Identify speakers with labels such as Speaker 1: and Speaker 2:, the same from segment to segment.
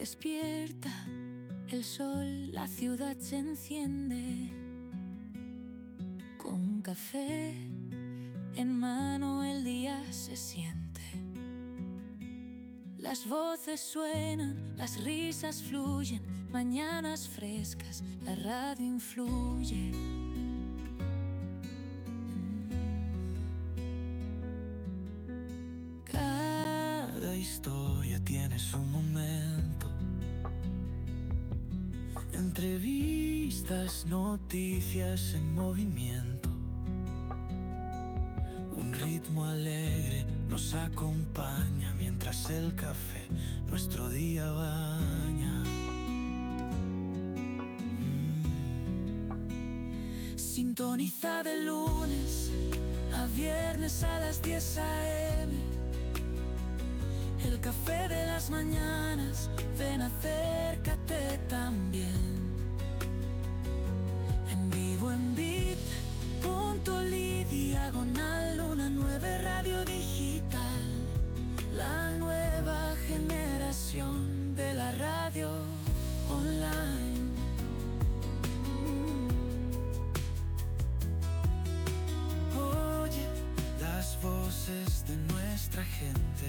Speaker 1: despierta el sol, la ciudad se enciende. Con un café en mano el día se siente. Las voces suenan, las risas fluyen, mañanas frescas, la radio influye.
Speaker 2: Cada historia tiene su momento. Entrevistas, noticias en movimiento. Un ritmo alegre nos acompaña mientras el café nuestro día baña. Sintoniza de lunes a viernes a las 10 a.m. El café de las mañanas, ven, acércate también. En vivo en bit.ly, diagonal Luna 9 Radio Digital. La nueva generación de la radio online. Oye las voces de nuestra gente.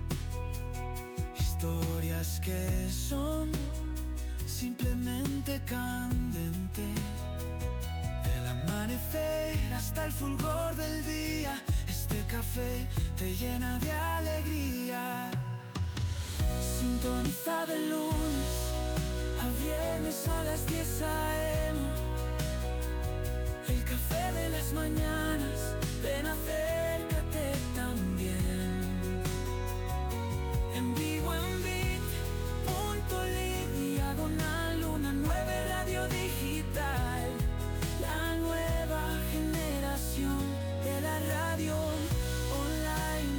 Speaker 2: Historias que son simplemente candente. Del amanecer hasta el fulgor del día, este café te llena de alegría. Sintoniza de lunes a viernes a las 10 a.m. El café de las mañanas, ven, acércate también. En vivo en bit.ly, diagonal Luna 9 Radio Digital. La nueva generación de la radio online.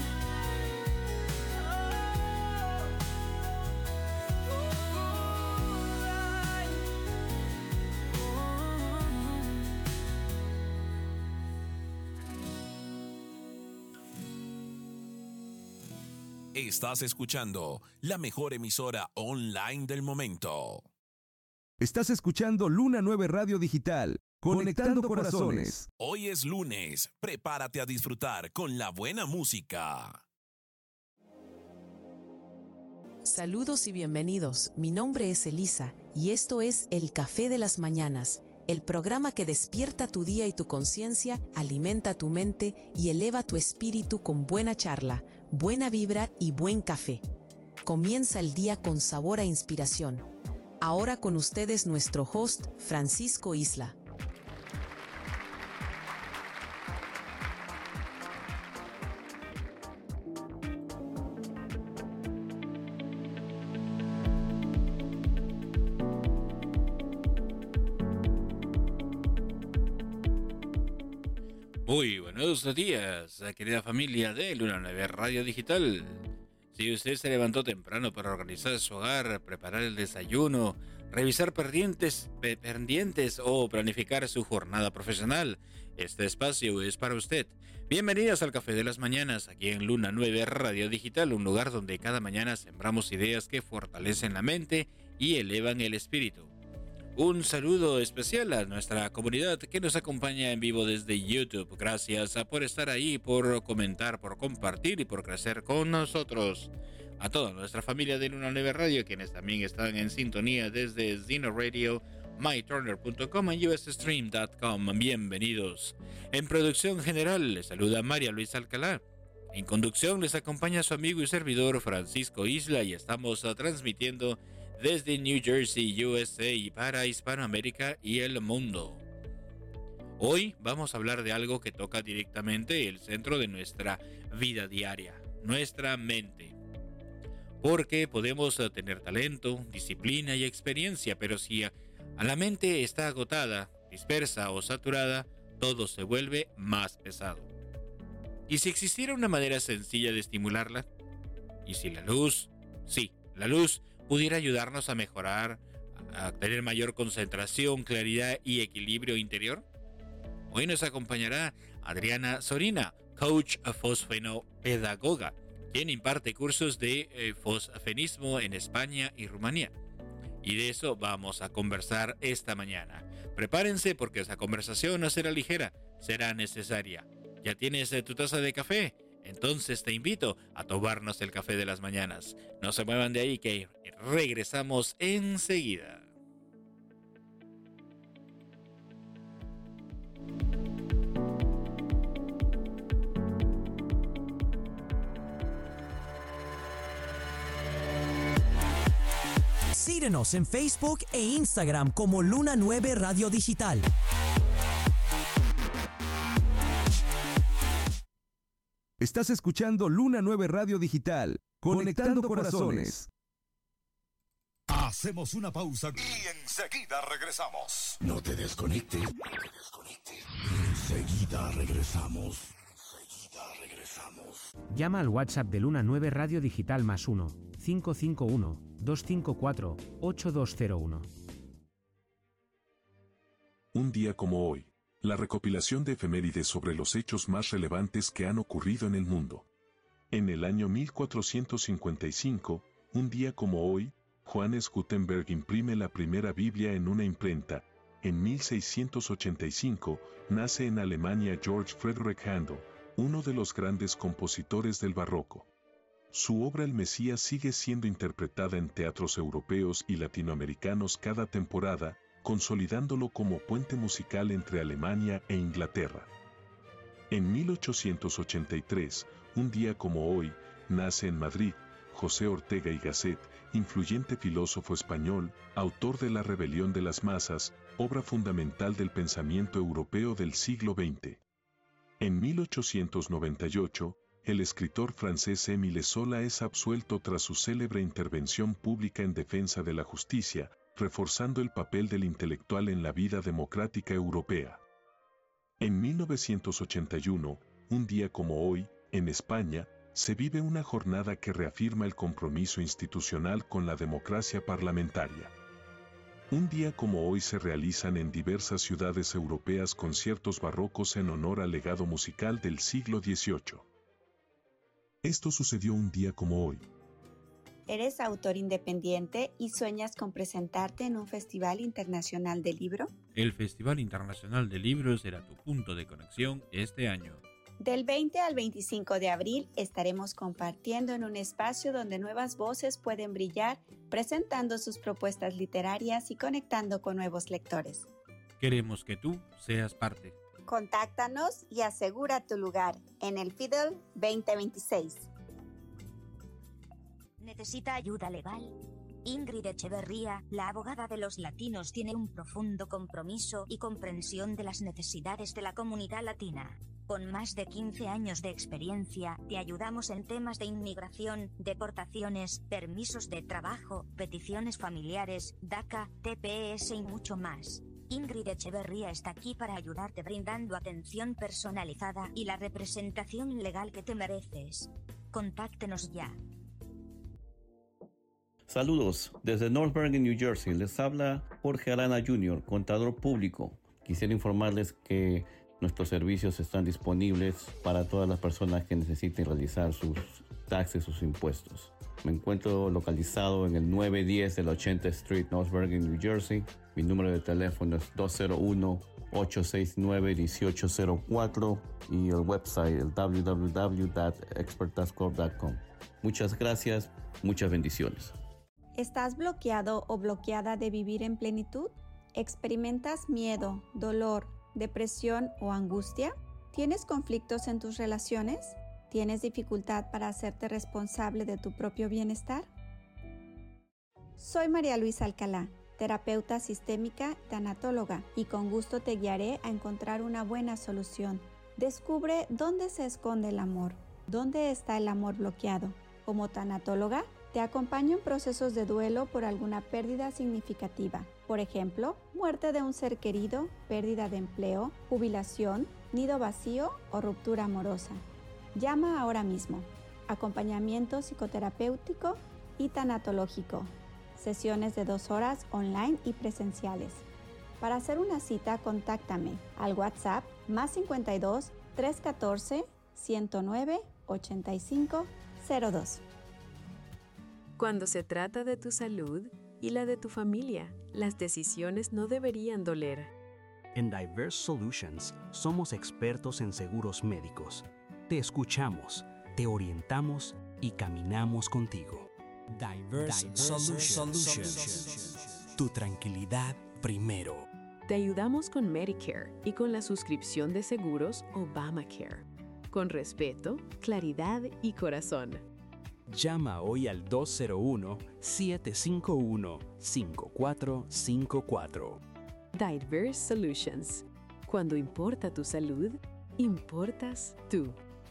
Speaker 3: Estás escuchando la mejor emisora online del momento.
Speaker 4: Estás escuchando Luna 9 Radio Digital, conectando corazones.
Speaker 3: Hoy es lunes, prepárate a disfrutar con la buena música.
Speaker 5: Saludos y bienvenidos, mi nombre es Elisa y esto es El Café de las Mañanas, el programa que despierta tu día y tu conciencia, alimenta tu mente y eleva tu espíritu con buena charla, buena vibra y buen café. Comienza el día con sabor a inspiración. Ahora con ustedes nuestro host, Francisco Isla.
Speaker 6: Muy buenos días, querida familia de Luna 9 Radio Digital. Si usted se levantó temprano para organizar su hogar, preparar el desayuno, revisar pendientes o planificar su jornada profesional, este espacio es para usted. Bienvenidas al Café de las Mañanas, aquí en Luna 9 Radio Digital, un lugar donde cada mañana sembramos ideas que fortalecen la mente y elevan el espíritu. Un saludo especial a nuestra comunidad que nos acompaña en vivo desde YouTube. Gracias por estar ahí, por comentar, por compartir y por crecer con nosotros. A toda nuestra familia de Luna 9 Radio, quienes también están en sintonía desde Zeno Radio, myturner.com y usstream.com. Bienvenidos. En producción general les saluda María Luisa Alcalá. En conducción les acompaña su amigo y servidor Francisco Isla y estamos transmitiendo desde New Jersey, USA y para Hispanoamérica y el mundo. Hoy vamos a hablar de algo que toca directamente el centro de nuestra vida diaria, nuestra mente. Porque podemos tener talento, disciplina y experiencia, pero si a la mente está agotada, dispersa o saturada, todo se vuelve más pesado. ¿Y si existiera una manera sencilla de estimularla? ¿Y si la luz pudiera ayudarnos a mejorar, a tener mayor concentración, claridad y equilibrio interior? Hoy nos acompañará Adriana Zorina, coach fosfenopedagoga, quien imparte cursos de fosfanismo en España y Rumanía. Y de eso vamos a conversar esta mañana. Prepárense porque esa conversación no será ligera, será necesaria. ¿Ya tienes tu taza de café? Entonces te invito a tomarnos el café de las mañanas. No se muevan de ahí que regresamos enseguida.
Speaker 7: Síguenos en Facebook e Instagram como Luna 9 Radio Digital.
Speaker 4: Estás escuchando Luna 9 Radio Digital, conectando corazones.
Speaker 8: Hacemos una pausa y enseguida regresamos. No te desconectes. Enseguida regresamos.
Speaker 9: Llama al WhatsApp de Luna 9 Radio Digital +1 551 254 8201.
Speaker 10: Un día como hoy, la recopilación de efemérides sobre los hechos más relevantes que han ocurrido en el mundo. En el año 1455, un día como hoy, Johannes Gutenberg imprime la primera Biblia en una imprenta. En 1685, nace en Alemania Georg Friedrich Händel, uno de los grandes compositores del barroco. Su obra El Mesías sigue siendo interpretada en teatros europeos y latinoamericanos cada temporada, consolidándolo como puente musical entre Alemania e Inglaterra. En 1883, un día como hoy, nace en Madrid José Ortega y Gasset, influyente filósofo español, autor de La Rebelión de las Masas, obra fundamental del pensamiento europeo del siglo XX. En 1898, el escritor francés Émile Zola es absuelto tras su célebre intervención pública en defensa de la justicia, reforzando el papel del intelectual en la vida democrática europea. En 1981, un día como hoy, en España, se vive una jornada que reafirma el compromiso institucional con la democracia parlamentaria. Un día como hoy se realizan en diversas ciudades europeas conciertos barrocos en honor al legado musical del siglo XVIII. Esto sucedió un día como hoy.
Speaker 11: ¿Eres autor independiente y sueñas con presentarte en un Festival Internacional de Libro?
Speaker 6: El Festival Internacional de Libros será tu punto de conexión este año.
Speaker 11: Del 20 al 25 de abril estaremos compartiendo en un espacio donde nuevas voces pueden brillar, presentando sus propuestas literarias y conectando con nuevos lectores.
Speaker 6: Queremos que tú seas parte.
Speaker 11: Contáctanos y asegura tu lugar en el FIDL 2026.
Speaker 12: ¿Necesita ayuda legal? Ingrid Echeverría, la abogada de los latinos, tiene un profundo compromiso y comprensión de las necesidades de la comunidad latina. Con más de 15 años de experiencia, te ayudamos en temas de inmigración, deportaciones, permisos de trabajo, peticiones familiares, DACA, TPS y mucho más. Ingrid Echeverría está aquí para ayudarte brindando atención personalizada y la representación legal que te mereces. Contáctenos ya.
Speaker 13: Saludos, desde North Bergen, New Jersey, les habla Jorge Arana Jr., contador público. Quisiera informarles que nuestros servicios están disponibles para todas las personas que necesiten realizar sus taxes, sus impuestos. Me encuentro localizado en el 910 de la 80th Street, North Bergen, New Jersey. Mi número de teléfono es 201-869-1804 y el website el www.expertascorp.com. Muchas gracias, muchas bendiciones.
Speaker 11: ¿Estás bloqueado o bloqueada de vivir en plenitud? ¿Experimentas miedo, dolor, depresión o angustia? ¿Tienes conflictos en tus relaciones? ¿Tienes dificultad para hacerte responsable de tu propio bienestar? Soy María Luisa Alcalá, terapeuta sistémica, tanatóloga, y con gusto te guiaré a encontrar una buena solución. Descubre dónde se esconde el amor, dónde está el amor bloqueado. Como tanatóloga, te acompaño en procesos de duelo por alguna pérdida significativa. Por ejemplo, muerte de un ser querido, pérdida de empleo, jubilación, nido vacío o ruptura amorosa. Llama ahora mismo. Acompañamiento psicoterapéutico y tanatológico. Sesiones de 2 horas online y presenciales. Para hacer una cita, contáctame al WhatsApp +52 314 109 85 02.
Speaker 14: Cuando se trata de tu salud y la de tu familia, las decisiones no deberían doler.
Speaker 15: En Diverse Solutions somos expertos en seguros médicos. Te escuchamos, te orientamos y caminamos contigo. Diverse Solutions. Tu tranquilidad primero.
Speaker 14: Te ayudamos con Medicare y con la suscripción de seguros Obamacare. Con respeto, claridad y corazón.
Speaker 15: Llama hoy al 201-751-5454.
Speaker 14: Diverse Solutions. Cuando importa tu salud, importas tú.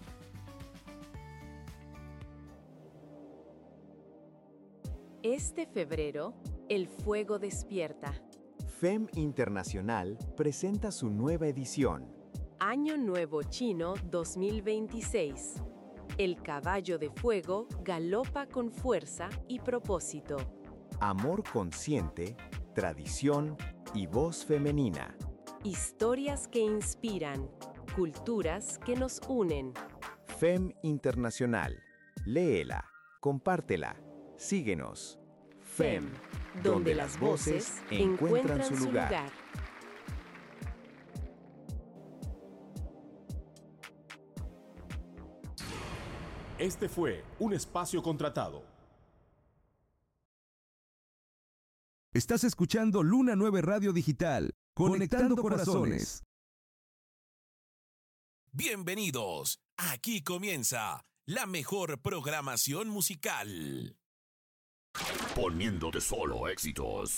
Speaker 14: Este febrero, el fuego despierta.
Speaker 16: FEM Internacional presenta su nueva edición.
Speaker 14: Año Nuevo Chino 2026. El caballo de fuego galopa con fuerza y propósito.
Speaker 16: Amor consciente, tradición y voz femenina.
Speaker 14: Historias que inspiran, culturas que nos unen.
Speaker 16: FEM Internacional. Léela, compártela, síguenos. FEM, donde las voces encuentran su lugar.
Speaker 17: Este fue un espacio contratado.
Speaker 4: Estás escuchando Luna 9 Radio Digital, conectando corazones.
Speaker 3: Bienvenidos. Aquí comienza la mejor programación musical.
Speaker 8: Poniéndote solo éxitos.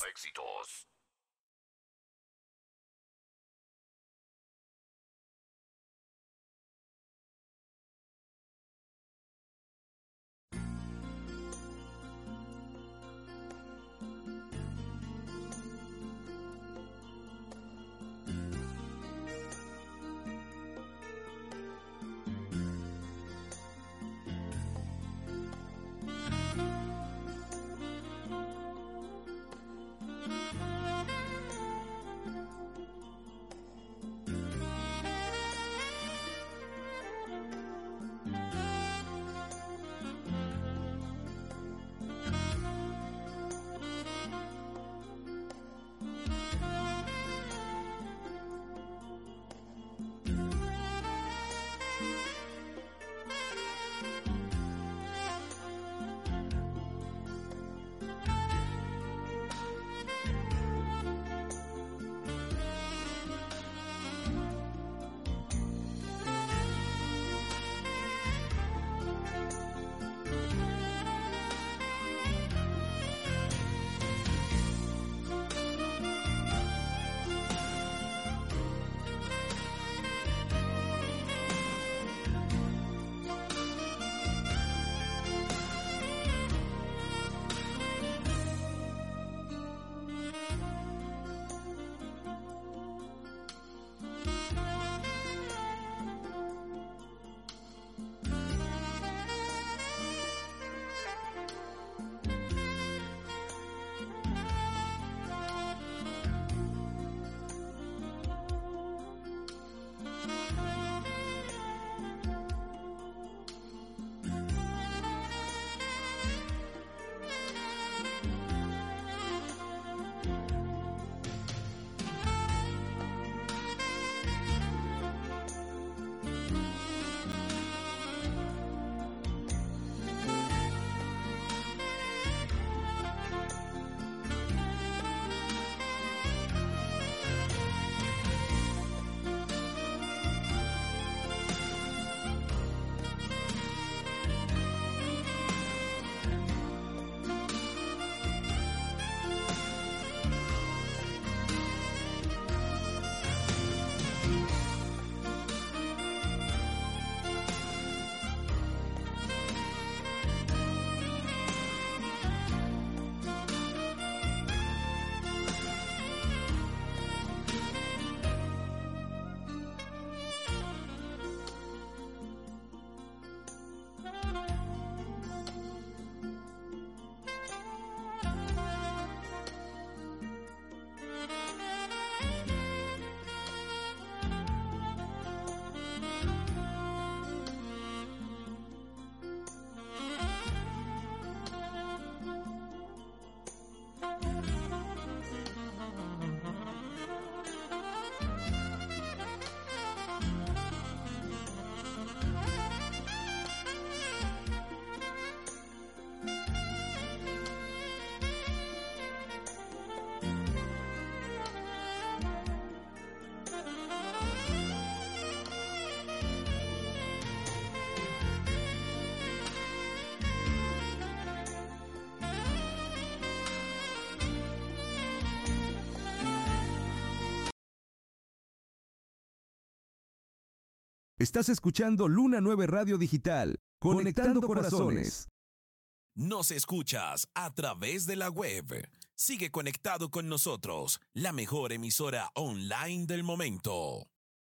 Speaker 4: Estás escuchando Luna 9 Radio Digital, conectando corazones.
Speaker 3: Nos escuchas a través de la web. Sigue conectado con nosotros, la mejor emisora online del momento.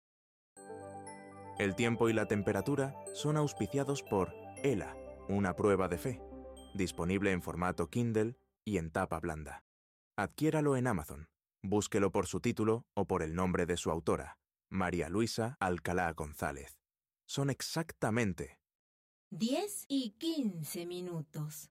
Speaker 18: El tiempo y la temperatura son auspiciados por ELA, una prueba de fe. Disponible en formato Kindle y en tapa blanda. Adquiéralo en Amazon. Búsquelo por su título o por el nombre de su autora, María Luisa Alcalá González. Son exactamente
Speaker 19: 10 y 15 minutos.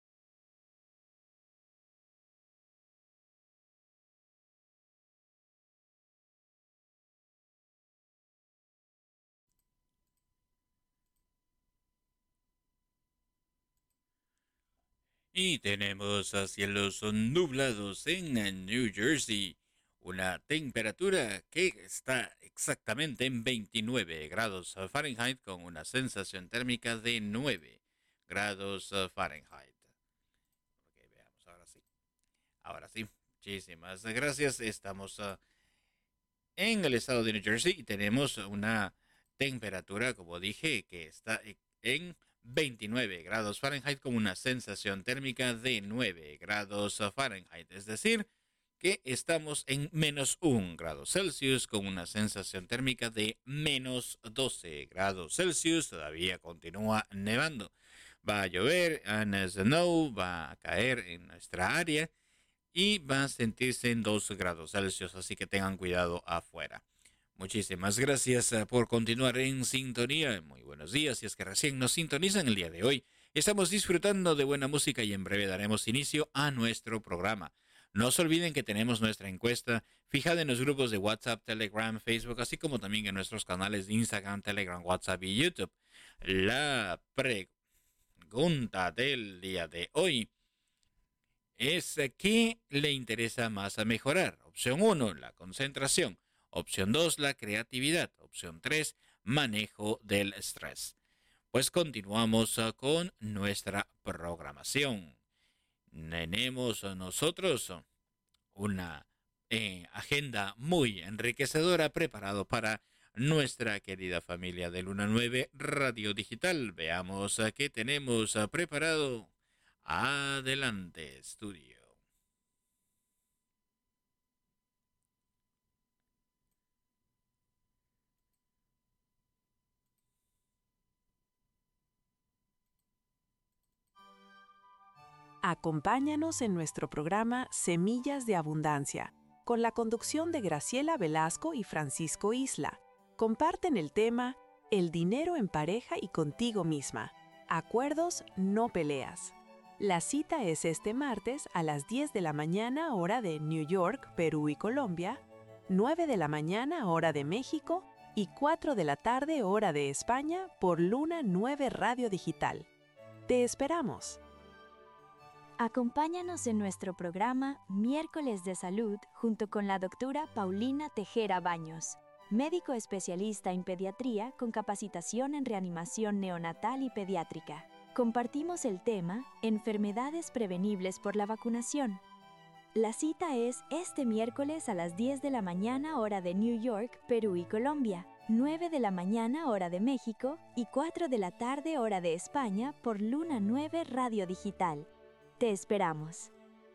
Speaker 6: Y tenemos a cielos nublados en New Jersey. Una temperatura que está exactamente en 29 grados Fahrenheit con una sensación térmica de 9 grados Fahrenheit. Ok, veamos, ahora sí. Ahora sí, muchísimas gracias. Estamos en el estado de New Jersey y tenemos una temperatura, como dije, que está en 29 grados Fahrenheit con una sensación térmica de 9 grados Fahrenheit. Es decir, que estamos en menos 1 grado Celsius con una sensación térmica de menos 12 grados Celsius. Todavía continúa nevando. Va a llover, snow va a caer en nuestra área y va a sentirse en 2 grados Celsius, así que tengan cuidado afuera. Muchísimas gracias por continuar en sintonía. Muy buenos días, si es que recién nos sintonizan el día de hoy. Estamos disfrutando de buena música y en breve daremos inicio a nuestro programa. No se olviden que tenemos nuestra encuesta fijada en los grupos de WhatsApp, Telegram, Facebook, así como también en nuestros canales de Instagram, Telegram, WhatsApp y YouTube. La pregunta del día de hoy es ¿qué le interesa más a mejorar? Opción 1, la concentración. Opción 2, la creatividad. Opción 3, manejo del estrés. Pues continuamos con nuestra programación. Tenemos nosotros una agenda muy enriquecedora preparado para nuestra querida familia de Luna 9 Radio Digital. Veamos qué tenemos preparado. Adelante, estudio.
Speaker 5: Acompáñanos en nuestro programa Semillas de Abundancia, con la conducción de Graciela Velasco y Francisco Isla. Comparten el tema El dinero en pareja y contigo misma. Acuerdos, no peleas. La cita es este martes a las 10 de la mañana hora de New York, Perú y Colombia, 9 de la mañana hora de México y 4 de la tarde hora de España por Luna 9 Radio Digital. Te esperamos.
Speaker 20: Acompáñanos en nuestro programa Miércoles de Salud junto con la doctora Paulina Tejera Baños, médico especialista en pediatría con capacitación en reanimación neonatal y pediátrica. Compartimos el tema Enfermedades prevenibles por la vacunación. La cita es este miércoles a las 10 de la mañana hora de New York, Perú y Colombia, 9 de la mañana hora de México y 4 de la tarde hora de España por Luna 9 Radio Digital. Te esperamos.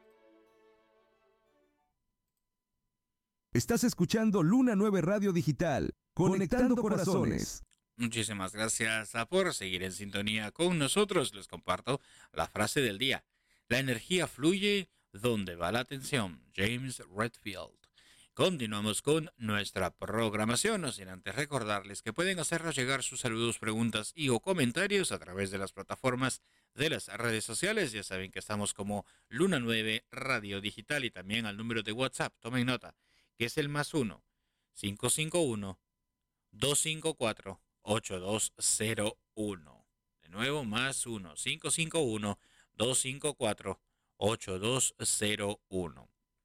Speaker 4: Estás escuchando Luna 9 Radio Digital, conectando corazones.
Speaker 6: Muchísimas gracias por seguir en sintonía con nosotros. Les comparto la frase del día. La energía fluye donde va la atención. James Redfield. Continuamos con nuestra programación, no sin antes recordarles que pueden hacernos llegar sus saludos, preguntas y o comentarios a través de las plataformas de las redes sociales. Ya saben que estamos como Luna 9 Radio Digital y también al número de WhatsApp, tomen nota, que es el +1 551 254 8201. De nuevo, +1 551 254 8201.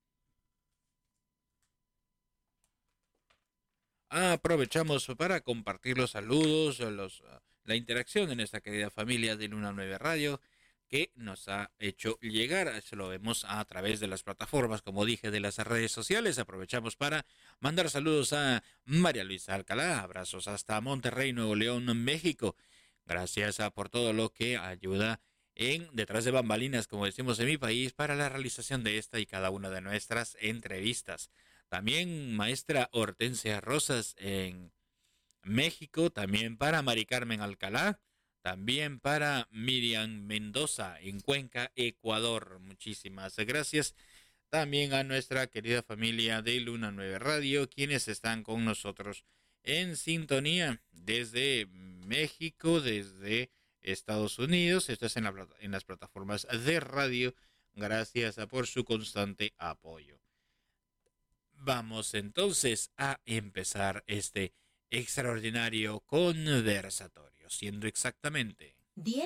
Speaker 6: Aprovechamos para compartir los saludos, la interacción en esta querida familia de Luna 9 Radio, que nos ha hecho llegar. Eso lo vemos a través de las plataformas, como dije, de las redes sociales. Aprovechamos para mandar saludos a María Luisa Alcalá, abrazos hasta Monterrey, Nuevo León, México. Gracias por todo lo que ayuda en detrás de bambalinas, como decimos en mi país, para la realización de esta y cada una de nuestras entrevistas. También maestra Hortensia Rosas en México, también para Mari Carmen Alcalá, también para Miriam Mendoza en Cuenca, Ecuador. Muchísimas gracias. También a nuestra querida familia de Luna 9 Radio, quienes están con nosotros en sintonía desde México, desde Estados Unidos. Esto es en las plataformas de radio. Gracias por su constante apoyo. Vamos entonces a empezar este extraordinario conversatorio, siendo exactamente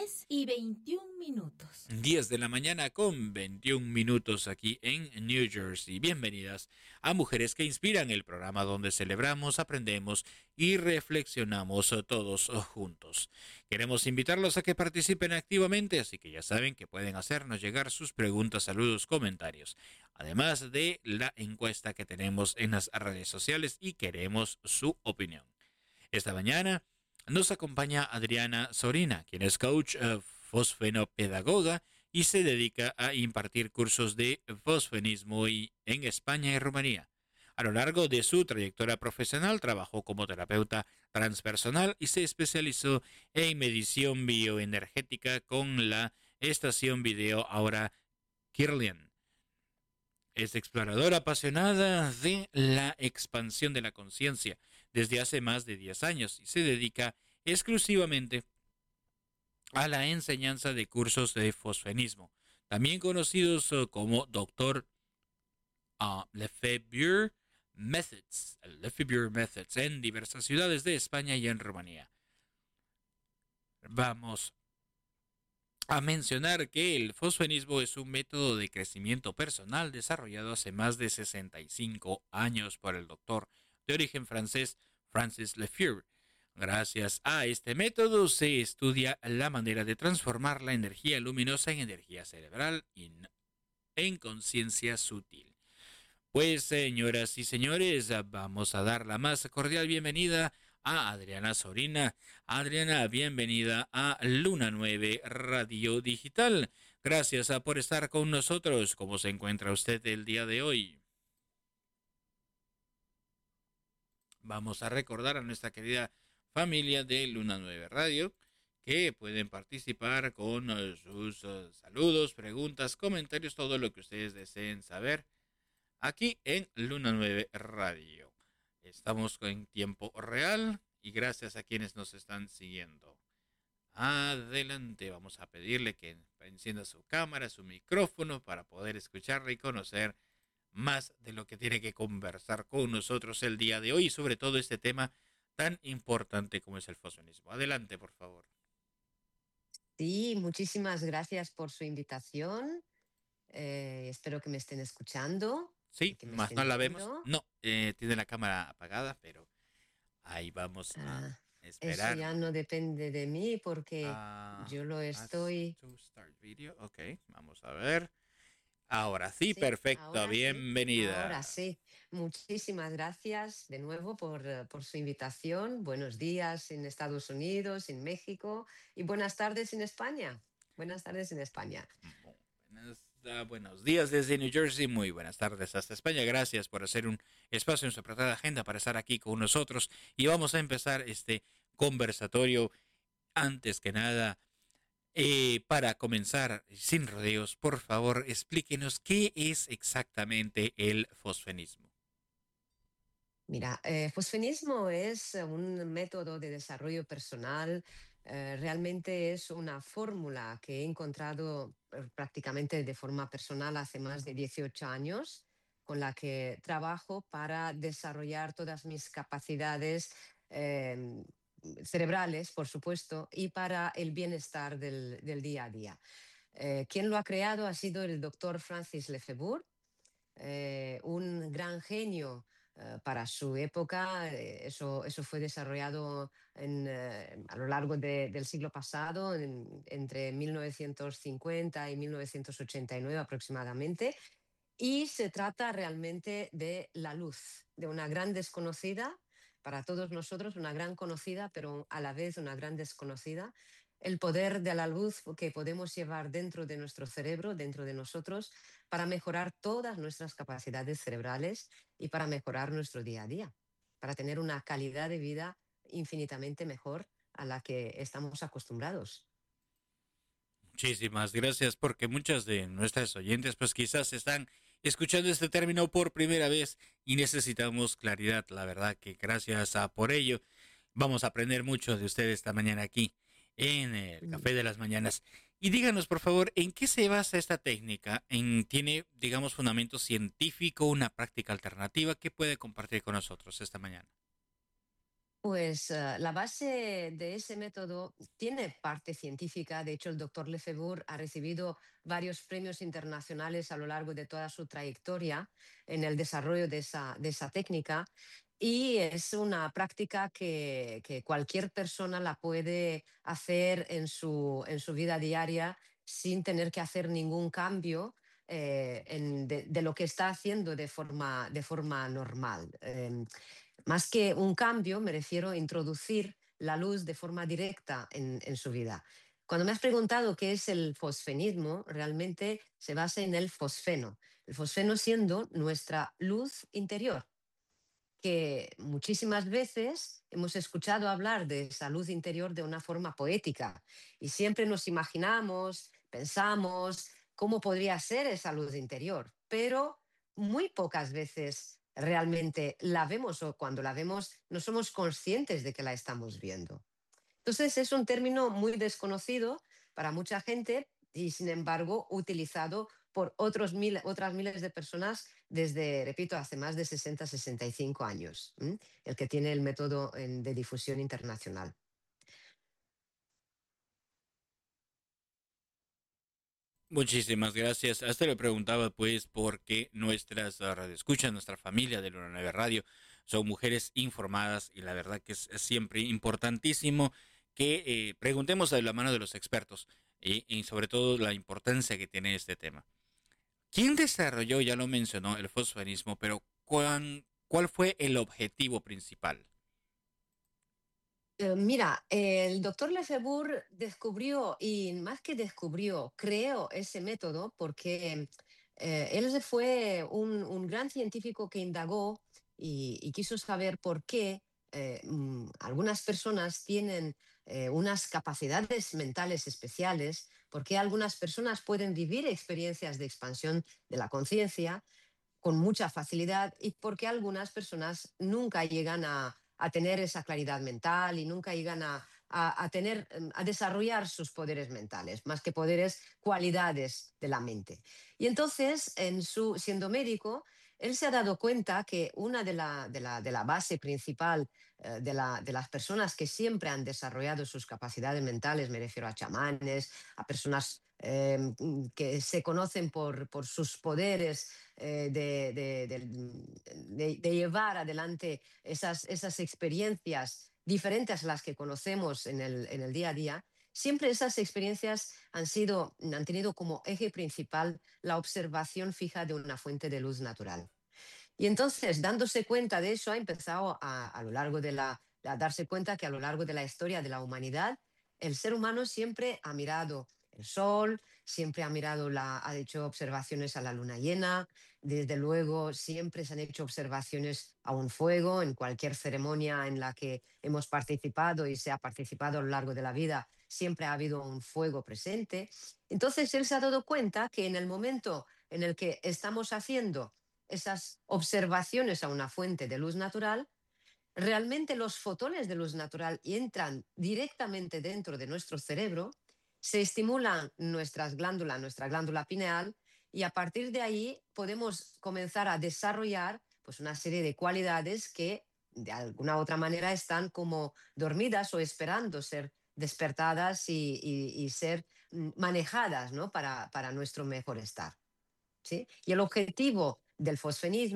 Speaker 19: 10:21.
Speaker 6: 10 de la mañana con 21 minutos aquí en New Jersey. Bienvenidas a Mujeres que Inspiran, el programa donde celebramos, aprendemos y reflexionamos todos juntos. Queremos invitarlos a que participen activamente, así que ya saben que pueden hacernos llegar sus preguntas, saludos, comentarios, además de la encuesta que tenemos en las redes sociales y queremos su opinión. Esta mañana nos acompaña Adriana Sorina, quien es coach fosfenopedagoga y se dedica a impartir cursos de fosfenismo en España y Rumanía. A lo largo de su trayectoria profesional trabajó como terapeuta transpersonal y se especializó en medición bioenergética con la estación video Aura Kirlian. Es exploradora apasionada de la expansión de la conciencia desde hace más de 10 años y se dedica exclusivamente a la enseñanza de cursos de fosfenismo, también conocidos como Dr. Lefebvre Methods, en diversas ciudades de España y en Rumanía. Vamos a mencionar que el fosfenismo es un método de crecimiento personal desarrollado hace más de 65 años por el doctor de origen francés Francis Lefebvre. Gracias a este método se estudia la manera de transformar la energía luminosa en energía cerebral y en conciencia sutil. Pues, señoras y señores, vamos a dar la más cordial bienvenida a Adriana Sorina. Adriana, bienvenida a Luna 9 Radio Digital. Gracias por estar con nosotros. ¿Cómo se encuentra usted el día de hoy? Vamos a recordar a nuestra querida familia de Luna 9 Radio que pueden participar con sus saludos, preguntas, comentarios, todo lo que ustedes deseen saber aquí en Luna 9 Radio. Estamos en tiempo real y gracias a quienes nos están siguiendo. Adelante, vamos a pedirle que encienda su cámara, su micrófono para poder escucharla y conocer más de lo que tiene que conversar con nosotros el día de hoy y sobre todo este tema tan importante como es el fosfenismo. Adelante, por favor.
Speaker 21: Sí, muchísimas gracias por su invitación. Espero que me estén escuchando.
Speaker 6: Sí, más no la vemos. No, tiene la cámara apagada, pero ahí vamos a esperar.
Speaker 21: Eso ya no depende de mí porque yo lo estoy...
Speaker 6: Ok, vamos a ver. Ahora sí, perfecto,
Speaker 21: ahora
Speaker 6: bienvenida.
Speaker 21: Sí, ahora sí, muchísimas gracias de nuevo por su invitación. Buenos días en Estados Unidos, en México y buenas tardes en España. Buenas tardes en España.
Speaker 6: Buenos días desde New Jersey, muy buenas tardes hasta España. Gracias por hacer un espacio en su apretada agenda para estar aquí con nosotros y vamos a empezar este conversatorio. Antes que nada, para comenzar sin rodeos, por favor, explíquenos qué es exactamente el fosfenismo.
Speaker 21: Mira, fosfenismo es un método de desarrollo personal. Realmente es una fórmula que he encontrado prácticamente de forma personal hace más de 18 años, con la que trabajo para desarrollar todas mis capacidades cerebrales, por supuesto, y para el bienestar del día a día. Quien lo ha creado ha sido el doctor Francis Lefebvre, un gran genio para su época. Eso fue desarrollado a lo largo del siglo pasado, entre 1950 y 1989 aproximadamente. Y se trata realmente de la luz, de una gran desconocida para todos nosotros, una gran conocida, pero a la vez una gran desconocida. El poder de la luz que podemos llevar dentro de nuestro cerebro, dentro de nosotros, para mejorar todas nuestras capacidades cerebrales y para mejorar nuestro día a día, para tener una calidad de vida infinitamente mejor a la que estamos acostumbrados.
Speaker 6: Muchísimas gracias, porque muchas de nuestras oyentes pues quizás están escuchando este término por primera vez y necesitamos claridad. La verdad que gracias por ello. Vamos a aprender mucho de ustedes esta mañana aquí en el Café de las Mañanas. Y díganos, por favor, ¿en qué se basa esta técnica? ¿Tiene, digamos, fundamento científico, una práctica alternativa? ¿Qué puede compartir con nosotros esta mañana?
Speaker 21: Pues la base de ese método tiene parte científica. De hecho, el doctor Lefebvre ha recibido varios premios internacionales a lo largo de toda su trayectoria en el desarrollo de esa técnica. Y es una práctica que cualquier persona la puede hacer en su vida diaria sin tener que hacer ningún cambio de lo que está haciendo de forma normal. Más que un cambio, me refiero a introducir la luz de forma directa en su vida. Cuando me has preguntado qué es el fosfenismo, realmente se basa en el fosfeno. El fosfeno siendo nuestra luz interior, que muchísimas veces hemos escuchado hablar de esa luz interior de una forma poética y siempre nos imaginamos, pensamos cómo podría ser esa luz interior, pero muy pocas veces realmente la vemos, o cuando la vemos no somos conscientes de que la estamos viendo. Entonces es un término muy desconocido para mucha gente y sin embargo utilizado por otras miles de personas desde, repito, hace más de 65 años, el que tiene el método de difusión internacional.
Speaker 6: Muchísimas gracias. Hasta le preguntaba pues porque nuestras radioescuchas, nuestra familia de Luna 9 Radio son mujeres informadas y la verdad que es siempre importantísimo que preguntemos de la mano de los expertos y sobre todo la importancia que tiene este tema. ¿Quién desarrolló, ya lo mencionó, el fosfanismo, pero cuál fue el objetivo principal?
Speaker 21: Mira, el doctor Lefebvre descubrió, y más que descubrió, creó ese método porque él fue un gran científico que indagó y quiso saber por qué algunas personas tienen unas capacidades mentales especiales, por qué algunas personas pueden vivir experiencias de expansión de la conciencia con mucha facilidad y por qué algunas personas nunca llegan a tener esa claridad mental y nunca llegan a desarrollar sus poderes mentales, más que poderes, cualidades de la mente. Y entonces, siendo médico, él se ha dado cuenta que una de la base principal de las personas que siempre han desarrollado sus capacidades mentales, me refiero a chamanes, a personas que se conocen por sus poderes de llevar adelante esas experiencias diferentes a las que conocemos en el día a día, siempre esas experiencias han tenido como eje principal la observación fija de una fuente de luz natural. Y entonces, dándose cuenta de eso, ha empezado a lo largo a darse cuenta que a lo largo de la historia de la humanidad, el ser humano siempre ha mirado el sol, siempre ha hecho observaciones a la luna llena, desde luego siempre se han hecho observaciones a un fuego en cualquier ceremonia en la que hemos participado y se ha participado a lo largo de la vida, siempre ha habido un fuego presente. Entonces él se ha dado cuenta que en el momento en el que estamos haciendo esas observaciones a una fuente de luz natural, realmente los fotones de luz natural entran directamente dentro de nuestro cerebro, se estimulan nuestra glándula pineal, y a partir de ahí podemos comenzar a desarrollar pues, una serie de cualidades que de alguna u otra manera están como dormidas o esperando ser despertadas y ser manejadas, ¿no? para nuestro mejor estar. ¿Sí? Y el objetivo del fosfenismo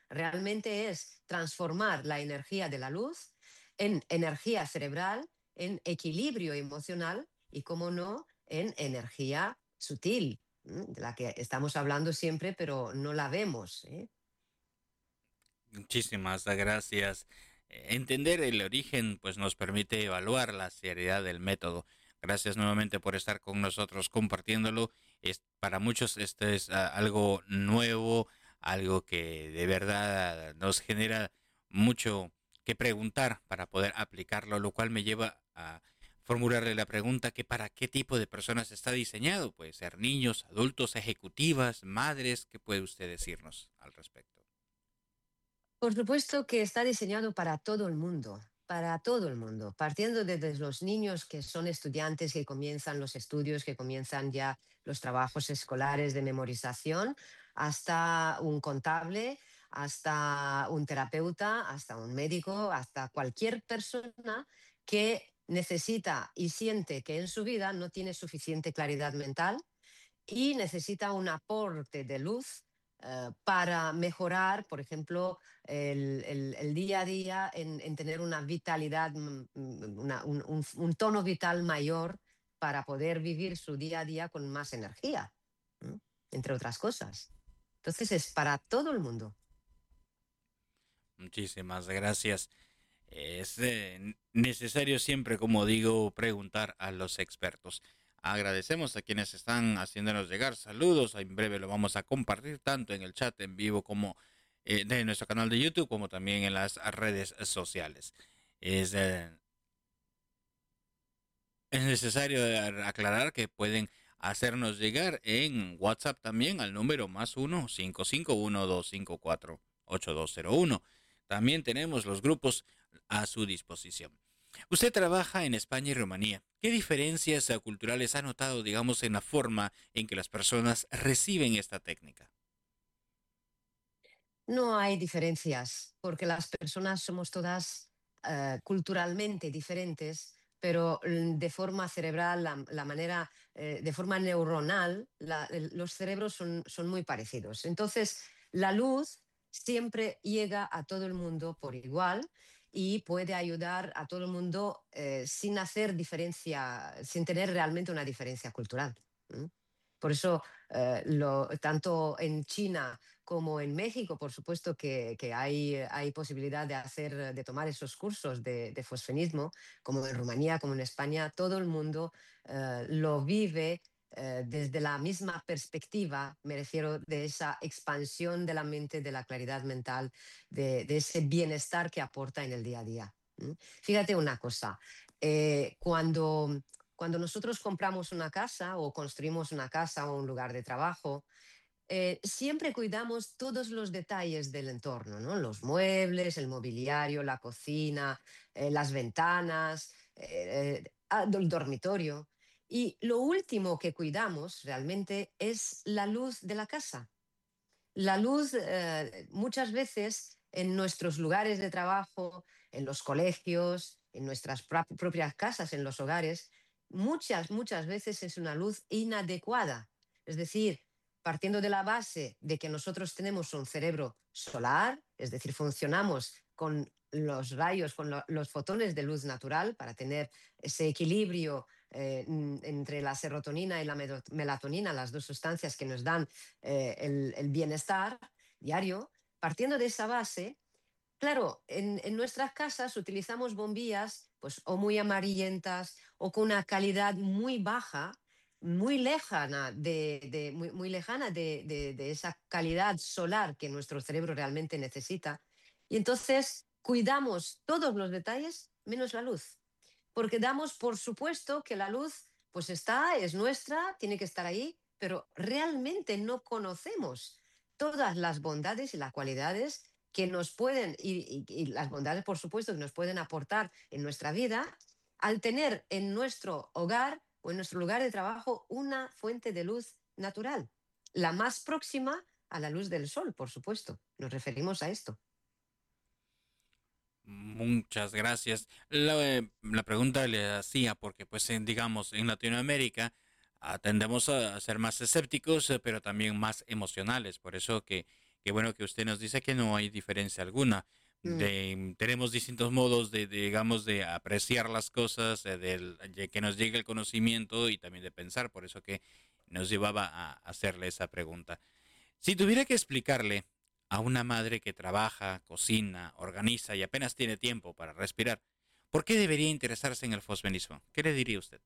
Speaker 21: realmente es transformar la energía de la luz en energía cerebral, en equilibrio emocional y, como no, en energía sutil, de la que estamos hablando siempre, pero no la vemos, ¿eh?
Speaker 6: Muchísimas gracias. Entender el origen pues nos permite evaluar la seriedad del método. Gracias nuevamente por estar con nosotros compartiéndolo. Para muchos esto es algo nuevo, algo que de verdad nos genera mucho que preguntar para poder aplicarlo, lo cual me lleva a formularle la pregunta que para qué tipo de personas está diseñado. Puede ser niños, adultos, ejecutivas, madres. ¿Qué puede usted decirnos al respecto?
Speaker 21: Por supuesto que está diseñado para todo el mundo, partiendo desde los niños que son estudiantes, que comienzan los estudios, que comienzan ya los trabajos escolares de memorización, hasta un contable, hasta un terapeuta, hasta un médico, hasta cualquier persona que necesita y siente que en su vida no tiene suficiente claridad mental y necesita un aporte de luz para mejorar, por ejemplo, el día a día en tener una vitalidad, un tono vital mayor para poder vivir su día a día con más energía, ¿no? Entre otras cosas. Entonces es para todo el mundo.
Speaker 6: Muchísimas gracias. Es necesario siempre, como digo, preguntar a los expertos. Agradecemos a quienes están haciéndonos llegar saludos. En breve lo vamos a compartir tanto en el chat en vivo como de nuestro canal de YouTube, como también en las redes sociales. Es necesario aclarar que pueden hacernos llegar en WhatsApp también al número +1 551 254 8201. También tenemos los grupos a su disposición. Usted trabaja en España y Rumanía. ¿Qué diferencias culturales ha notado, digamos, en la forma en que las personas reciben esta técnica?
Speaker 21: No hay diferencias, porque las personas somos todas culturalmente diferentes, pero de forma cerebral, la manera, de forma neuronal, los cerebros son muy parecidos. Entonces, la luz siempre llega a todo el mundo por igual y puede ayudar a todo el mundo sin hacer diferencia, sin tener realmente una diferencia cultural. Por eso, tanto en China como en México, por supuesto que hay posibilidad de tomar esos cursos de fosfenismo, como en Rumanía, como en España, todo el mundo lo vive desde la misma perspectiva, me refiero, de esa expansión de la mente, de la claridad mental, de ese bienestar que aporta en el día a día. Fíjate una cosa, cuando nosotros compramos una casa o construimos una casa o un lugar de trabajo, siempre cuidamos todos los detalles del entorno, ¿no? Los muebles, el mobiliario, la cocina, las ventanas, el dormitorio. Y lo último que cuidamos realmente es la luz de la casa. La luz muchas veces en nuestros lugares de trabajo, en los colegios, en nuestras propias casas, en los hogares, muchas veces es una luz inadecuada. Es decir, partiendo de la base de que nosotros tenemos un cerebro solar, es decir, funcionamos con los rayos, con los fotones de luz natural para tener ese equilibrio entre la serotonina y la melatonina, las dos sustancias que nos dan el bienestar diario. Partiendo de esa base, claro, en nuestras casas utilizamos bombillas pues, o muy amarillentas o con una calidad muy baja, muy lejana muy lejana de esa calidad solar que nuestro cerebro realmente necesita. Y entonces cuidamos todos los detalles menos la luz, porque damos por supuesto que la luz pues es nuestra, tiene que estar ahí, pero realmente no conocemos todas las bondades y las cualidades que nos pueden, y las bondades por supuesto que nos pueden aportar en nuestra vida al tener en nuestro hogar o en nuestro lugar de trabajo una fuente de luz natural, la más próxima a la luz del sol, por supuesto. Nos referimos a esto.
Speaker 6: Muchas gracias. La pregunta le hacía porque, pues, digamos, en Latinoamérica tendemos a ser más escépticos, pero también más emocionales. Por eso que qué bueno que usted nos dice que no hay diferencia alguna. Tenemos distintos modos digamos, de apreciar las cosas, de que nos llegue el conocimiento y también de pensar. Por eso que nos llevaba a hacerle esa pregunta. Si tuviera que explicarle a una madre que trabaja, cocina, organiza y apenas tiene tiempo para respirar, ¿por qué debería interesarse en el fosfenismo? ¿Qué le diría usted?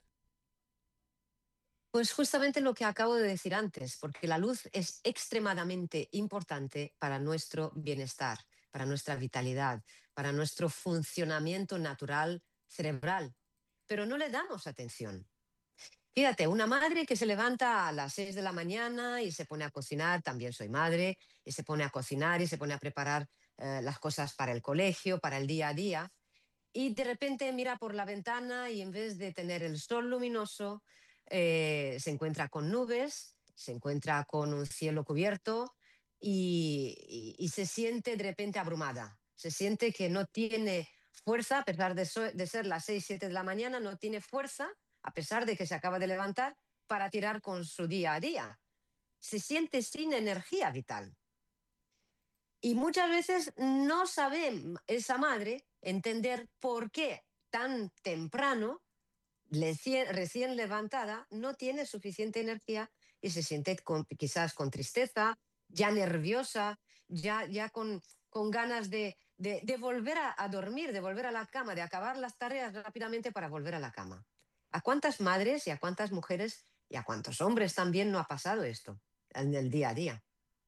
Speaker 21: Pues justamente lo que acabo de decir antes, porque la luz es extremadamente importante para nuestro bienestar, para nuestra vitalidad, para nuestro funcionamiento natural cerebral, pero no le damos atención. Fíjate, una madre que se levanta a las 6 de la mañana y se pone a cocinar, también soy madre, y se pone a cocinar y se pone a preparar las cosas para el colegio, para el día a día, y de repente mira por la ventana y en vez de tener el sol luminoso, se encuentra con nubes, se encuentra con un cielo cubierto y se siente de repente abrumada. Se siente que no tiene fuerza, a pesar de ser las 6, 7 de la mañana, no tiene fuerza, a pesar de que se acaba de levantar, para tirar con su día a día. Se siente sin energía vital. Y muchas veces no sabe esa madre entender por qué tan temprano, recién levantada, no tiene suficiente energía y se siente quizás con tristeza, ya nerviosa, ya con ganas de volver a dormir, de volver a la cama, de acabar las tareas rápidamente para volver a la cama. ¿A cuántas madres y a cuántas mujeres y a cuántos hombres también no ha pasado esto en el día a día?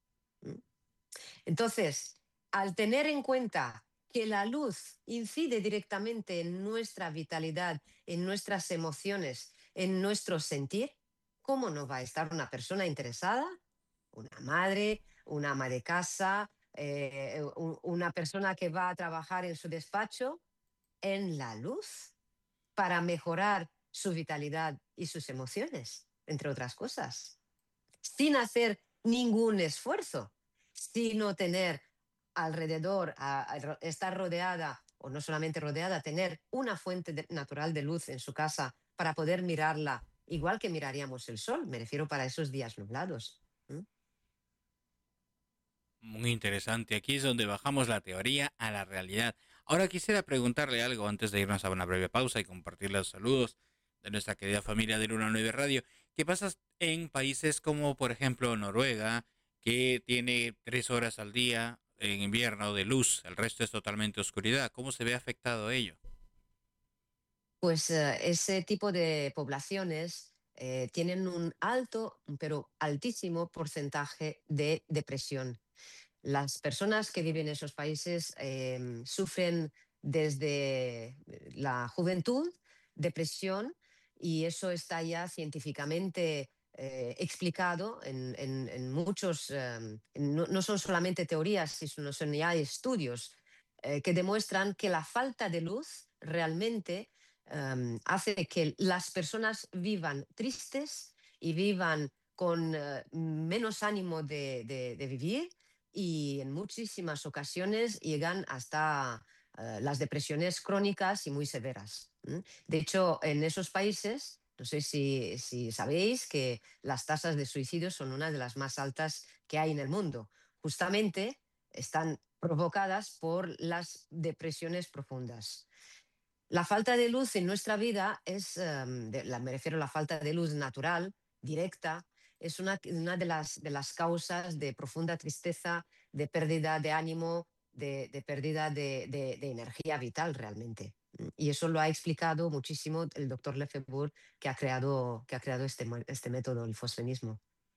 Speaker 21: Entonces, al tener en cuenta que la luz incide directamente en nuestra vitalidad, en nuestras emociones, en nuestro sentir, ¿cómo no va a estar una persona interesada? Una madre, una ama de casa, una persona que va a trabajar en su despacho, en la luz, para mejorar su vitalidad y sus emociones, entre otras cosas, sin hacer ningún esfuerzo, sino tener alrededor, estar rodeada, o no solamente rodeada, tener una fuente natural de luz en su casa para poder mirarla, igual que miraríamos el sol, me refiero para esos días nublados.
Speaker 6: Muy interesante. Aquí es donde bajamos la teoría a la realidad. Ahora quisiera preguntarle algo antes de irnos a una breve pausa y compartir los saludos de nuestra querida familia de Luna 9 Radio. ¿Qué pasa en países como, por ejemplo, Noruega, que tiene 3 horas al día en invierno de luz, el resto es totalmente oscuridad? ¿Cómo se ve afectado ello?
Speaker 21: Pues ese tipo de poblaciones tienen un alto, pero altísimo porcentaje de depresión. Las personas que viven en esos países sufren desde la juventud depresión, y eso está ya científicamente explicado en muchos, no son solamente teorías, sino son ya estudios que demuestran que la falta de luz realmente hace que las personas vivan tristes y vivan con menos ánimo de vivir, y en muchísimas ocasiones llegan hasta las depresiones crónicas y muy severas. De hecho, en esos países, no sé si sabéis que las tasas de suicidio son una de las más altas que hay en el mundo. Justamente están provocadas por las depresiones profundas. La falta de luz en nuestra vida me refiero a la falta de luz natural, directa, es una de las causas de profunda tristeza, de pérdida de ánimo, de pérdida de energía vital realmente. Y eso lo ha explicado muchísimo el doctor Lefebvre, que ha creado este método, el fosfenismo.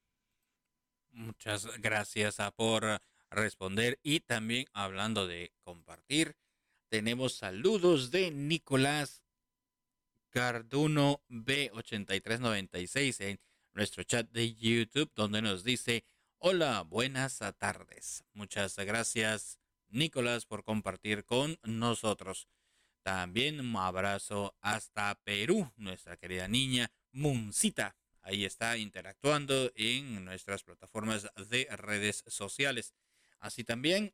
Speaker 6: Muchas gracias por responder. Y también hablando de compartir, tenemos saludos de Nicolás Carduno B8396 en nuestro chat de YouTube, donde nos dice: hola, buenas tardes. Muchas gracias, Nicolás, por compartir con nosotros. También un abrazo hasta Perú, nuestra querida niña Muncita. Ahí está interactuando en nuestras plataformas de redes sociales. Así también,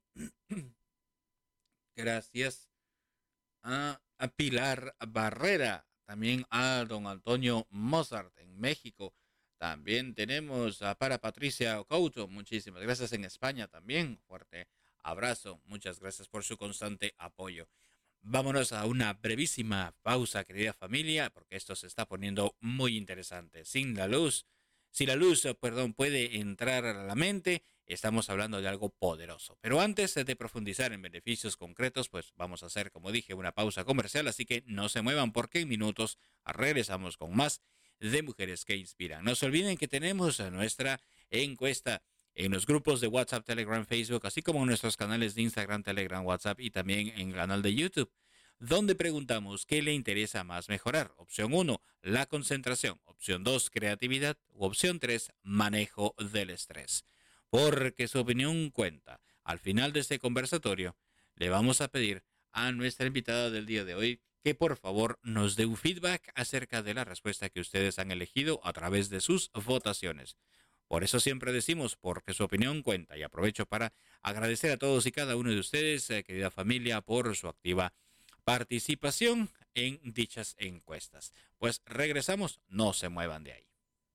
Speaker 6: gracias a Pilar Barrera, también a don Antonio Mozart en México. También tenemos para Patricia Couto, muchísimas gracias en España también. Fuerte abrazo, muchas gracias por su constante apoyo. Vámonos a una brevísima pausa, querida familia, porque esto se está poniendo muy interesante. Si la luz puede entrar a la mente, estamos hablando de algo poderoso. Pero antes de profundizar en beneficios concretos, pues vamos a hacer, como dije, una pausa comercial, así que no se muevan porque en minutos regresamos con más de Mujeres que Inspiran. No se olviden que tenemos nuestra encuesta en los grupos de WhatsApp, Telegram, Facebook, así como en nuestros canales de Instagram, Telegram, WhatsApp y también en el canal de YouTube, donde preguntamos qué le interesa más mejorar. Opción 1, la concentración. Opción 2, creatividad. U opción 3, manejo del estrés. Porque su opinión cuenta. Al final de este conversatorio, le vamos a pedir a nuestra invitada del día de hoy que por favor nos dé un feedback acerca de la respuesta que ustedes han elegido a través de sus votaciones. Por eso siempre decimos, porque su opinión cuenta. Y aprovecho para agradecer a todos y cada uno de ustedes, querida familia, por su activa participación en dichas encuestas. Pues regresamos, no se muevan de ahí.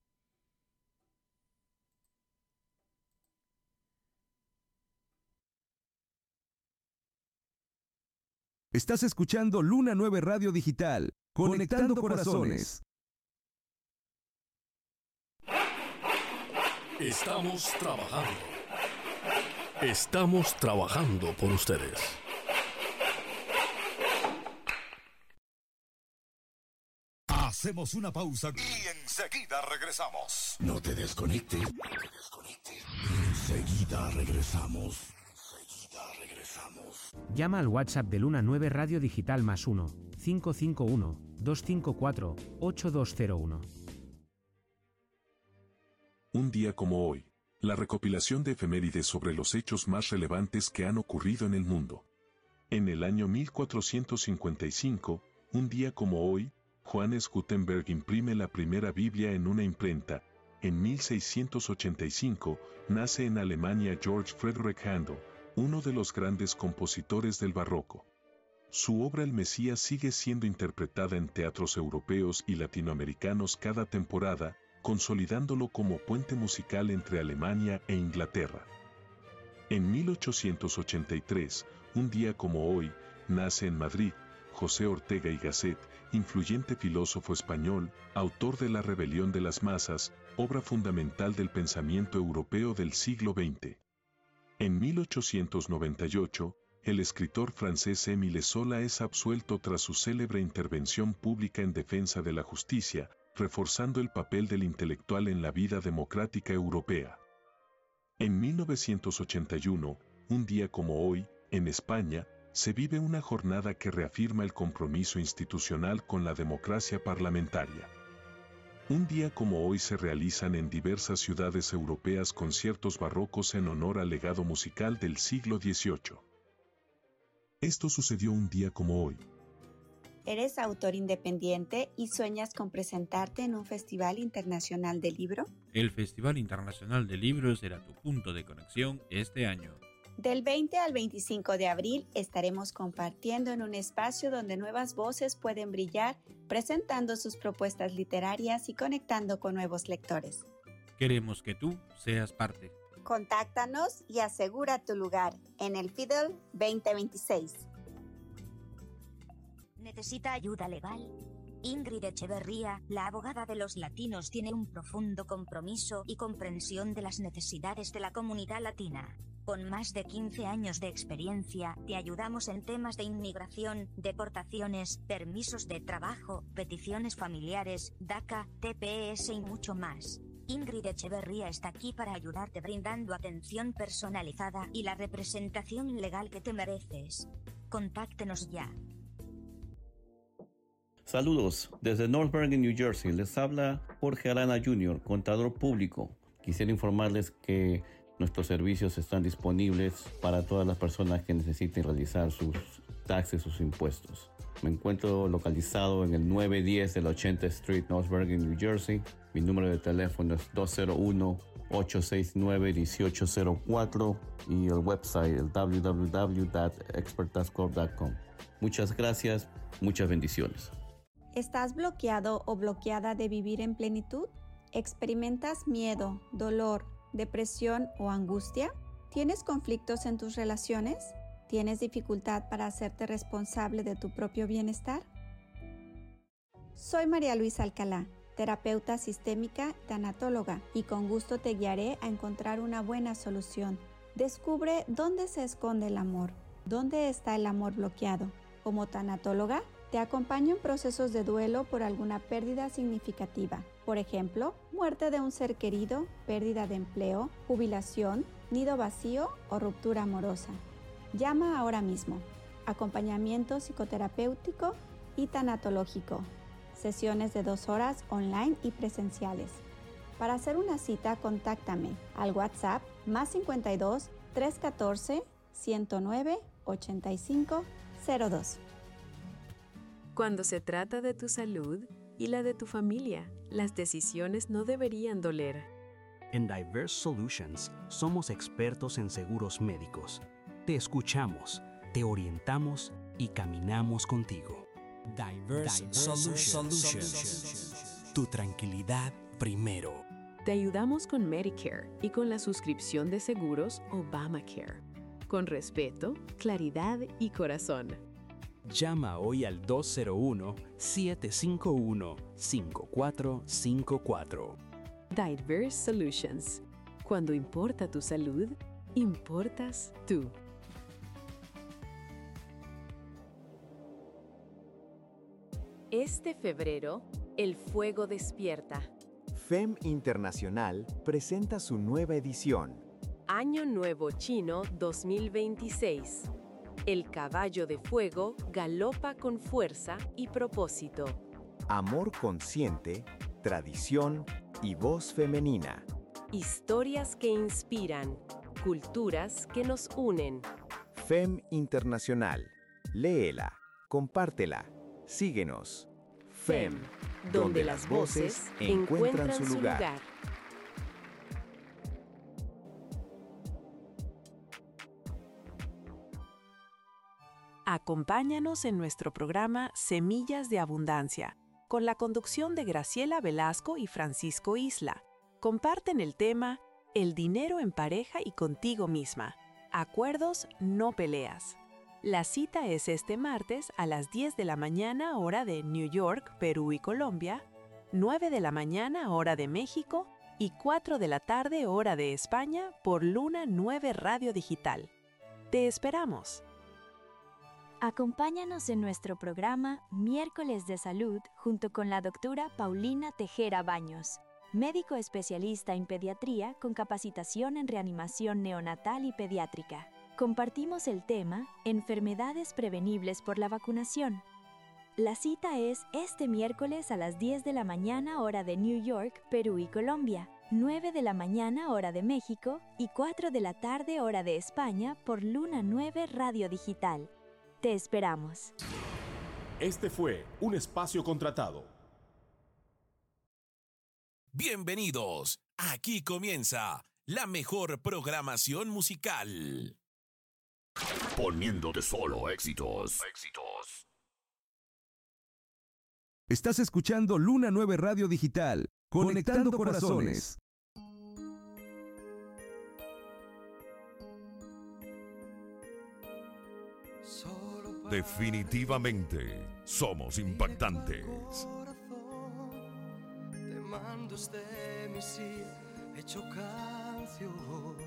Speaker 4: Estás escuchando Luna 9 Radio Digital, conectando corazones.
Speaker 17: Estamos trabajando. Estamos trabajando por ustedes.
Speaker 8: Hacemos una pausa y enseguida regresamos.
Speaker 1: No te desconectes. Enseguida regresamos.
Speaker 9: Llama al WhatsApp de Luna 9 Radio Digital +1 551 254 8201.
Speaker 10: Un día como hoy, la recopilación de efemérides sobre los hechos más relevantes que han ocurrido en el mundo. En el año 1455, un día como hoy, Johannes Gutenberg imprime la primera Biblia en una imprenta. En 1685, nace en Alemania Georg Friedrich Händel, uno de los grandes compositores del barroco. Su obra El Mesías sigue siendo interpretada en teatros europeos y latinoamericanos cada temporada, consolidándolo como puente musical entre Alemania e Inglaterra. En 1883, un día como hoy, nace en Madrid José Ortega y Gasset, influyente filósofo español, autor de La Rebelión de las Masas, obra fundamental del pensamiento europeo del siglo XX. En 1898, el escritor francés Émile Zola es absuelto tras su célebre intervención pública en defensa de la justicia, reforzando el papel del intelectual en la vida democrática europea. En 1981, un día como hoy, en España, se vive una jornada que reafirma el compromiso institucional con la democracia parlamentaria. Un día como hoy se realizan en diversas ciudades europeas conciertos barrocos en honor al legado musical del siglo XVIII. Esto sucedió un día como hoy.
Speaker 11: ¿Eres autor independiente y sueñas con presentarte en un festival internacional de libro?
Speaker 6: El Festival Internacional de Libros será tu punto de conexión este año.
Speaker 11: Del 20 al 25 de abril estaremos compartiendo en un espacio donde nuevas voces pueden brillar, presentando sus propuestas literarias y conectando con nuevos lectores.
Speaker 6: Queremos que tú seas parte.
Speaker 11: Contáctanos y asegura tu lugar en el FIDL 2026.
Speaker 12: ¿Necesita ayuda legal? Ingrid Echeverría, la abogada de los latinos, tiene un profundo compromiso y comprensión de las necesidades de la comunidad latina. Con más de 15 años de experiencia, te ayudamos en temas de inmigración, deportaciones, permisos de trabajo, peticiones familiares, DACA, TPS y mucho más. Ingrid Echeverría está aquí para ayudarte brindando atención personalizada y la representación legal que te mereces. Contáctenos ya.
Speaker 13: Saludos, desde North Bergen, New Jersey, les habla Jorge Arana Jr., contador público. Quisiera informarles que nuestros servicios están disponibles para todas las personas que necesiten realizar sus taxes, sus impuestos. Me encuentro localizado en el 910 de la 80th Street, North Bergen, New Jersey. Mi número de teléfono es 201-869-1804 y el website el www.expertascorp.com. Muchas gracias, muchas bendiciones.
Speaker 11: ¿Estás bloqueado o bloqueada de vivir en plenitud? ¿Experimentas miedo, dolor, depresión o angustia? ¿Tienes conflictos en tus relaciones? ¿Tienes dificultad para hacerte responsable de tu propio bienestar? Soy María Luisa Alcalá, terapeuta sistémica, tanatóloga, y con gusto te guiaré a encontrar una buena solución. Descubre dónde se esconde el amor, dónde está el amor bloqueado. Como tanatóloga, te acompaño en procesos de duelo por alguna pérdida significativa. Por ejemplo, muerte de un ser querido, pérdida de empleo, jubilación, nido vacío o ruptura amorosa. Llama ahora mismo. Acompañamiento psicoterapéutico y tanatológico. Sesiones de 2 horas online y presenciales. Para hacer una cita, contáctame al WhatsApp +52 314 109 85 02.
Speaker 14: Cuando se trata de tu salud y la de tu familia, las decisiones no deberían doler.
Speaker 15: En Diverse Solutions somos expertos en seguros médicos. Te escuchamos, te orientamos y caminamos contigo. Diverse Solutions. Tu tranquilidad primero.
Speaker 14: Te ayudamos con Medicare y con la suscripción de seguros Obamacare. Con respeto, claridad y corazón.
Speaker 15: Llama hoy al 201-751-5454.
Speaker 14: Diverse Solutions. Cuando importa tu salud, importas tú. Este febrero, el fuego despierta.
Speaker 16: FEM Internacional presenta su nueva edición.
Speaker 14: Año Nuevo Chino 2026. El caballo de fuego galopa con fuerza y propósito.
Speaker 16: Amor consciente, tradición y voz femenina.
Speaker 14: Historias que inspiran, culturas que nos unen.
Speaker 16: FEM Internacional. Léela, compártela, síguenos. FEM, donde las voces encuentran su lugar.
Speaker 5: Acompáñanos en nuestro programa Semillas de Abundancia, con la conducción de Graciela Velasco y Francisco Isla. Comparten el tema El dinero en pareja y contigo misma. Acuerdos, no peleas. La cita es este martes a las 10 de la mañana hora de New York, Perú y Colombia, 9 de la mañana hora de México y 4 de la tarde hora de España por Luna 9 Radio Digital. Te esperamos.
Speaker 20: Acompáñanos en nuestro programa Miércoles de Salud junto con la doctora Paulina Tejera Baños, médico especialista en pediatría con capacitación en reanimación neonatal y pediátrica. Compartimos el tema Enfermedades prevenibles por la vacunación. La cita es este miércoles a las 10 de la mañana hora de New York, Perú y Colombia, 9 de la mañana hora de México y 4 de la tarde hora de España por Luna 9 Radio Digital. Te esperamos.
Speaker 17: Este fue un espacio contratado.
Speaker 3: Bienvenidos. Aquí comienza la mejor programación musical.
Speaker 1: Poniéndote solo éxitos.
Speaker 4: Estás escuchando Luna 9 Radio Digital, conectando corazones.
Speaker 1: Definitivamente somos impactantes.
Speaker 2: Te mando este misil hecho canción,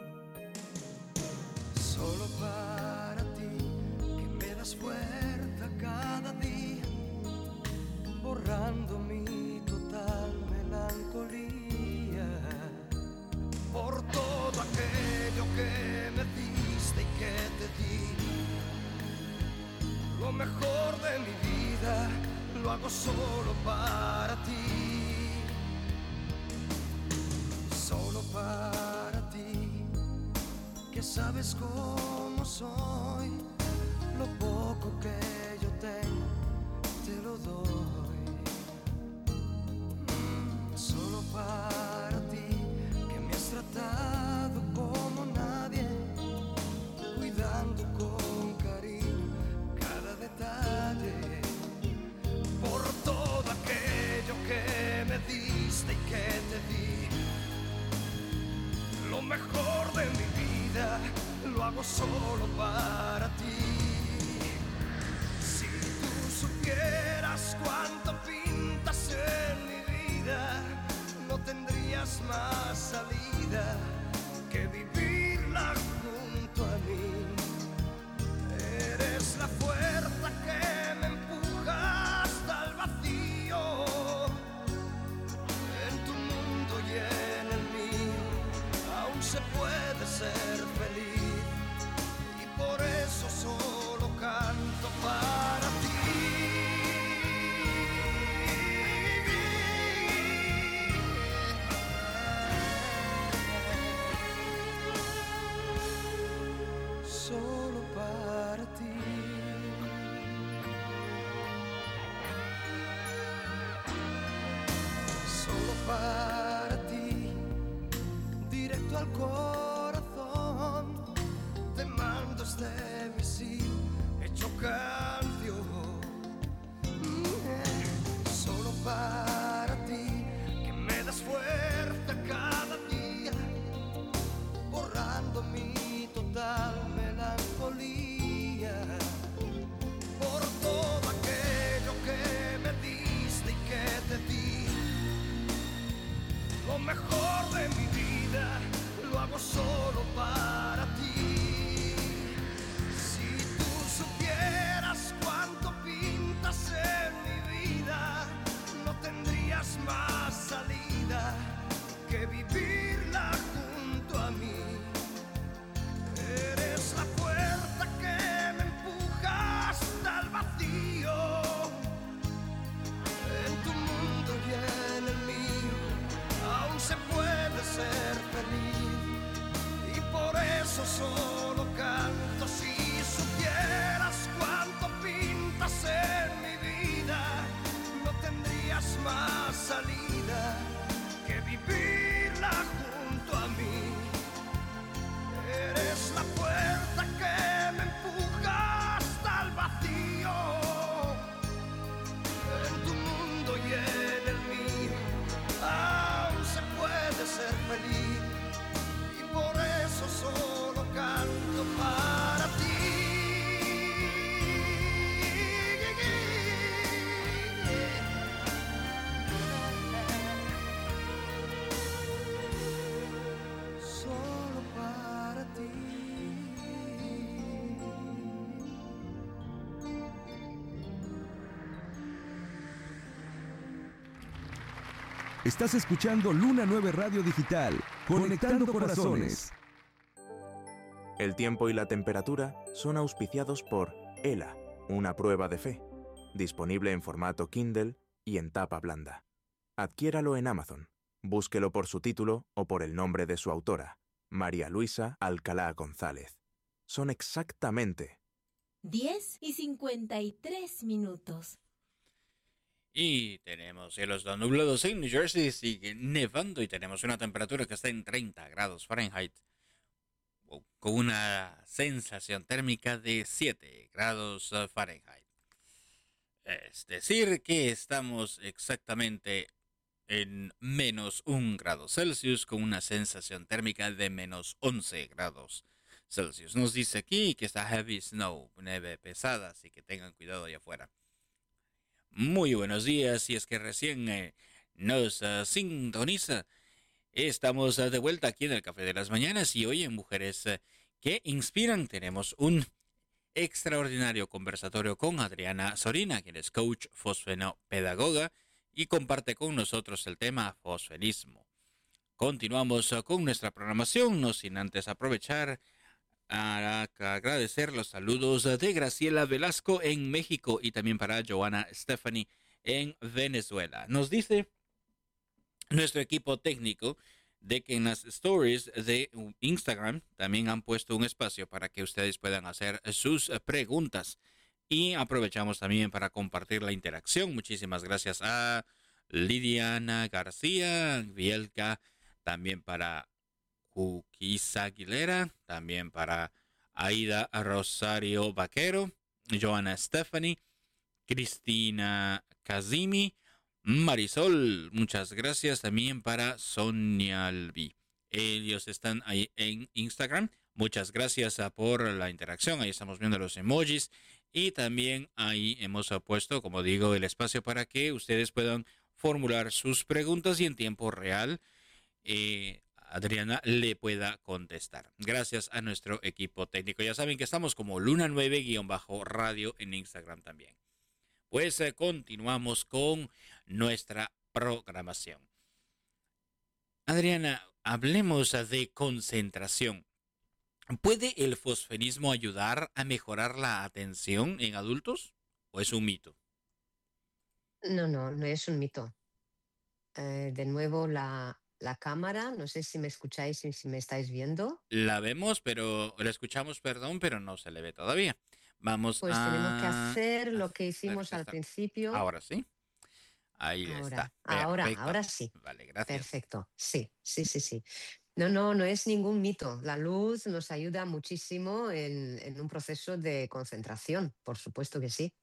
Speaker 2: solo para ti, que me das fuerza cada día, borrando mi total melancolía, por todo aquello que me diste y que te di. Lo mejor de mi vida lo hago solo para ti, solo para ti, que sabes cómo soy, lo poco que yo tengo te lo doy, solo para ti, que me has tratado como nadie, cuidando con cariño cada detalle, por todo aquello que me diste y que para ti, directo al corazón, te mando este misil hecho canción. Solo para ti, que me das fuerza cada día, borrando mi total melancolía, por todo aquello que me diste y que te di. Lo mejor de mi vida lo hago solo para ti. Si tú supieras cuánto pintas en mi vida, no tendrías más salida que vivirla junto a mí. Eres la puerta que me empuja hasta el vacío. En tu mundo y en el mío aún se puede ser feliz, y por eso solo canto. Si supieras cuánto pintas en mi vida, no tendrías más salida que vivirla junto a mí. Eres la puerta que me empuja hasta el vacío. En tu mundo y en el mío aún se puede ser feliz, y por eso solo canto para ti. Solo para ti.
Speaker 4: Estás escuchando Luna 9 Radio Digital, conectando corazones.
Speaker 18: El tiempo y la temperatura son auspiciados por ELA, una prueba de fe, disponible en formato Kindle y en tapa blanda. Adquiéralo en Amazon. Búsquelo por su título o por el nombre de su autora, María Luisa Alcalá González. Son exactamente
Speaker 19: 10:53.
Speaker 6: Y tenemos cielos nublados en New Jersey, sigue nevando y tenemos una temperatura que está en 30 grados Fahrenheit, con una sensación térmica de 7 grados Fahrenheit. Es decir, que estamos exactamente en menos 1 grado Celsius, con una sensación térmica de menos 11 grados Celsius. Nos dice aquí que está heavy snow, nieve pesada, así que tengan cuidado allá afuera. Muy buenos días, si es que recién nos sintoniza. Estamos de vuelta aquí en el Café de las Mañanas y hoy en Mujeres que Inspiran tenemos un extraordinario conversatorio con Adriana Zorina, quien es coach fosfenopedagoga y comparte con nosotros el tema fosfenismo. Continuamos con nuestra programación, no sin antes aprovechar a agradecer los saludos de Graciela Velasco en México y también para Joana Stephanie en Venezuela. Nos dice nuestro equipo técnico de que en las stories de Instagram también han puesto un espacio para que ustedes puedan hacer sus preguntas. Y aprovechamos también para compartir la interacción. Muchísimas gracias a Lidiana García, Bielka, también para Juquisa Aguilera, también para Aida Rosario Vaquero, Joana Stephanie, Cristina Kazimi, Marisol, muchas gracias también para Sonia Albi. Ellos están ahí en Instagram. Muchas gracias por la interacción. Ahí estamos viendo los emojis y también ahí hemos puesto, como digo, el espacio para que ustedes puedan formular sus preguntas y en tiempo real Adriana le pueda contestar. Gracias a nuestro equipo técnico. Ya saben que estamos como Luna 9-radio en Instagram también. Pues continuamos con nuestra programación. Adriana, hablemos de concentración. ¿Puede el fosfenismo ayudar a mejorar la atención en adultos o es un mito?
Speaker 21: No es un mito. De nuevo, la cámara, no sé si me escucháis y si me estáis viendo.
Speaker 6: La vemos, pero la escuchamos, perdón, pero no se le ve todavía. Vamos
Speaker 21: pues tenemos que hacer lo que hicimos al principio.
Speaker 6: Ahora sí. Ahí está.
Speaker 21: Ahora sí.
Speaker 6: Vale, gracias.
Speaker 21: Perfecto. Sí. No es ningún mito. La luz nos ayuda muchísimo en un proceso de concentración, por supuesto que sí.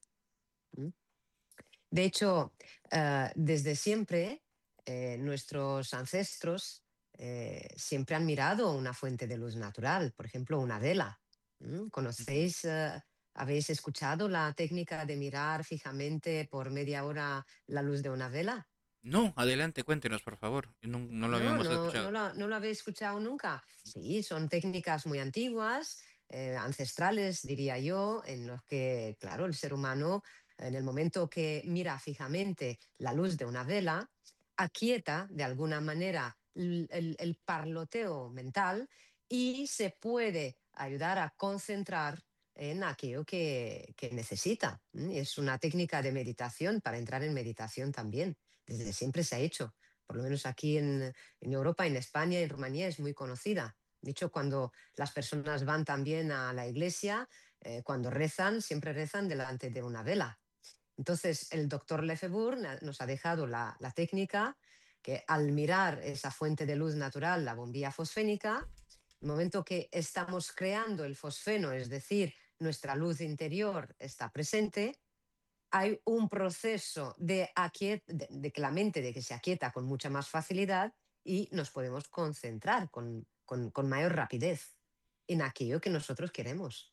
Speaker 21: De hecho, desde siempre, nuestros ancestros siempre han mirado una fuente de luz natural, por ejemplo, una vela. ¿Conocéis, habéis escuchado la técnica de mirar fijamente por media hora la luz de una vela?
Speaker 6: No, adelante, cuéntenos, por favor. No lo habíamos escuchado.
Speaker 21: No lo habéis escuchado nunca. Sí, son técnicas muy antiguas, ancestrales, diría yo, en los que, claro, el ser humano, en el momento que mira fijamente la luz de una vela, aquieta de alguna manera el parloteo mental y se puede ayudar a concentrar en aquello que necesita. Es una técnica de meditación para entrar en meditación también. Desde siempre se ha hecho, por lo menos aquí en Europa, en España, en Rumanía es muy conocida. De hecho, cuando las personas van también a la iglesia, cuando rezan, siempre rezan delante de una vela. Entonces, el doctor Lefebvre nos ha dejado la técnica que al mirar esa fuente de luz natural, la bombilla fosfénica, el momento que estamos creando el fosfeno, es decir, nuestra luz interior está presente, hay un proceso de que la mente de que se aquieta con mucha más facilidad y nos podemos concentrar con mayor rapidez en aquello que nosotros queremos.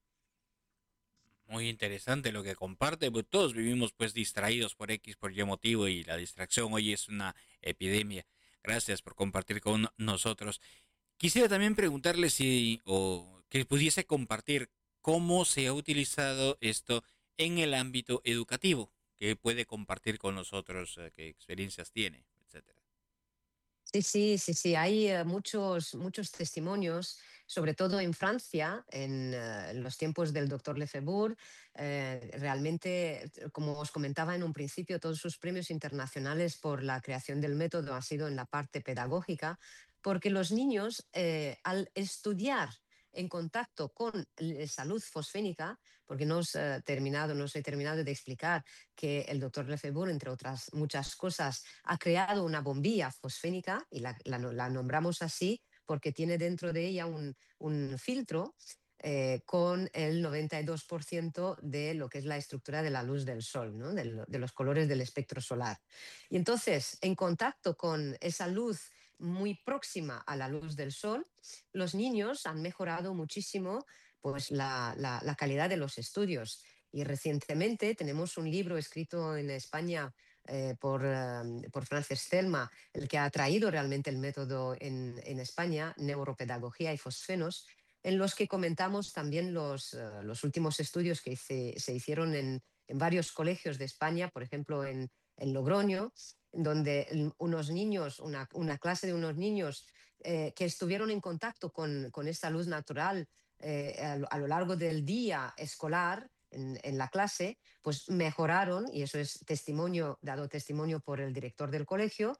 Speaker 6: Muy interesante lo que comparte, pues todos vivimos pues distraídos por X, por Y motivo y la distracción hoy es una epidemia. Gracias por compartir con nosotros. Quisiera también preguntarle o que pudiese compartir cómo se ha utilizado esto en el ámbito educativo, que puede compartir con nosotros, qué experiencias tiene, etcétera.
Speaker 21: Sí. Hay muchos testimonios, sobre todo en Francia, en los tiempos del doctor Lefebvre. Realmente, como os comentaba en un principio, todos sus premios internacionales por la creación del método ha sido en la parte pedagógica, porque los niños, al estudiar en contacto con esa luz fosfénica, porque no os he terminado de explicar que el doctor Lefebvre, entre otras muchas cosas, ha creado una bombilla fosfénica y la nombramos así porque tiene dentro de ella un filtro con el 92% de lo que es la estructura de la luz del sol, ¿no? de los colores del espectro solar. Y entonces, en contacto con esa luz muy próxima a la luz del sol, los niños han mejorado muchísimo pues, la calidad de los estudios. Y recientemente tenemos un libro escrito en España por Frances Thelma, el que ha traído realmente el método en España, Neuropedagogía y Fosfenos, en los que comentamos también los últimos estudios que se hicieron en varios colegios de España, por ejemplo en Logroño, donde unos niños, una clase de unos niños que estuvieron en contacto con esta luz natural a lo largo del día escolar en la clase, pues mejoraron, y eso es dado testimonio por el director del colegio,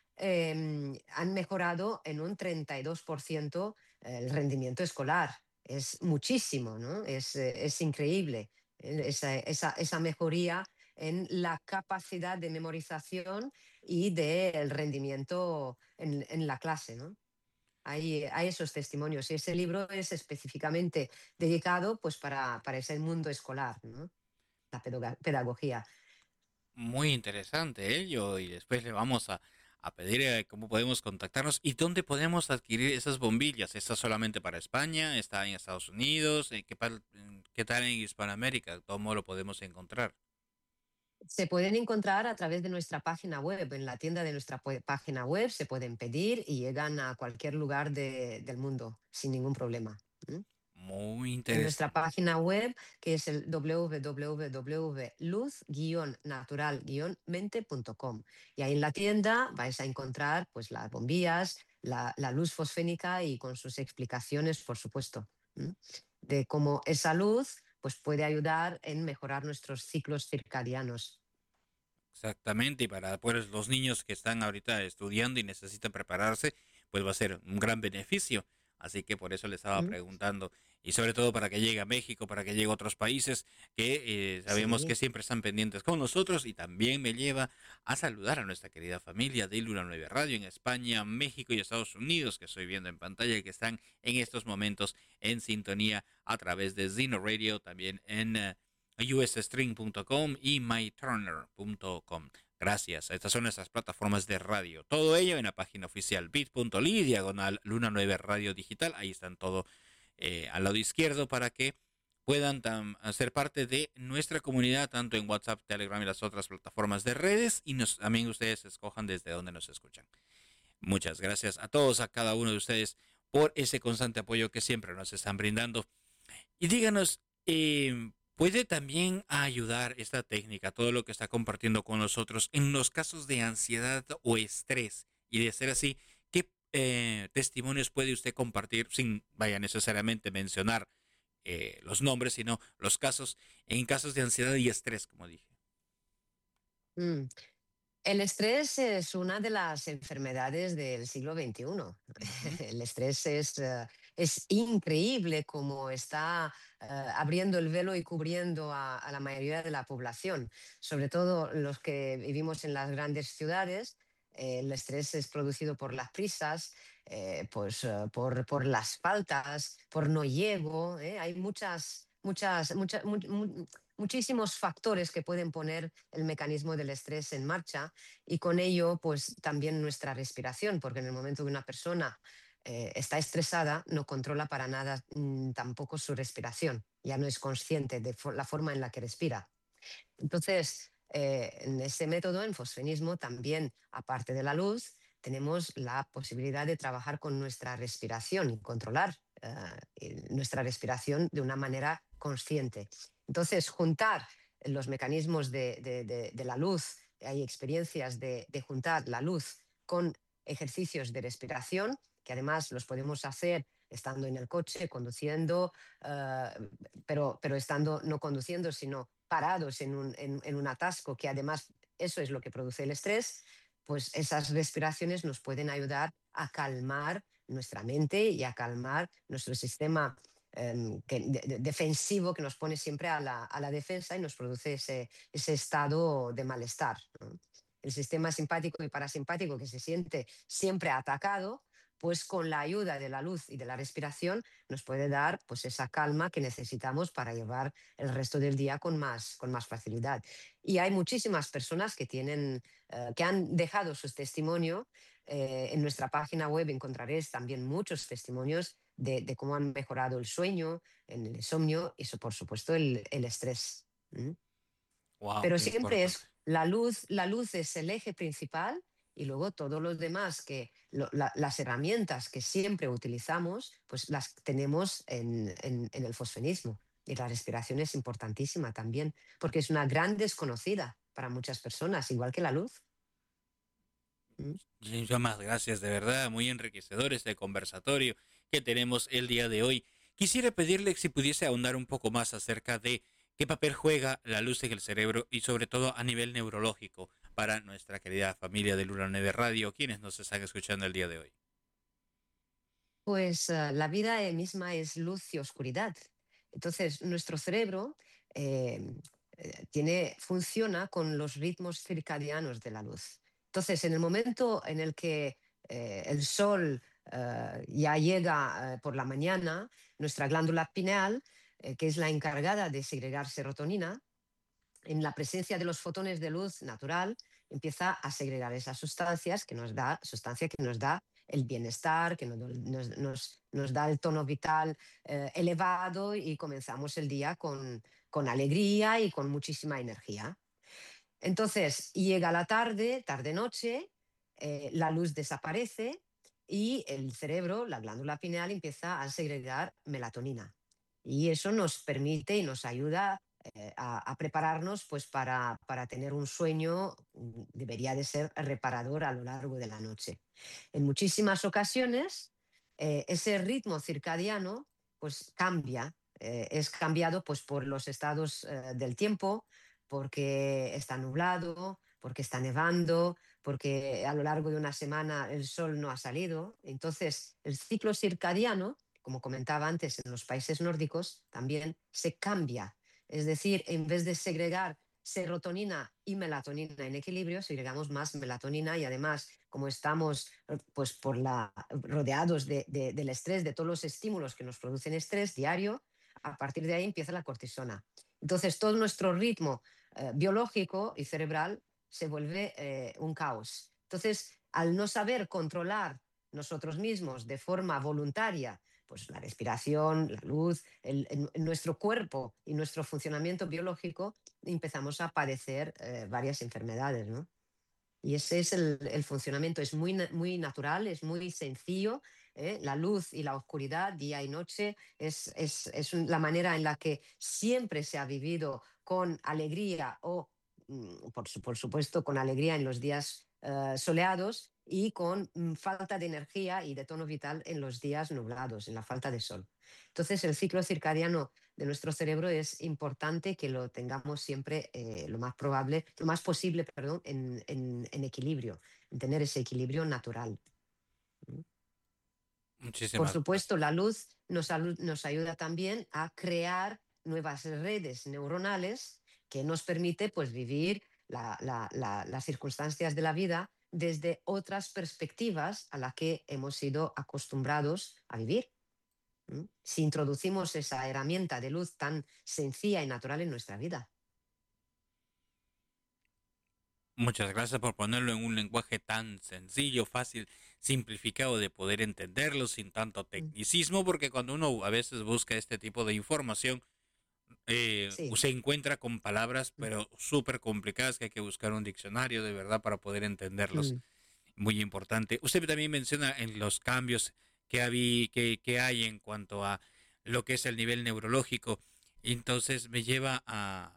Speaker 21: han mejorado en un 32% el rendimiento escolar. Es muchísimo, ¿no? Es increíble esa mejoría en la capacidad de memorización y del rendimiento en la clase, ¿no? Hay esos testimonios y ese libro es específicamente dedicado pues, para ese mundo escolar, ¿no? La pedagogía.
Speaker 6: Muy interesante ello y después le vamos a pedir cómo podemos contactarnos y dónde podemos adquirir esas bombillas. ¿Está solamente para España? ¿Está en Estados Unidos? ¿Qué tal en Hispanoamérica? ¿Cómo lo podemos encontrar?
Speaker 21: Se pueden encontrar a través de nuestra página web. En la tienda de nuestra página web se pueden pedir y llegan a cualquier lugar del mundo sin ningún problema.
Speaker 6: Muy
Speaker 21: En
Speaker 6: interesante.
Speaker 21: nuestra página web, que es el www.luz-natural-mente.com. Y ahí en la tienda vais a encontrar pues, las bombillas, la luz fosfénica y con sus explicaciones, por supuesto, de cómo esa luz pues puede ayudar en mejorar nuestros ciclos circadianos.
Speaker 6: Exactamente, y para pues, los niños que están ahorita estudiando y necesitan prepararse, pues va a ser un gran beneficio. Así que por eso le estaba preguntando y sobre todo para que llegue a México, para que llegue a otros países que sabemos que
Speaker 21: Sí.
Speaker 6: siempre están pendientes con nosotros, y también me lleva a saludar a nuestra querida familia de Luna 9 Radio en España, México y Estados Unidos, que estoy viendo en pantalla y que están en estos momentos en sintonía a través de Zeno Radio, también en usstring.com y myturner.com. Gracias. Estas son nuestras plataformas de radio. Todo ello en la página oficial bit.ly/Luna 9 Radio Digital. Ahí están todo al lado izquierdo para que puedan ser parte de nuestra comunidad, tanto en WhatsApp, Telegram y las otras plataformas de redes. Y también ustedes escojan desde dónde nos escuchan. Muchas gracias a todos, a cada uno de ustedes, por ese constante apoyo que siempre nos están brindando. Y díganos, ¿puede también ayudar esta técnica, todo lo que está compartiendo con nosotros, en los casos de ansiedad o estrés? Y de ser así, ¿qué testimonios puede usted compartir sin vaya necesariamente mencionar los nombres, sino los casos, en casos de ansiedad y estrés, como dije?
Speaker 21: Mm. El estrés es una de las enfermedades del siglo XXI. El estrés es increíble cómo está abriendo el velo y cubriendo a la mayoría de la población, sobre todo los que vivimos en las grandes ciudades. El estrés es producido por las prisas, por las faltas, por no llego. Hay muchísimos factores que pueden poner el mecanismo del estrés en marcha, y con ello pues también nuestra respiración, porque en el momento que una persona está estresada no controla para nada tampoco su respiración, ya no es consciente de la forma en la que respira. Entonces, en ese método, en fosfenismo, también, aparte de la luz, tenemos la posibilidad de trabajar con nuestra respiración y controlar nuestra respiración de una manera consciente. Entonces, juntar los mecanismos de la luz, hay experiencias de juntar la luz con ejercicios de respiración, que además los podemos hacer estando en el coche, conduciendo, pero estando no conduciendo, sino parados en un atasco, que además eso es lo que produce el estrés. Pues esas respiraciones nos pueden ayudar a calmar nuestra mente y a calmar nuestro sistema defensivo, que nos pone siempre a la defensa y nos produce ese estado de malestar, ¿no? El sistema simpático y parasimpático, que se siente siempre atacado, pues con la ayuda de la luz y de la respiración nos puede dar pues esa calma que necesitamos para llevar el resto del día con más facilidad. Y hay muchísimas personas que han dejado su testimonio. En nuestra página web encontraréis también muchos testimonios de cómo han mejorado el sueño, el insomnio y, por supuesto, el estrés.
Speaker 6: Wow,
Speaker 21: Pero
Speaker 6: qué
Speaker 21: siempre
Speaker 6: importante.
Speaker 21: es la luz es el eje principal, y luego todos los demás, las herramientas que siempre utilizamos, pues las tenemos en el fosfenismo. Y la respiración es importantísima también, porque es una gran desconocida para muchas personas, igual que la luz.
Speaker 6: Muchas gracias, de verdad, muy enriquecedor este conversatorio que tenemos el día de hoy. Quisiera pedirle si pudiese ahondar un poco más acerca de qué papel juega la luz en el cerebro y sobre todo a nivel neurológico para nuestra querida familia de Luna 9 Radio, quienes nos están escuchando el día de hoy.
Speaker 21: Pues la vida misma es luz y oscuridad. Entonces, nuestro cerebro funciona con los ritmos circadianos de la luz. Entonces, en el momento en el que el sol ya llega por la mañana, nuestra glándula pineal, que es la encargada de segregar serotonina, en la presencia de los fotones de luz natural, empieza a segregar esas sustancia que nos da el bienestar, que nos da el tono vital elevado, y comenzamos el día con alegría y con muchísima energía. Entonces llega la tarde-noche, la luz desaparece y el cerebro, la glándula pineal, empieza a segregar melatonina. Y eso nos permite y nos ayuda a prepararnos pues, para tener un sueño, debería de ser reparador a lo largo de la noche. En muchísimas ocasiones ese ritmo circadiano pues, cambia, es cambiado pues, por los estados del tiempo, porque está nublado, porque está nevando, porque a lo largo de una semana el sol no ha salido. Entonces, el ciclo circadiano como comentaba antes, en los países nórdicos también se cambia. Es decir, en vez de segregar serotonina y melatonina en equilibrio, segregamos más melatonina y además, como estamos pues, rodeados del estrés, de todos los estímulos que nos producen estrés diario, a partir de ahí empieza la cortisona. Entonces, todo nuestro ritmo biológico y cerebral se vuelve un caos. Entonces, al no saber controlar nosotros mismos de forma voluntaria, pues la respiración, la luz, nuestro cuerpo y nuestro funcionamiento biológico, empezamos a padecer varias enfermedades, ¿no? Y ese es el funcionamiento, es muy natural, es muy sencillo. La luz y la oscuridad, día y noche, es la manera en la que siempre se ha vivido con alegría o, por supuesto, con alegría en los días soleados y con falta de energía y de tono vital en los días nublados, en la falta de sol. Entonces, el ciclo circadiano de nuestro cerebro es importante que lo tengamos siempre lo más posible, en equilibrio, en tener ese equilibrio natural. Por supuesto, la luz nos ayuda también a crear nuevas redes neuronales que nos permite pues, vivir las circunstancias de la vida desde otras perspectivas a las que hemos sido acostumbrados a vivir. Si introducimos esa herramienta de luz tan sencilla y natural en nuestra vida.
Speaker 6: Muchas gracias por ponerlo en un lenguaje tan sencillo, fácil, simplificado de poder entenderlo sin tanto tecnicismo, porque cuando uno a veces busca este tipo de información, se encuentra con palabras, pero súper complicadas que hay que buscar un diccionario de verdad para poder entenderlos. Muy importante. Usted también menciona en los cambios que hay en cuanto a lo que es el nivel neurológico. Entonces me lleva a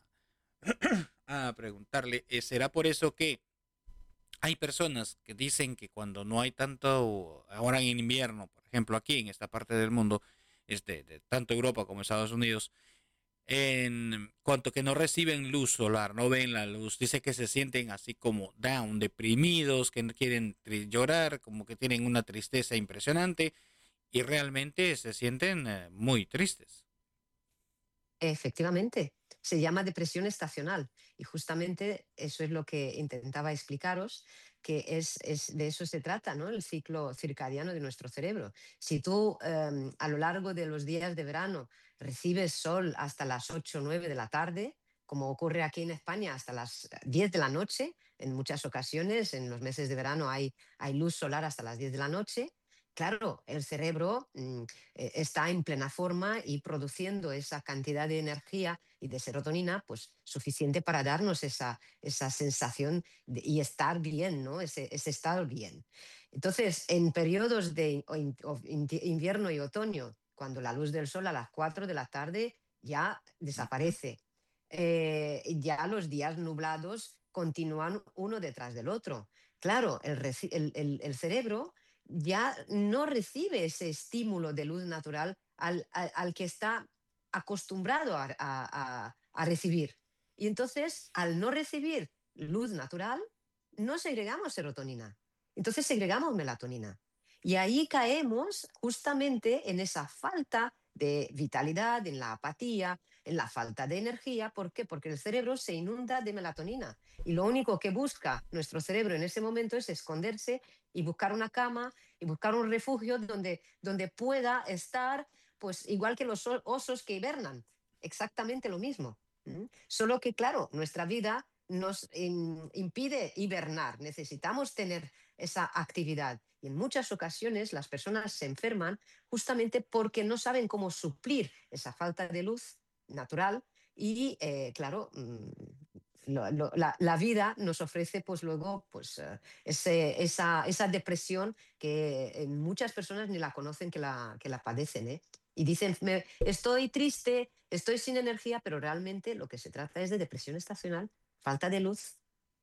Speaker 6: preguntarle, ¿será por eso que hay personas que dicen que cuando no hay tanto, ahora en invierno, por ejemplo aquí en esta parte del mundo, de tanto Europa como Estados Unidos, en cuanto que no reciben luz solar, no ven la luz, dice que se sienten así como down, deprimidos, que no quieren llorar, como que tienen una tristeza impresionante y realmente se sienten muy tristes?
Speaker 21: Efectivamente, se llama depresión estacional y justamente eso es lo que intentaba explicaros, que de eso se trata, ¿no? El ciclo circadiano de nuestro cerebro. Si tú a lo largo de los días de verano recibes sol hasta las 8 o 9 de la tarde, como ocurre aquí en España hasta las 10 de la noche, en muchas ocasiones en los meses de verano hay luz solar hasta las 10 de la noche. Claro, el cerebro está en plena forma y produciendo esa cantidad de energía y de serotonina pues, suficiente para darnos esa sensación y estar bien, ¿no? Ese estar bien. Entonces, en periodos de invierno y otoño, cuando la luz del sol a las 4 de la tarde ya desaparece, ya los días nublados continúan uno detrás del otro. Claro, el cerebro ya no recibe ese estímulo de luz natural al que está acostumbrado a recibir. Y entonces, al no recibir luz natural, no segregamos serotonina. Entonces segregamos melatonina. Y ahí caemos justamente en esa falta de vitalidad, en la apatía, en la falta de energía. ¿Por qué? Porque el cerebro se inunda de melatonina. Y lo único que busca nuestro cerebro en ese momento es esconderse y buscar una cama y buscar un refugio donde pueda estar, pues igual que los osos que hibernan, exactamente lo mismo. Solo que, claro, nuestra vida nos impide hibernar, necesitamos tener esa actividad. Y en muchas ocasiones las personas se enferman justamente porque no saben cómo suplir esa falta de luz natural y, claro, la vida nos ofrece pues luego pues, esa depresión que muchas personas ni la conocen que la padecen, ¿eh? Y dicen, estoy triste, estoy sin energía, pero realmente lo que se trata es de depresión estacional, falta de luz.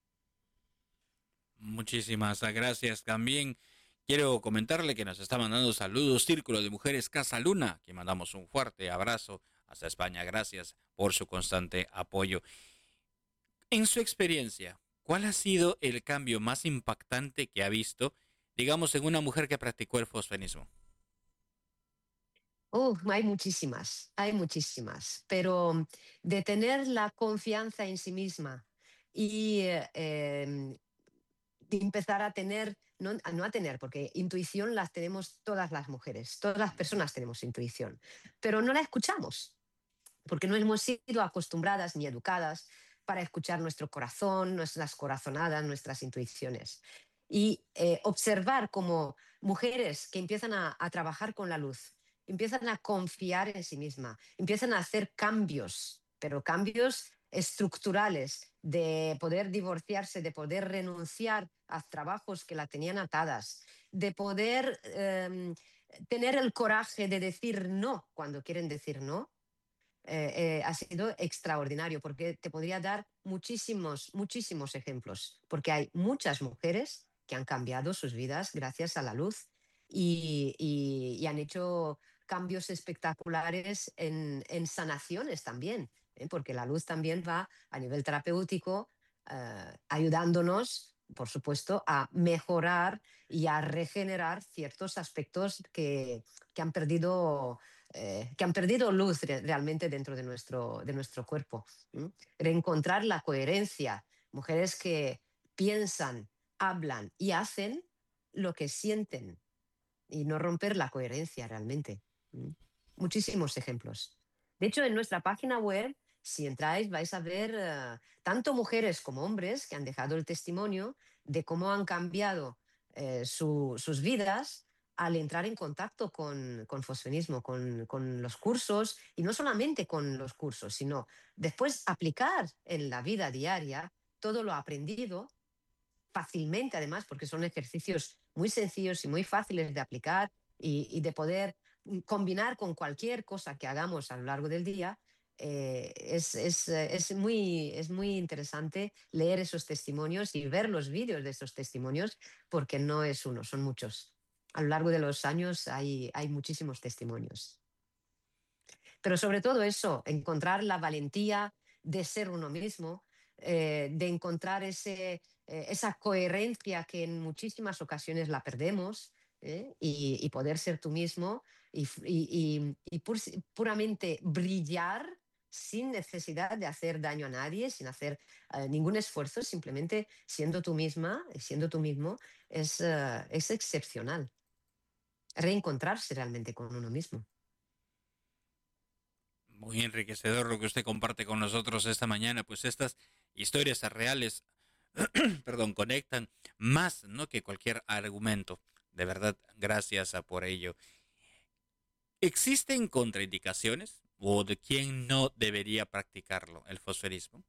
Speaker 6: Muchísimas gracias. También quiero comentarle que nos está mandando saludos Círculo de Mujeres Casa Luna, que mandamos un fuerte abrazo hasta España. Gracias por su constante apoyo. En su experiencia, ¿cuál ha sido el cambio más impactante que ha visto, digamos, en una mujer que practicó el fosfenismo?
Speaker 21: Hay muchísimas, pero de tener la confianza en sí misma y de empezar a tener, no a tener, porque intuición las tenemos todas las mujeres, todas las personas tenemos intuición, pero no la escuchamos, porque no hemos sido acostumbradas ni educadas para escuchar nuestro corazón, nuestras corazonadas, nuestras intuiciones. Y observar como mujeres que empiezan a trabajar con la luz, empiezan a confiar en sí misma, empiezan a hacer cambios, pero cambios estructurales, de poder divorciarse, de poder renunciar a trabajos que la tenían atadas, de poder tener el coraje de decir no cuando quieren decir no, ha sido extraordinario, porque te podría dar muchísimos, muchísimos ejemplos, porque hay muchas mujeres que han cambiado sus vidas gracias a la luz y han hecho cambios espectaculares en sanaciones también, porque la luz también va a nivel terapéutico ayudándonos, por supuesto, a mejorar y a regenerar ciertos aspectos que han perdido luz realmente dentro de nuestro cuerpo. Reencontrar la coherencia, mujeres que piensan, hablan y hacen lo que sienten y no romper la coherencia realmente. Muchísimos ejemplos. De hecho, en nuestra página web, si entráis, vais a ver tanto mujeres como hombres que han dejado el testimonio de cómo han cambiado sus vidas al entrar en contacto con fosfenismo, con los cursos, y no solamente con los cursos, sino después aplicar en la vida diaria todo lo aprendido fácilmente, además, porque son ejercicios muy sencillos y muy fáciles de aplicar y de poder combinar con cualquier cosa que hagamos a lo largo del día. Es muy interesante leer esos testimonios y ver los vídeos de esos testimonios, porque no es uno, son muchos. A lo largo de los años hay muchísimos testimonios. Pero sobre todo eso, encontrar la valentía de ser uno mismo, de encontrar esa coherencia que en muchísimas ocasiones la perdemos, y poder ser tú mismo y puramente brillar sin necesidad de hacer daño a nadie, sin hacer ningún esfuerzo, simplemente siendo tú misma, siendo tú mismo, es excepcional. Reencontrarse realmente con uno mismo.
Speaker 6: Muy enriquecedor lo que usted comparte con nosotros esta mañana, pues estas historias reales, perdón, conectan más, ¿no?, que cualquier argumento. De verdad, gracias por ello. ¿Existen contraindicaciones o de quién no debería practicarlo, el fosferismo?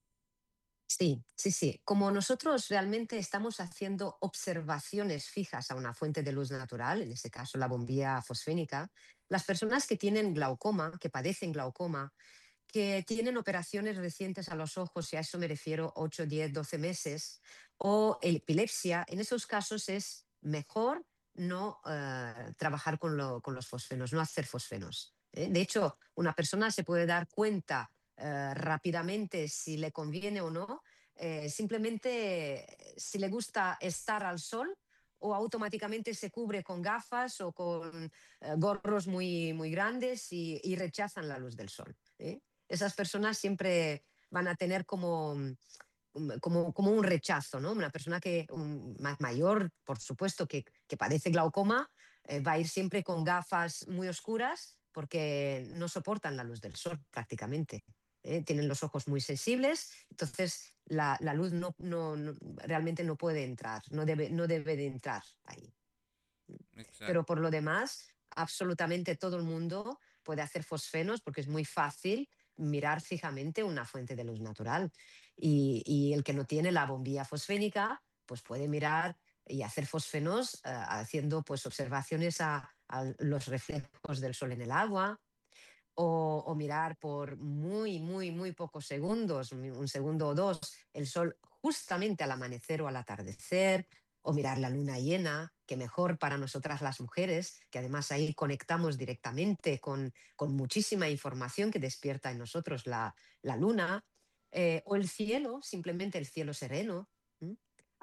Speaker 21: Sí. Como nosotros realmente estamos haciendo observaciones fijas a una fuente de luz natural, en este caso la bombilla fosfénica, las personas que tienen glaucoma, que padecen glaucoma, que tienen operaciones recientes a los ojos, y a eso me refiero 8, 10, 12 meses, o epilepsia, en esos casos es mejor no trabajar con los fosfenos, no hacer fosfenos. De hecho, una persona se puede dar cuenta rápidamente si le conviene o no, simplemente si le gusta estar al sol, o automáticamente se cubre con gafas o con gorros muy, muy grandes y rechazan la luz del sol. Esas personas siempre van a tener como un rechazo, ¿no? Una persona más mayor, por supuesto, que padece glaucoma, va a ir siempre con gafas muy oscuras porque no soportan la luz del sol prácticamente. Tienen los ojos muy sensibles, entonces la luz realmente no puede entrar, no debe de entrar ahí.
Speaker 6: Exacto.
Speaker 21: Pero por lo demás, absolutamente todo el mundo puede hacer fosfenos, porque es muy fácil mirar fijamente una fuente de luz natural. Y el que no tiene la bombilla fosfénica, pues puede mirar y hacer fosfenos haciendo pues observaciones a los reflejos del sol en el agua, o mirar por muy, muy, muy pocos segundos, un segundo o dos, el sol justamente al amanecer o al atardecer, o mirar la luna llena, que mejor para nosotras las mujeres, que además ahí conectamos directamente con muchísima información que despierta en nosotros la luna, o el cielo, simplemente el cielo sereno.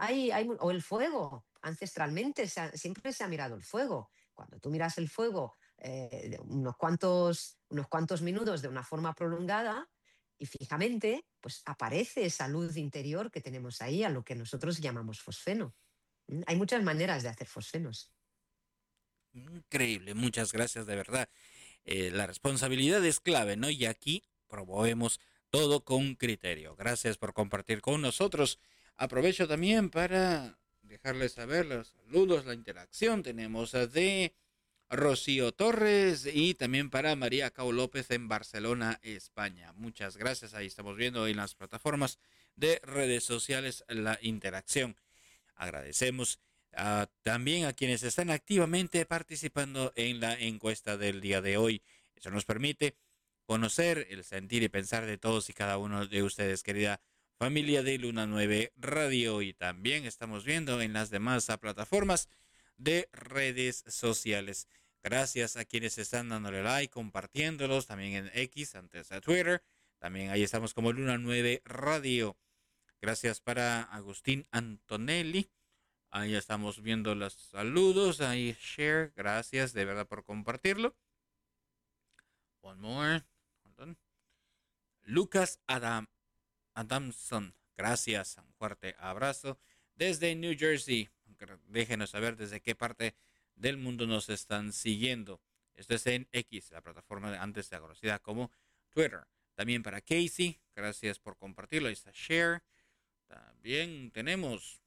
Speaker 21: O el fuego, ancestralmente siempre se ha mirado el fuego. Cuando tú miras el fuego unos cuantos minutos de una forma prolongada y fijamente, pues aparece esa luz interior que tenemos ahí, a lo que nosotros llamamos fosfeno. Hay muchas maneras de hacer fosfenos.
Speaker 6: Increíble, muchas gracias de verdad. La responsabilidad es clave, ¿no? Y aquí promovemos todo con criterio. Gracias por compartir con nosotros. Aprovecho también para dejarles saber los saludos, la interacción. Tenemos de Rocío Torres y también para María Cao López en Barcelona, España. Muchas gracias. Ahí estamos viendo en las plataformas de redes sociales la interacción. Agradecemos también a quienes están activamente participando en la encuesta del día de hoy. Eso nos permite conocer el sentir y pensar de todos y cada uno de ustedes, querida familia de Luna 9 Radio. Y también estamos viendo en las demás plataformas de redes sociales. Gracias a quienes están dándole like, compartiéndolos, también en X, antes de Twitter. También ahí estamos como Luna 9 Radio. Gracias para Agustín Antonelli. Ahí estamos viendo los saludos. Ahí share. Gracias de verdad por compartirlo. One more. Hold on. Lucas Adamson. Gracias. Un fuerte abrazo desde New Jersey. Déjenos saber desde qué parte del mundo nos están siguiendo. Esto es en X, la plataforma antes conocida como Twitter. También para Casey. Gracias por compartirlo. Ahí está share. También tenemos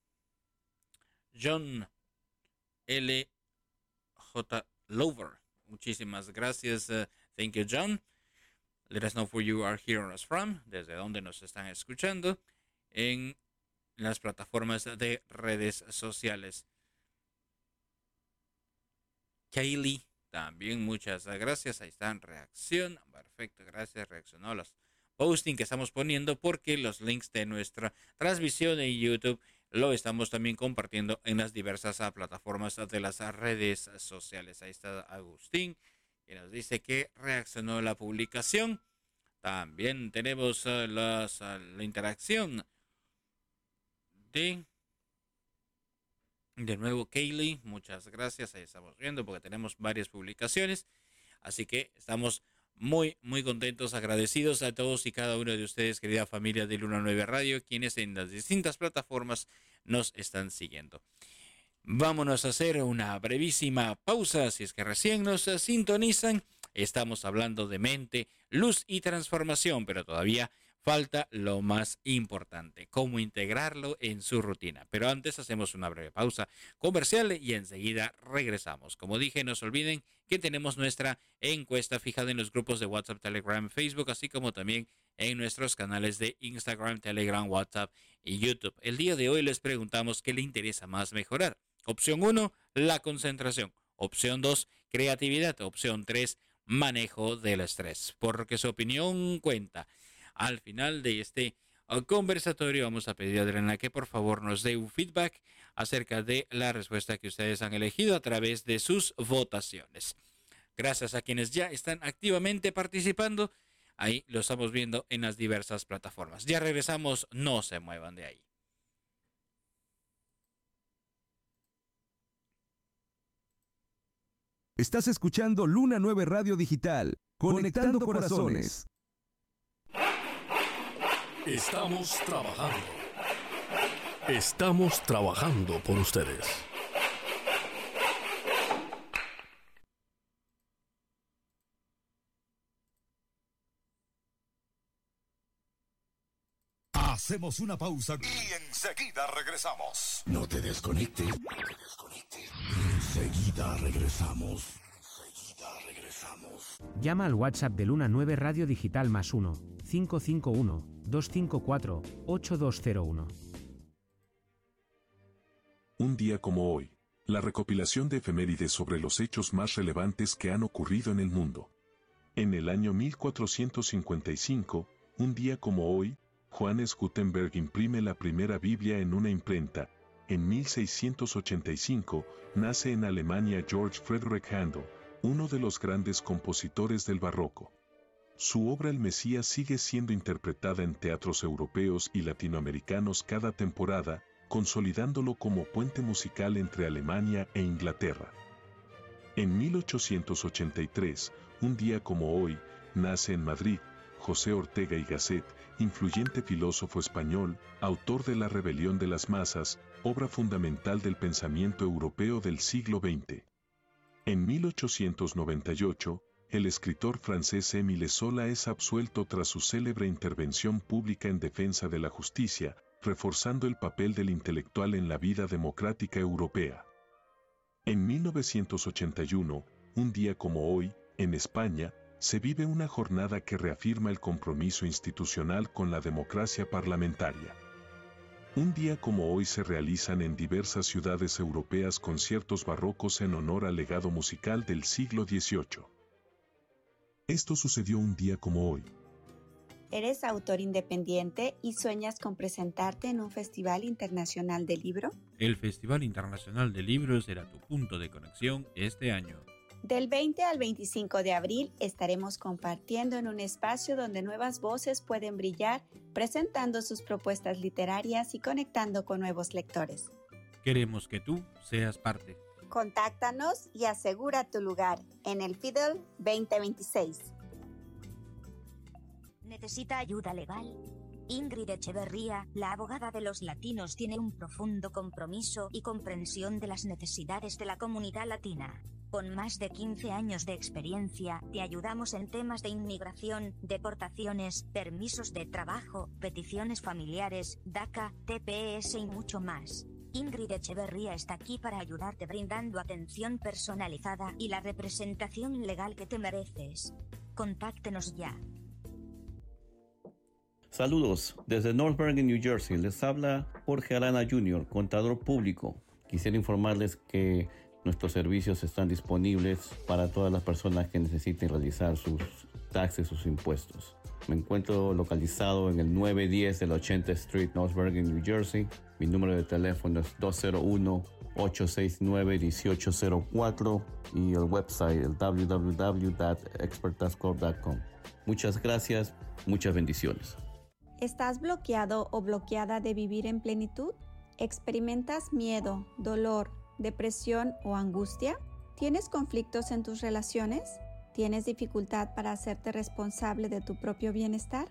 Speaker 6: John L. J. Lover. Muchísimas gracias. Thank you, John. Let us know where you are hearing us from. Desde dónde nos están escuchando en las plataformas de redes sociales. Kaylee, también muchas gracias. Ahí está en reacción. Perfecto, gracias. Reaccionó a los posting que estamos poniendo porque los links de nuestra transmisión en YouTube lo estamos también compartiendo en las diversas plataformas de las redes sociales. Ahí está Agustín, que nos dice que reaccionó a la publicación. También tenemos la interacción de nuevo Kaylee. Muchas gracias. Ahí estamos viendo porque tenemos varias publicaciones. Así que estamos muy contentos, agradecidos a todos y cada uno de ustedes, querida familia de Luna 9 Radio, quienes en las distintas plataformas nos están siguiendo. Vámonos a hacer una brevísima pausa, si es que recién nos sintonizan. Estamos hablando de mente, luz y transformación, pero todavía falta lo más importante, cómo integrarlo en su rutina. Pero antes hacemos una breve pausa comercial y enseguida regresamos. Como dije, no se olviden que tenemos nuestra encuesta fijada en los grupos de WhatsApp, Telegram, Facebook, así como también en nuestros canales de Instagram, Telegram, WhatsApp y YouTube. El día de hoy les preguntamos qué le interesa más mejorar. Opción 1, la concentración. Opción 2, creatividad. Opción 3, manejo del estrés. Porque su opinión cuenta. Al final de este conversatorio vamos a pedir a Adriana que por favor nos dé un feedback acerca de la respuesta que ustedes han elegido a través de sus votaciones. Gracias a quienes ya están activamente participando. Ahí lo estamos viendo en las diversas plataformas. Ya regresamos, no se muevan de ahí.
Speaker 4: Estás escuchando Luna 9 Radio Digital, conectando corazones.
Speaker 17: Estamos trabajando. Estamos trabajando por ustedes.
Speaker 8: Hacemos una pausa y enseguida regresamos.
Speaker 1: No te desconectes. Enseguida regresamos.
Speaker 9: Llama al WhatsApp de Luna 9 Radio Digital +1 551 254 8201.
Speaker 10: Un día como hoy, la recopilación de efemérides sobre los hechos más relevantes que han ocurrido en el mundo. En el año 1455, un día como hoy, Johannes Gutenberg imprime la primera Biblia en una imprenta. En 1685, nace en Alemania George Frederick Handel, uno de los grandes compositores del barroco. Su obra El Mesías sigue siendo interpretada en teatros europeos y latinoamericanos cada temporada, consolidándolo como puente musical entre Alemania e Inglaterra. En 1883, un día como hoy, nace en Madrid José Ortega y Gasset, influyente filósofo español, autor de La Rebelión de las Masas, obra fundamental del pensamiento europeo del siglo XX. En 1898, el escritor francés Émile Zola es absuelto tras su célebre intervención pública en defensa de la justicia, reforzando el papel del intelectual en la vida democrática europea. En 1981, un día como hoy, en España, se vive una jornada que reafirma el compromiso institucional con la democracia parlamentaria. Un día como hoy se realizan en diversas ciudades europeas conciertos barrocos en honor al legado musical del siglo XVIII. Esto sucedió un día como hoy.
Speaker 11: ¿Eres autor independiente y sueñas con presentarte en un Festival Internacional de Libro?
Speaker 6: El Festival Internacional de Libros será tu punto de conexión este año.
Speaker 11: Del 20 al 25 de abril estaremos compartiendo en un espacio donde nuevas voces pueden brillar, presentando sus propuestas literarias y conectando con nuevos lectores.
Speaker 6: Queremos que tú seas parte.
Speaker 11: Contáctanos y asegura tu lugar en el FIDL 2026.
Speaker 12: ¿Necesita ayuda legal? Ingrid Echeverría, la abogada de los latinos, tiene un profundo compromiso y comprensión de las necesidades de la comunidad latina. Con más de 15 años de experiencia, te ayudamos en temas de inmigración, deportaciones, permisos de trabajo, peticiones familiares, DACA, TPS y mucho más. Ingrid Echeverría está aquí para ayudarte brindando atención personalizada y la representación legal que te mereces. Contáctenos ya.
Speaker 13: Saludos, desde North Bergen, New Jersey, les habla Jorge Arana Jr., contador público. Quisiera informarles que nuestros servicios están disponibles para todas las personas que necesiten realizar sus taxes, sus impuestos. Me encuentro localizado en el 910 de la 80th Street, North Bergen, New Jersey. Mi número de teléfono es 201-869-1804 y el website el www.expertascorp.com. Muchas gracias, muchas bendiciones.
Speaker 11: ¿Estás bloqueado o bloqueada de vivir en plenitud? ¿Experimentas miedo, dolor, depresión o angustia? ¿Tienes conflictos en tus relaciones? ¿Tienes dificultad para hacerte responsable de tu propio bienestar?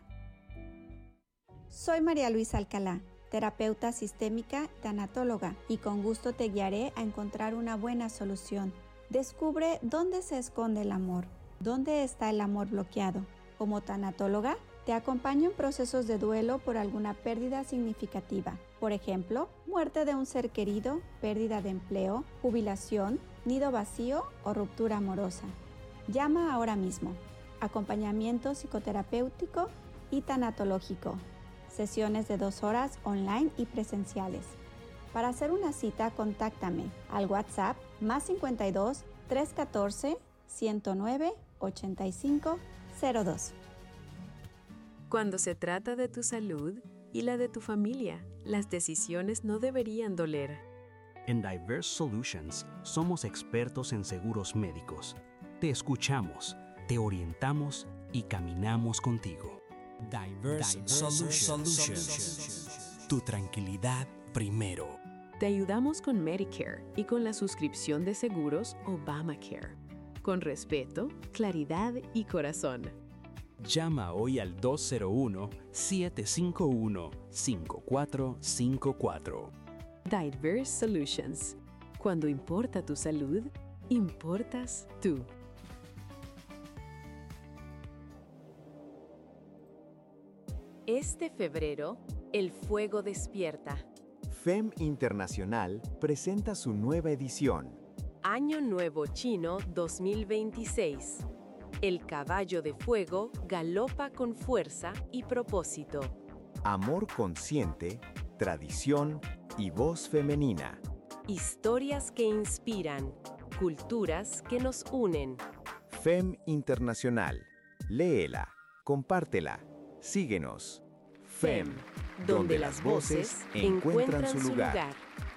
Speaker 11: Soy María Luisa Alcalá, terapeuta sistémica, tanatóloga, y con gusto te guiaré a encontrar una buena solución. Descubre dónde se esconde el amor, dónde está el amor bloqueado. Como tanatóloga, te acompaño en procesos de duelo por alguna pérdida significativa. Por ejemplo, muerte de un ser querido, pérdida de empleo, jubilación, nido vacío o ruptura amorosa. Llama ahora mismo. Acompañamiento psicoterapéutico y tanatológico. Sesiones de 2 horas online y presenciales. Para hacer una cita, contáctame al WhatsApp +52 314 109 85 02.
Speaker 14: Cuando se trata de tu salud y la de tu familia, las decisiones no deberían doler.
Speaker 15: En Diverse Solutions somos expertos en seguros médicos. Te escuchamos, te orientamos y caminamos contigo. Diverse Solutions. Tu tranquilidad primero.
Speaker 14: Te ayudamos con Medicare y con la suscripción de seguros Obamacare. Con respeto, claridad y corazón.
Speaker 15: Llama hoy al 201-751-5454.
Speaker 14: Diverse Solutions. Cuando importa tu salud, importas tú. Este febrero, el fuego despierta.
Speaker 16: FEM Internacional presenta su nueva edición.
Speaker 14: Año Nuevo Chino 2026. El caballo de fuego galopa con fuerza y propósito.
Speaker 16: Amor consciente, tradición y voz femenina.
Speaker 14: Historias que inspiran, culturas que nos unen.
Speaker 16: FEM Internacional. Léela, compártela, síguenos. FEM, donde las voces encuentran su lugar.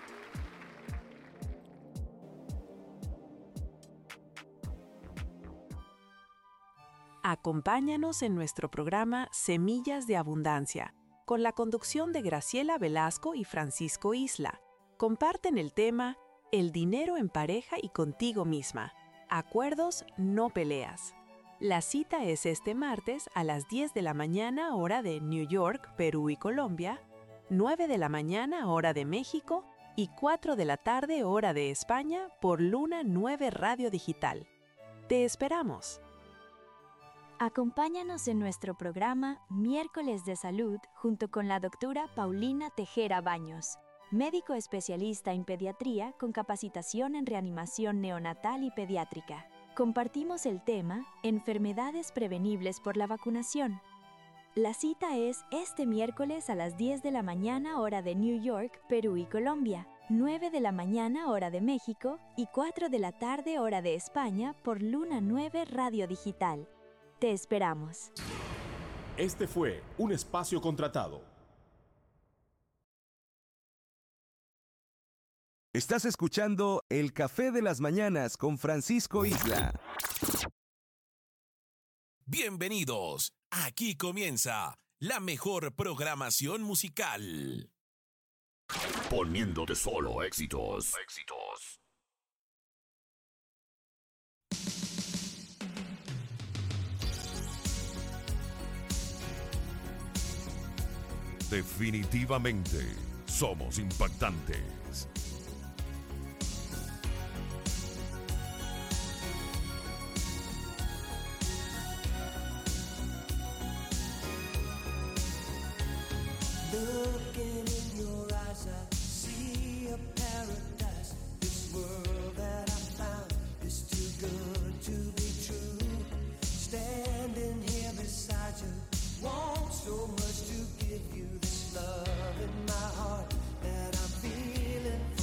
Speaker 5: Acompáñanos en nuestro programa Semillas de Abundancia, con la conducción de Graciela Velasco y Francisco Isla. Comparten el tema El dinero en pareja y contigo misma.
Speaker 14: Acuerdos, no peleas. La cita es este martes a las 10 de la mañana hora de New York, Perú y Colombia, 9 de la mañana hora de México y 4 de la tarde hora de España por Luna 9 Radio Digital. Te esperamos.
Speaker 20: Acompáñanos en nuestro programa Miércoles de Salud junto con la doctora Paulina Tejera Baños, médico especialista en pediatría con capacitación en reanimación neonatal y pediátrica. Compartimos el tema Enfermedades prevenibles por la vacunación. La cita es este miércoles a las 10 de la mañana hora de New York, Perú y Colombia, 9 de la mañana hora de México y 4 de la tarde hora de España por Luna 9 Radio Digital. Te esperamos.
Speaker 17: Este fue un espacio contratado.
Speaker 4: Estás escuchando El Café de las Mañanas con Francisco Isla.
Speaker 3: Bienvenidos. Aquí comienza la mejor programación musical.
Speaker 1: Poniéndote solo éxitos. Definitivamente somos impactantes.
Speaker 2: Looking in your eyes, I see a paradise. This world that I found is too good to be true. Standing here beside you, want so much to give you this love in my heart that I'm feeling.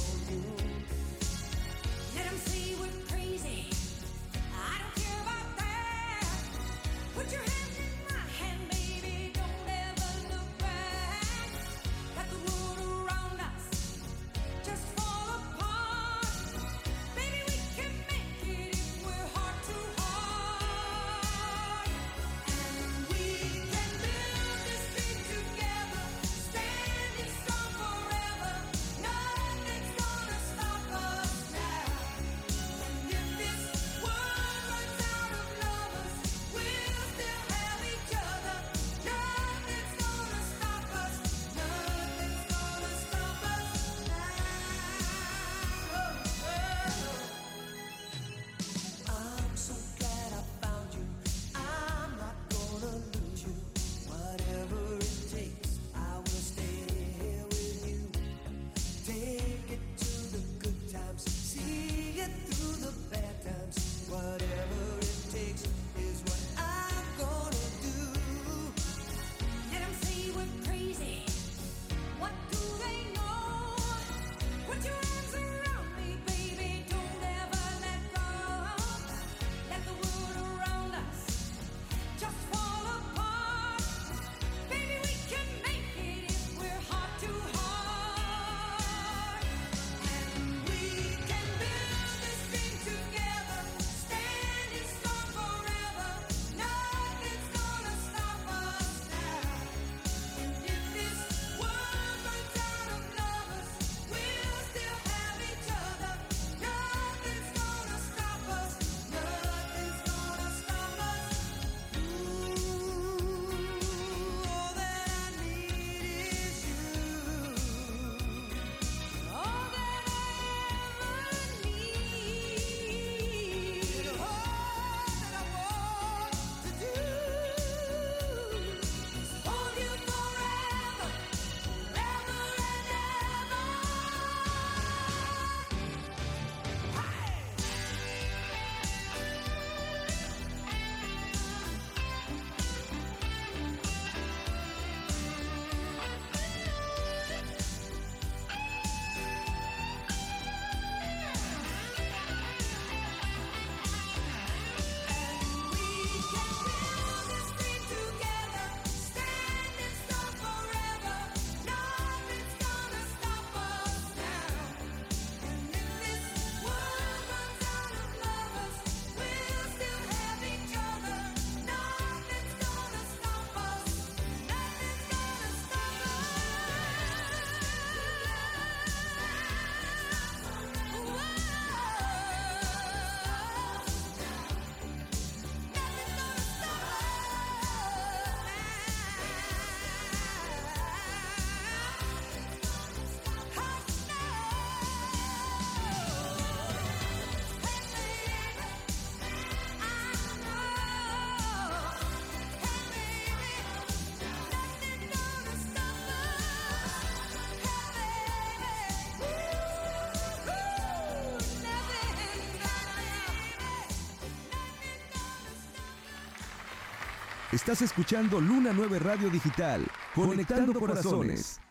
Speaker 4: Estás escuchando Luna 9 Radio Digital, conectando corazones.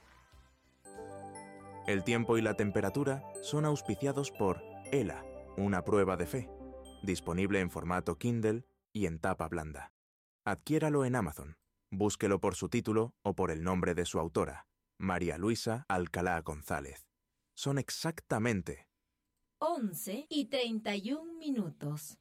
Speaker 18: El tiempo y la temperatura son auspiciados por ELA, una prueba de fe. Disponible en formato Kindle y en tapa blanda. Adquiéralo en Amazon. Búsquelo por su título o por el nombre de su autora, María Luisa Alcalá González. Son exactamente
Speaker 19: 11:31.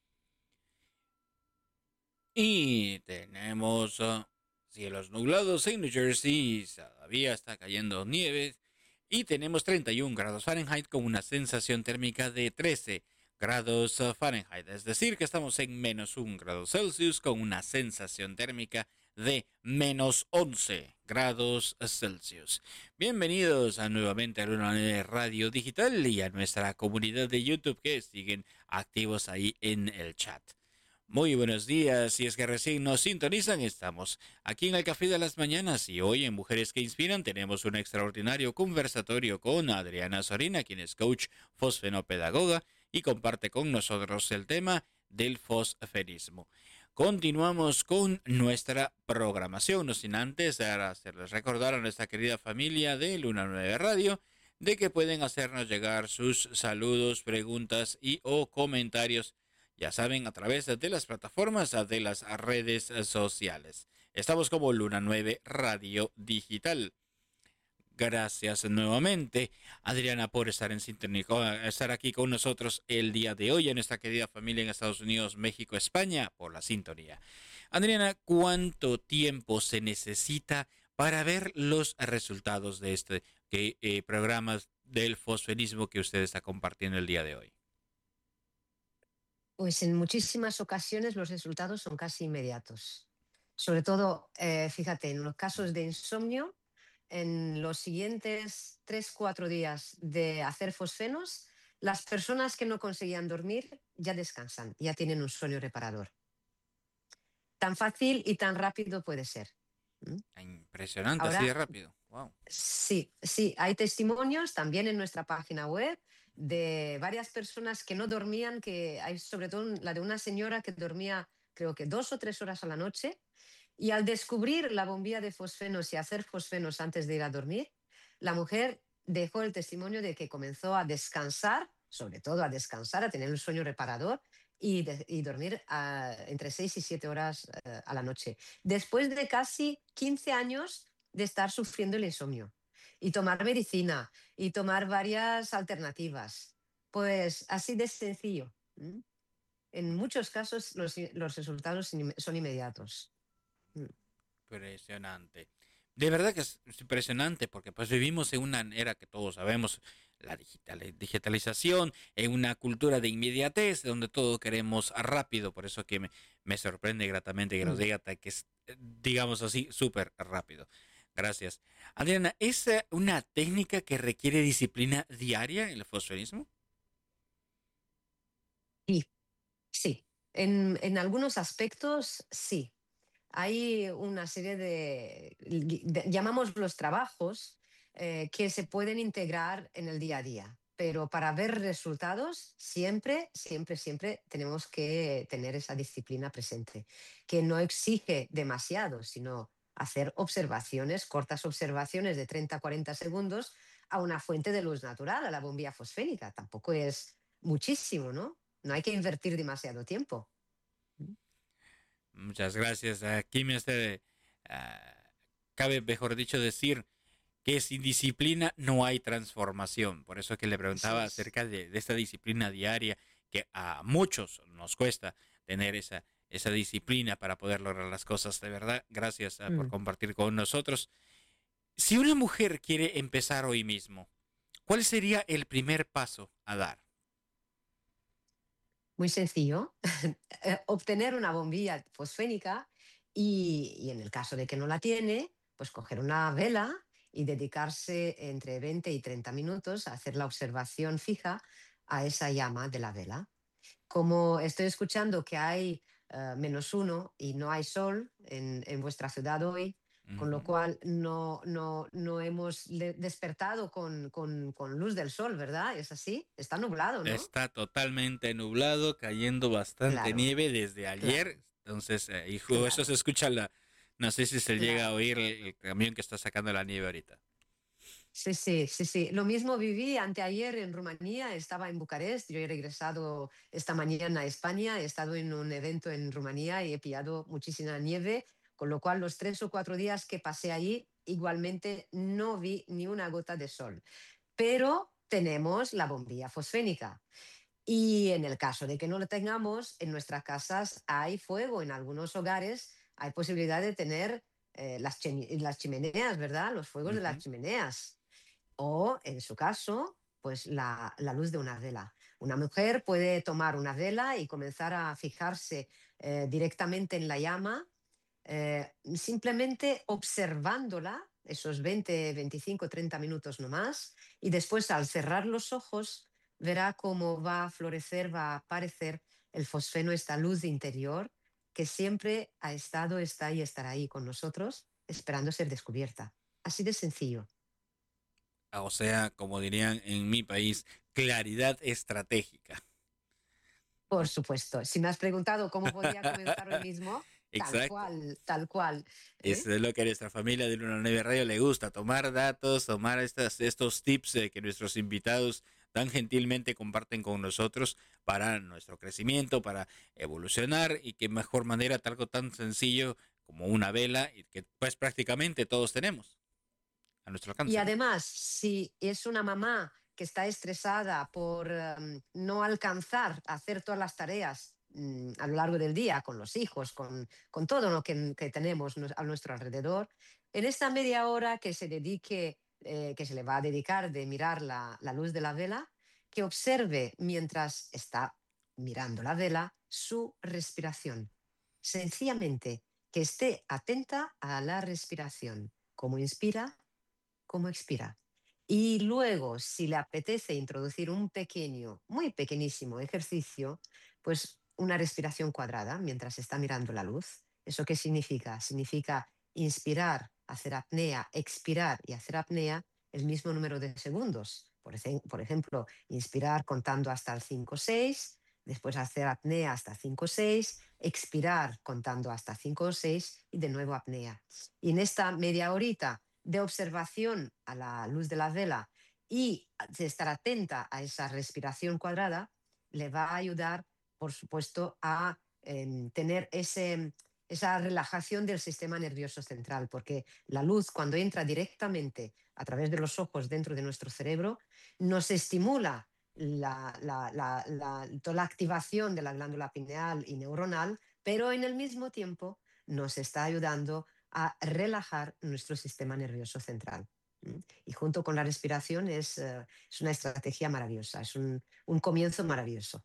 Speaker 6: Y tenemos cielos nublados en New Jersey, todavía está cayendo nieve. Y tenemos 31 grados Fahrenheit con una sensación térmica de 13 grados Fahrenheit. Es decir, que estamos en -1 grado Celsius con una sensación térmica de -11 grados Celsius. Bienvenidos nuevamente a Luna 9 Radio Digital y a nuestra comunidad de YouTube que siguen activos ahí en el chat. Muy buenos días, si es que recién nos sintonizan, estamos aquí en el Café de las Mañanas y hoy en Mujeres que Inspiran tenemos un extraordinario conversatorio con Adriana Sorina, quien es coach fosfenopedagoga y comparte con nosotros el tema del fosfenismo. Continuamos con nuestra programación, no sin antes hacerles recordar a nuestra querida familia de Luna 9 Radio de que pueden hacernos llegar sus saludos, preguntas y o comentarios. Ya saben, a través de las plataformas de las redes sociales. Estamos como Luna 9 Radio Digital. Gracias nuevamente, Adriana, por estar en sintonía, estar aquí con nosotros el día de hoy, a nuestra querida familia en Estados Unidos, México, España, por la sintonía. Adriana, ¿cuánto tiempo se necesita para ver los resultados de este programas del fosfenismo que usted está compartiendo el día de hoy?
Speaker 21: Pues en muchísimas ocasiones los resultados son casi inmediatos. Sobre todo, fíjate, en los casos de insomnio, en los siguientes 3-4 días de hacer fosfenos, las personas que no conseguían dormir ya descansan, ya tienen un sueño reparador. Tan fácil y tan rápido puede ser.
Speaker 6: Impresionante,
Speaker 21: Ahora,
Speaker 6: así de rápido. Wow.
Speaker 21: Sí, hay testimonios también en nuestra página web de varias personas que no dormían, que hay sobre todo la de una señora que dormía creo que 2 o 3 horas a la noche, y al descubrir la bombilla de fosfenos y hacer fosfenos antes de ir a dormir, la mujer dejó el testimonio de que comenzó a descansar, sobre todo a descansar, a tener un sueño reparador y dormir entre 6 y 7 horas a la noche, después de casi 15 años de estar sufriendo el insomnio. Y tomar medicina y tomar varias alternativas. Pues así de sencillo. En muchos casos los resultados son inmediatos.
Speaker 6: Impresionante. De verdad que es impresionante porque pues vivimos en una era que todos sabemos, la digitalización, en una cultura de inmediatez donde todo queremos rápido. Por eso que me sorprende gratamente que nos diga que es, digamos así, súper rápido. Gracias. Adriana, ¿es una técnica que requiere disciplina diaria el fosfenismo?
Speaker 21: Sí. En algunos aspectos, sí. Hay una serie llamamos los trabajos, que se pueden integrar en el día a día. Pero para ver resultados, siempre tenemos que tener esa disciplina presente, que no exige demasiado, sino hacer observaciones, cortas observaciones de 30 a 40 segundos a una fuente de luz natural, a la bombilla fosfénica. Tampoco es muchísimo, ¿no? No hay que invertir demasiado tiempo.
Speaker 6: Muchas gracias. Aquí cabe, mejor dicho, decir que sin disciplina no hay transformación. Por eso que le preguntaba acerca de esta disciplina diaria, que a muchos nos cuesta tener esa disciplina para poder lograr las cosas. De verdad, gracias por compartir con nosotros. Si una mujer quiere empezar hoy mismo, ¿cuál sería el primer paso a dar?
Speaker 21: Muy sencillo. Obtener una bombilla fosfénica y en el caso de que no la tiene, pues coger una vela y dedicarse entre 20 y 30 minutos a hacer la observación fija a esa llama de la vela. Como estoy escuchando que hay -1 y no hay sol en vuestra ciudad hoy, con lo cual no hemos despertado con luz del sol, ¿verdad? ¿Es así? Está nublado, ¿no?
Speaker 6: Está totalmente nublado, cayendo bastante nieve desde ayer. Entonces, hijo, eso se escucha no sé si se llega a oír el camión que está sacando la nieve ahorita.
Speaker 21: Sí, sí, sí, sí. Lo mismo viví anteayer en Rumanía, estaba en Bucarest, yo he regresado esta mañana a España, he estado en un evento en Rumanía y he pillado muchísima nieve, con lo cual los 3 o 4 días que pasé allí igualmente no vi ni una gota de sol. Pero tenemos la bombilla fosfénica. Y en el caso de que no lo tengamos, en nuestras casas hay fuego, en algunos hogares hay posibilidad de tener las chimeneas, ¿verdad? Los fuegos de las chimeneas. O, en su caso, pues la luz de una vela. Una mujer puede tomar una vela y comenzar a fijarse directamente en la llama, simplemente observándola, esos 20, 25, 30 minutos nomás, y después al cerrar los ojos verá cómo va a florecer, va a aparecer el fosfeno, esta luz interior que siempre ha estado, está y estará ahí con nosotros, esperando ser descubierta. Así de sencillo.
Speaker 6: O sea, como dirían en mi país, claridad estratégica.
Speaker 21: Por supuesto. Si me has preguntado cómo podría comenzar hoy mismo,
Speaker 6: Exacto.
Speaker 21: Tal cual.
Speaker 6: Eso es lo que a nuestra familia de Luna Nueve Radio le gusta, tomar datos, tomar estos tips que nuestros invitados tan gentilmente comparten con nosotros para nuestro crecimiento, para evolucionar, y qué mejor manera, algo tan sencillo como una vela, y que pues prácticamente todos tenemos a nuestro alcance.
Speaker 21: Y además, si es una mamá que está estresada por no alcanzar a hacer todas las tareas a lo largo del día, con los hijos, con todo lo que tenemos a nuestro alrededor, en esta media hora que se dedique, que se le va a dedicar de mirar la luz de la vela, que observe mientras está mirando la vela su respiración. Sencillamente, que esté atenta a la respiración, cómo inspira, cómo expira. Y luego, si le apetece introducir un pequeño, muy pequeñísimo ejercicio, pues una respiración cuadrada mientras está mirando la luz. ¿Eso qué significa? Significa inspirar, hacer apnea, expirar y hacer apnea el mismo número de segundos. Por ejemplo, inspirar contando hasta el 5 o 6, después hacer apnea hasta 5 o 6, expirar contando hasta 5 o 6 y de nuevo apnea. Y en esta media horita de observación a la luz de la vela y de estar atenta a esa respiración cuadrada, le va a ayudar, por supuesto, a tener esa relajación del sistema nervioso central, porque la luz, cuando entra directamente a través de los ojos dentro de nuestro cerebro, nos estimula toda la activación de la glándula pineal y neuronal, pero en el mismo tiempo nos está ayudando a relajar nuestro sistema nervioso central. Y junto con la respiración es una estrategia maravillosa, es un comienzo maravilloso.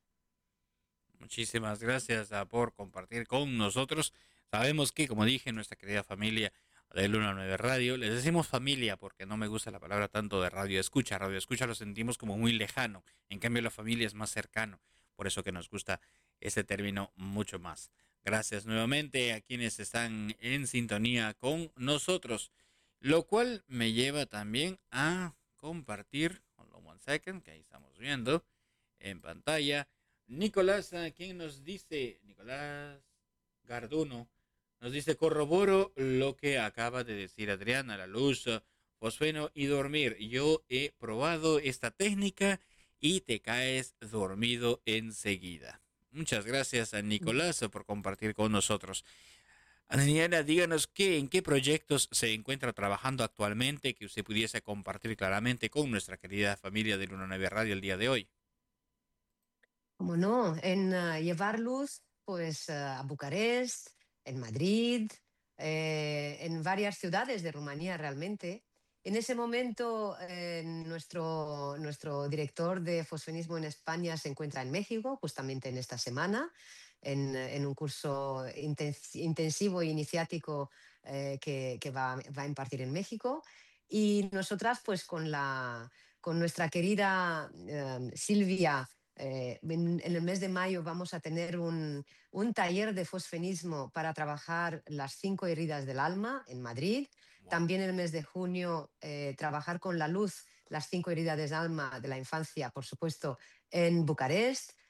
Speaker 6: Muchísimas gracias por compartir con nosotros. Sabemos que, como dije, nuestra querida familia de Luna Nueve Radio, les decimos familia porque no me gusta la palabra tanto de radio escucha. Radio escucha lo sentimos como muy lejano, en cambio la familia es más cercano, por eso que nos gusta ese término mucho más. Gracias nuevamente a quienes están en sintonía con nosotros, lo cual me lleva también a compartir, hold on one second, que ahí estamos viendo en pantalla, Nicolás, quien nos dice, Nicolás Garduno, nos dice: corroboro lo que acaba de decir Adriana, la luz, fosfeno y dormir. Yo he probado esta técnica y te caes dormido enseguida. Muchas gracias a Nicolás por compartir con nosotros. Adriana, díganos en qué proyectos se encuentra trabajando actualmente que usted pudiese compartir claramente con nuestra querida familia de Luna Nueve Radio el día de hoy.
Speaker 21: Como no, en llevar luz pues, a Bucarest, en Madrid, en varias ciudades de Rumanía realmente. En ese momento nuestro director de fosfenismo en España se encuentra en México, justamente en esta semana, en un curso intensivo e iniciático que va a impartir en México. Y nosotras, pues con nuestra querida Silvia, en el mes de mayo vamos a tener un taller de fosfenismo para trabajar las 5 heridas del alma en Madrid. Wow. También en el mes de junio trabajar con la luz, las 5 heridas del alma de la infancia, por supuesto, en Bucarest.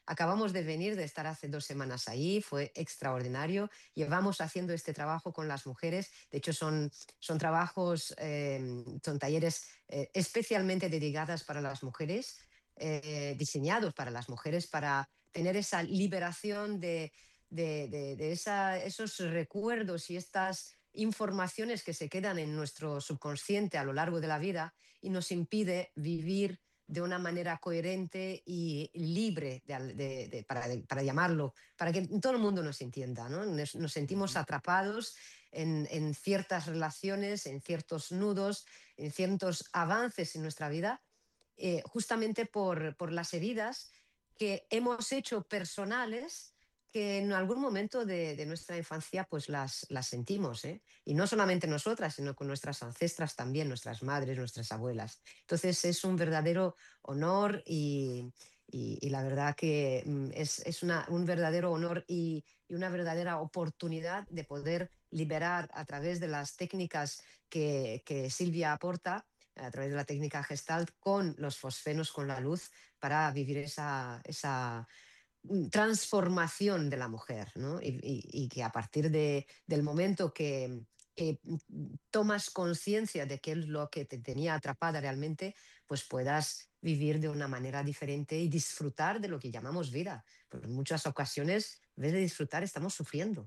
Speaker 21: Acabamos de venir de estar hace 2 semanas ahí, fue extraordinario. Llevamos haciendo este trabajo con las mujeres. De hecho, son trabajos, son talleres especialmente dedicados para las mujeres, diseñados para las mujeres, para tener esa liberación de esos recuerdos y estas informaciones que se quedan en nuestro subconsciente a lo largo de la vida y nos impide vivir de una manera coherente y libre, para llamarlo, para que todo el mundo nos entienda, ¿no? Nos sentimos atrapados en ciertas relaciones, en ciertos nudos, en ciertos avances en nuestra vida, justamente por las heridas que hemos hecho personales, que en algún momento de nuestra infancia pues las sentimos, ¿eh? Y no solamente nosotras, sino con nuestras ancestras también, nuestras madres, nuestras abuelas. Entonces es un verdadero honor y la verdad que es un verdadero honor y una verdadera oportunidad de poder liberar a través de las técnicas que Silvia aporta, a través de la técnica Gestalt, con los fosfenos, con la luz, para vivir esa transformación de la mujer, ¿no? Y que a partir del momento que tomas conciencia de qué es lo que te tenía atrapada realmente, pues puedas vivir de una manera diferente y disfrutar de lo que llamamos vida. Porque en muchas ocasiones, en vez de disfrutar, estamos sufriendo.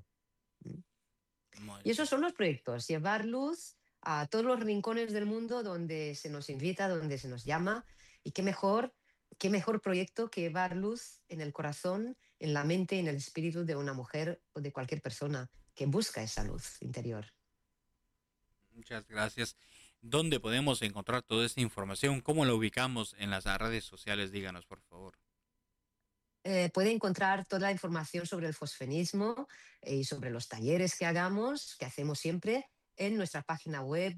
Speaker 21: Y esos son los proyectos, llevar luz a todos los rincones del mundo donde se nos invita, donde se nos llama, y qué mejor proyecto que llevar luz en el corazón, en la mente y en el espíritu de una mujer o de cualquier persona que busca esa luz interior.
Speaker 6: Muchas gracias. ¿Dónde podemos encontrar toda esta información? ¿Cómo la ubicamos en las redes sociales? Díganos, por favor.
Speaker 21: Puede encontrar toda la información sobre el fosfenismo y sobre los talleres que hacemos siempre, en nuestra página web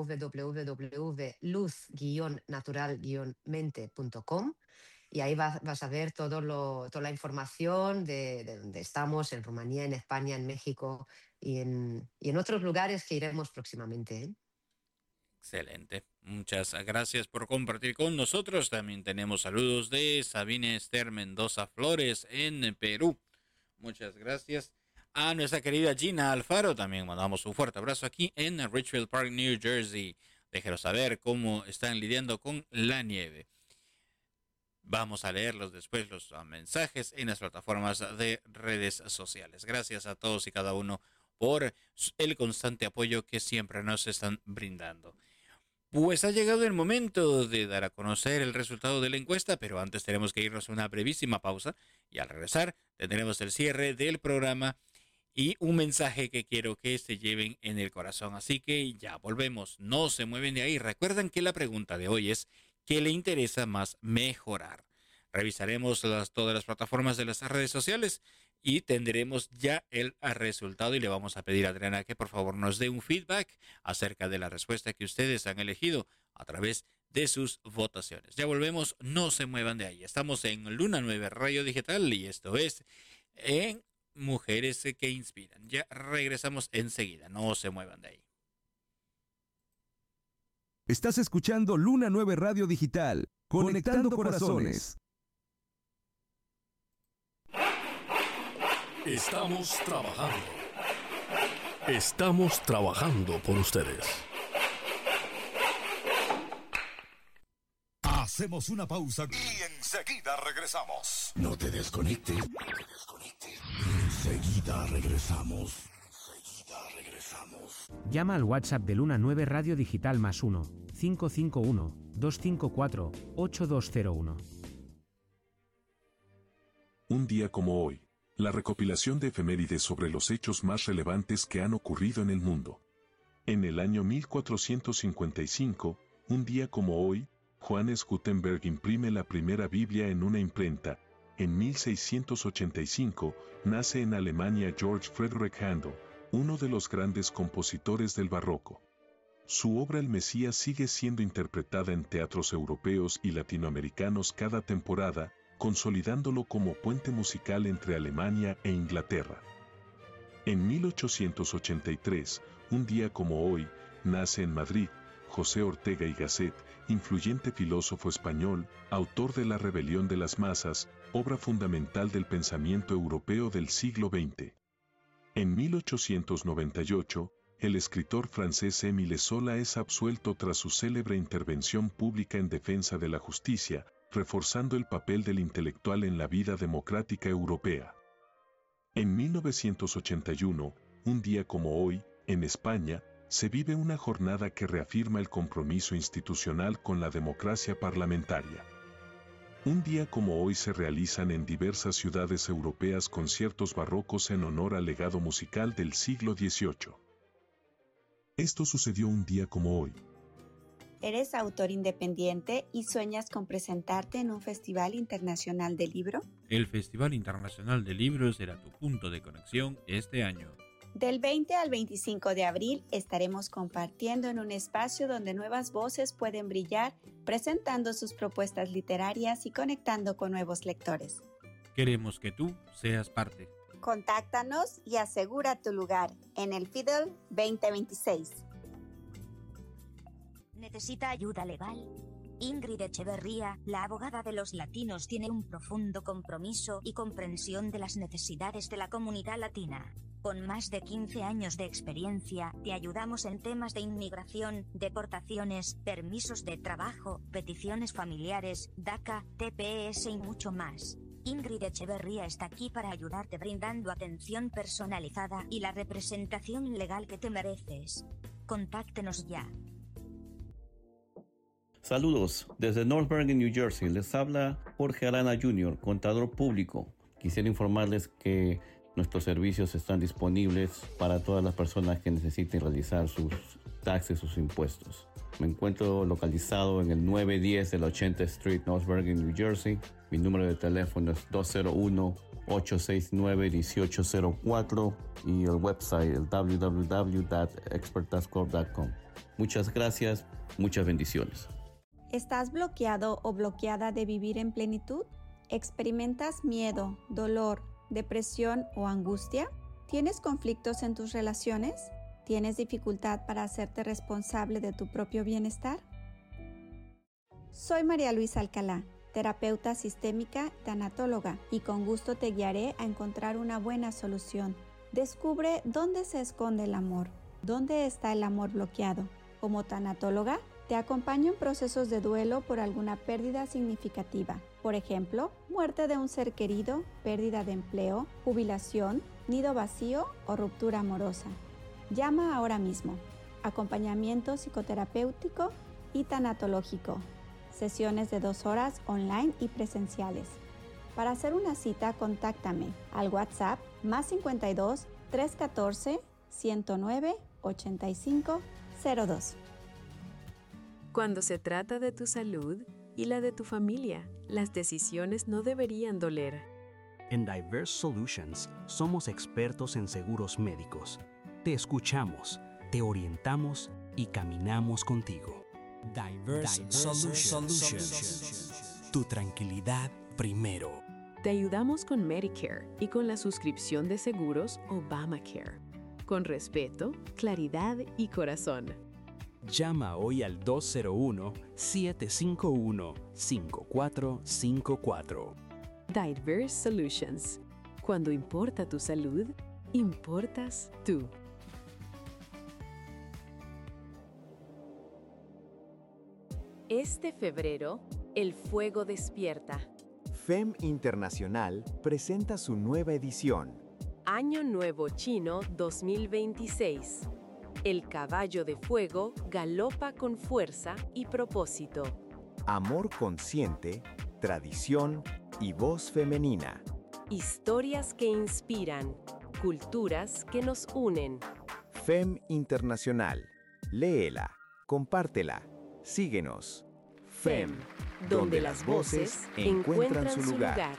Speaker 21: www.luz-natural-mente.com, y ahí vas a ver toda la información de dónde estamos, en Rumanía, en España, en México y en otros lugares que iremos próximamente, ¿eh?
Speaker 6: Excelente. Muchas gracias por compartir con nosotros. También tenemos saludos de Sabine Esther Mendoza Flores en Perú. Muchas gracias. A nuestra querida Gina Alfaro también mandamos un fuerte abrazo aquí en Richfield Park, New Jersey. Déjenos saber cómo están lidiando con la nieve. Vamos a leerlos después, los mensajes en las plataformas de redes sociales. Gracias a todos y cada uno por el constante apoyo que siempre nos están brindando. Pues ha llegado el momento de dar a conocer el resultado de la encuesta, pero antes tenemos que irnos a una brevísima pausa y al regresar tendremos el cierre del programa y un mensaje que quiero que se lleven en el corazón. Así que ya volvemos, no se mueven de ahí. Recuerden que la pregunta de hoy es: ¿qué le interesa más mejorar? Revisaremos todas las plataformas de las redes sociales y tendremos ya el resultado, y le vamos a pedir a Adriana que por favor nos dé un feedback acerca de la respuesta que ustedes han elegido a través de sus votaciones. Ya volvemos, no se muevan de ahí. Estamos en Luna 9 Radio Digital y esto es en Mujeres que Inspiran. Ya regresamos enseguida, no se muevan de ahí.
Speaker 4: Estás escuchando Luna 9 Radio Digital, conectando corazones.
Speaker 1: Estamos trabajando por ustedes. Hacemos una pausa
Speaker 8: y enseguida regresamos.
Speaker 1: No te desconectes. Enseguida regresamos.
Speaker 9: Llama al WhatsApp de Luna 9 Radio Digital +1 551 254 8201.
Speaker 10: Un día como hoy. La recopilación de efemérides sobre los hechos más relevantes que han ocurrido en el mundo. En el año 1455, un día como hoy, Johannes Gutenberg imprime la primera Biblia en una imprenta. En 1685, nace en Alemania Georg Friedrich Händel, uno de los grandes compositores del barroco. Su obra El Mesías sigue siendo interpretada en teatros europeos y latinoamericanos cada temporada, consolidándolo como puente musical entre Alemania e Inglaterra. En 1883, un día como hoy, nace en Madrid José Ortega y Gasset, influyente filósofo español, autor de La rebelión de las masas, obra fundamental del pensamiento europeo del siglo XX. En 1898, el escritor francés Émile Zola es absuelto tras su célebre intervención pública en defensa de la justicia, reforzando el papel del intelectual en la vida democrática europea. En 1981, un día como hoy, en España, se vive una jornada que reafirma el compromiso institucional con la democracia parlamentaria. Un día como hoy se realizan en diversas ciudades europeas conciertos barrocos en honor al legado musical del siglo XVIII. Esto sucedió un día como hoy.
Speaker 11: ¿Eres autor independiente y sueñas con presentarte en un festival internacional de libro?
Speaker 6: El Festival Internacional de Libros será tu punto de conexión este año.
Speaker 11: Del 20 al 25 de abril estaremos compartiendo en un espacio donde nuevas voces pueden brillar, presentando sus propuestas literarias y conectando con nuevos lectores.
Speaker 6: Queremos que tú seas parte.
Speaker 11: Contáctanos y asegura tu lugar en el FIDL 2026.
Speaker 12: ¿Necesita ayuda legal? Ingrid Echeverría, la abogada de los latinos, tiene un profundo compromiso y comprensión de las necesidades de la comunidad latina. Con más de 15 años de experiencia, te ayudamos en temas de inmigración, deportaciones, permisos de trabajo, peticiones familiares, DACA, TPS y mucho más. Ingrid Echeverría está aquí para ayudarte brindando atención personalizada y la representación legal que te mereces. Contáctenos ya.
Speaker 13: Saludos, desde North Bergen, New Jersey, les habla Jorge Arana Jr., contador público. Quisiera informarles que nuestros servicios están disponibles para todas las personas que necesiten realizar sus taxes, sus impuestos. Me encuentro localizado en el 910 de la 80th Street, North Bergen, New Jersey. Mi número de teléfono es 201-869-1804 y el website el www.experttaxcorp.com. Muchas gracias, muchas bendiciones.
Speaker 11: ¿Estás bloqueado o bloqueada de vivir en plenitud? ¿Experimentas miedo, dolor, depresión o angustia? ¿Tienes conflictos en tus relaciones? ¿Tienes dificultad para hacerte responsable de tu propio bienestar? Soy María Luisa Alcalá, terapeuta sistémica, tanatóloga, y con gusto te guiaré a encontrar una buena solución. Descubre dónde se esconde el amor, dónde está el amor bloqueado. Como tanatóloga, te acompaño en procesos de duelo por alguna pérdida significativa. Por ejemplo, muerte de un ser querido, pérdida de empleo, jubilación, nido vacío o ruptura amorosa. Llama ahora mismo. Acompañamiento psicoterapéutico y tanatológico. Sesiones de 2 horas online y presenciales. Para hacer una cita, contáctame al WhatsApp +52 314 109 85 02.
Speaker 14: Cuando se trata de tu salud y la de tu familia, las decisiones no deberían doler.
Speaker 15: En Diverse Solutions somos expertos en seguros médicos. Te escuchamos, te orientamos y caminamos contigo.
Speaker 1: Diverse Solutions. Tu tranquilidad primero.
Speaker 14: Te ayudamos con Medicare y con la suscripción de seguros Obamacare. Con respeto, claridad y corazón.
Speaker 15: Llama hoy al 201-751-5454.
Speaker 14: Diverse Solutions. Cuando importa tu salud, importas tú. Este febrero, el fuego despierta.
Speaker 16: FEM Internacional presenta su nueva edición.
Speaker 14: Año Nuevo Chino 2026. El caballo de fuego galopa con fuerza y propósito.
Speaker 16: Amor consciente, tradición y voz femenina.
Speaker 14: Historias que inspiran, culturas que nos unen.
Speaker 16: FEM Internacional. Léela, compártela, síguenos. FEM, donde las voces encuentran su lugar.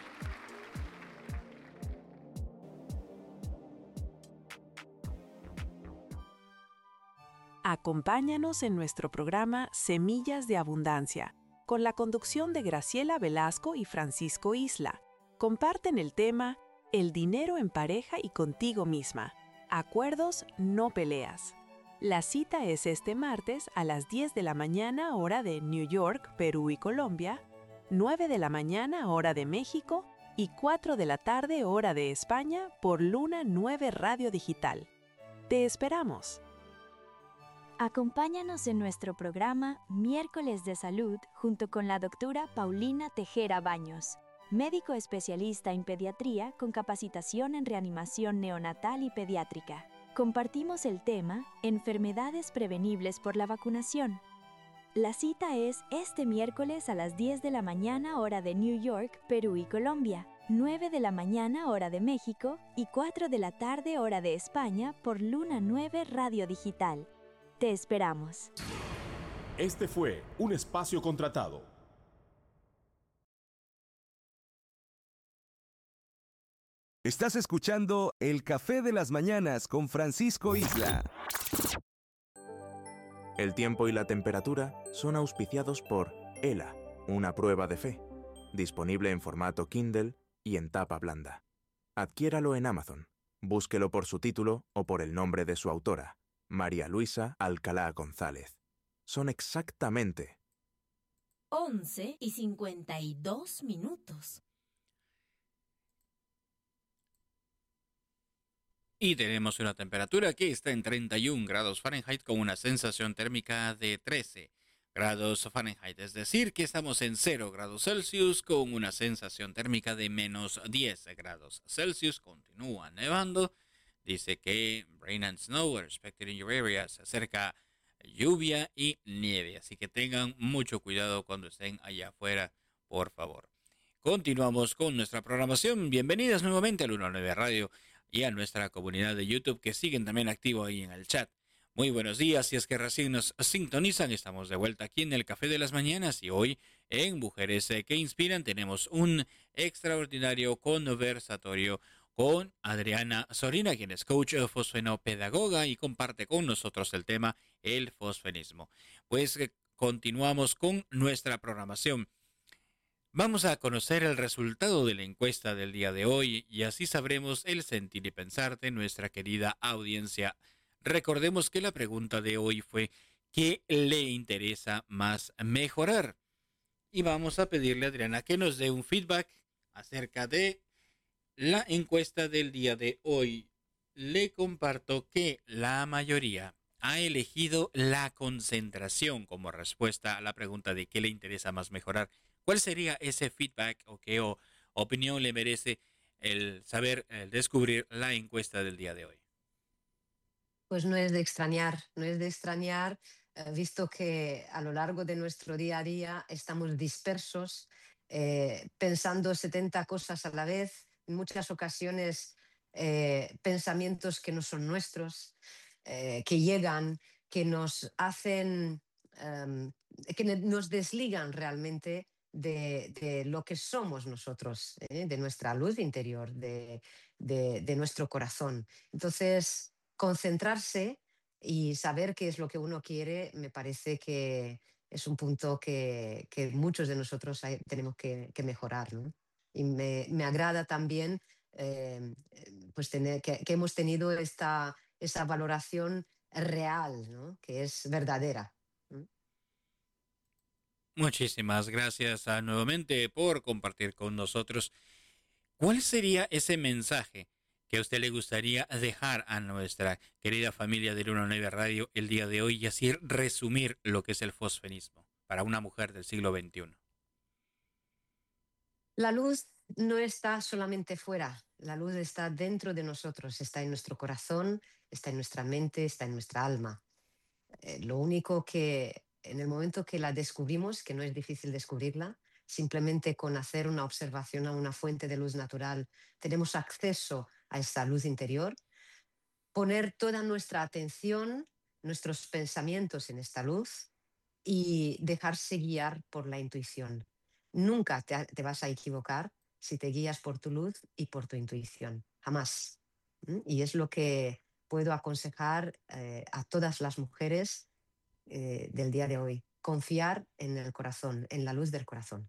Speaker 5: Acompáñanos en nuestro programa Semillas de Abundancia, con la conducción de Graciela Velasco y Francisco Isla. Comparten el tema El dinero en pareja y contigo misma. Acuerdos, no peleas.
Speaker 14: La cita es este martes a las 10 de la mañana hora de New York, Perú y Colombia, 9 de la mañana hora de México y 4 de la tarde hora de España por Luna 9 Radio Digital. Te esperamos.
Speaker 20: Acompáñanos en nuestro programa Miércoles de Salud junto con la doctora Paulina Tejera Baños, médico especialista en pediatría con capacitación en reanimación neonatal y pediátrica. Compartimos el tema Enfermedades prevenibles por la vacunación. La cita es este miércoles a las 10 de la mañana hora de New York, Perú y Colombia, 9 de la mañana hora de México y 4 de la tarde hora de España por Luna 9 Radio Digital. Te esperamos.
Speaker 17: Este fue un espacio contratado.
Speaker 4: Estás escuchando El Café de las Mañanas con Francisco Isla.
Speaker 18: El tiempo y la temperatura son auspiciados por ELA, una prueba de fe. Disponible en formato Kindle y en tapa blanda. Adquiéralo en Amazon. Búsquelo por su título o por el nombre de su autora, María Luisa Alcalá González. Son exactamente
Speaker 19: 11:52.
Speaker 6: Y tenemos una temperatura que está en 31 grados Fahrenheit con una sensación térmica de 13 grados Fahrenheit. Es decir, que estamos en 0 grados Celsius con una sensación térmica de menos 10 grados Celsius. Continúa nevando. Dice que rain and snow are expected in your area. Se acerca lluvia y nieve. Así que tengan mucho cuidado cuando estén allá afuera, por favor. Continuamos con nuestra programación. Bienvenidas nuevamente a Luna 9 Radio y a nuestra comunidad de YouTube que siguen también activo ahí en el chat. Muy buenos días, si es que recién nos sintonizan, estamos de vuelta aquí en el Café de las Mañanas y hoy en Mujeres que Inspiran tenemos un extraordinario conversatorio con Adriana Zorina, quien es coach fosfenopedagoga y comparte con nosotros el tema el fosfenismo. Pues continuamos con nuestra programación. Vamos a conocer el resultado de la encuesta del día de hoy y así sabremos el sentir y pensar de nuestra querida audiencia. Recordemos que la pregunta de hoy fue ¿qué le interesa más mejorar? Y vamos a pedirle a Adriana que nos dé un feedback acerca de la encuesta del día de hoy. Le comparto que la mayoría ha elegido la concentración como respuesta a la pregunta de ¿qué le interesa más mejorar? ¿Cuál sería ese feedback o qué opinión le merece el saber, el descubrir la encuesta del día de hoy?
Speaker 21: Pues no es de extrañar, visto que a lo largo de nuestro día a día estamos dispersos, pensando 70 cosas a la vez, en muchas ocasiones pensamientos que no son nuestros, que llegan, que nos hacen, que nos desligan realmente de lo que somos nosotros, de nuestra luz interior, de nuestro corazón. Entonces, concentrarse y saber qué es lo que uno quiere me parece que es un punto que muchos de nosotros tenemos que mejorar, ¿no? Y me agrada también pues que hemos tenido esa valoración real, ¿no? Que es verdadera.
Speaker 6: Muchísimas gracias nuevamente por compartir con nosotros. ¿Cuál sería ese mensaje que a usted le gustaría dejar a nuestra querida familia de Luna 9 Radio el día de hoy y así resumir lo que es el fosfenismo para una mujer del siglo XXI?
Speaker 21: La luz no está solamente fuera, la luz está dentro de nosotros, está en nuestro corazón, está en nuestra mente, está en nuestra alma. Lo único que en el momento que la descubrimos, que no es difícil descubrirla, simplemente con hacer una observación a una fuente de luz natural, tenemos acceso a esa luz interior, poner toda nuestra atención, nuestros pensamientos en esta luz y dejarse guiar por la intuición. Nunca te vas a equivocar si te guías por tu luz y por tu intuición, jamás. Y es lo que puedo aconsejar a todas las mujeres del día de hoy, confiar en el corazón, en la luz del corazón.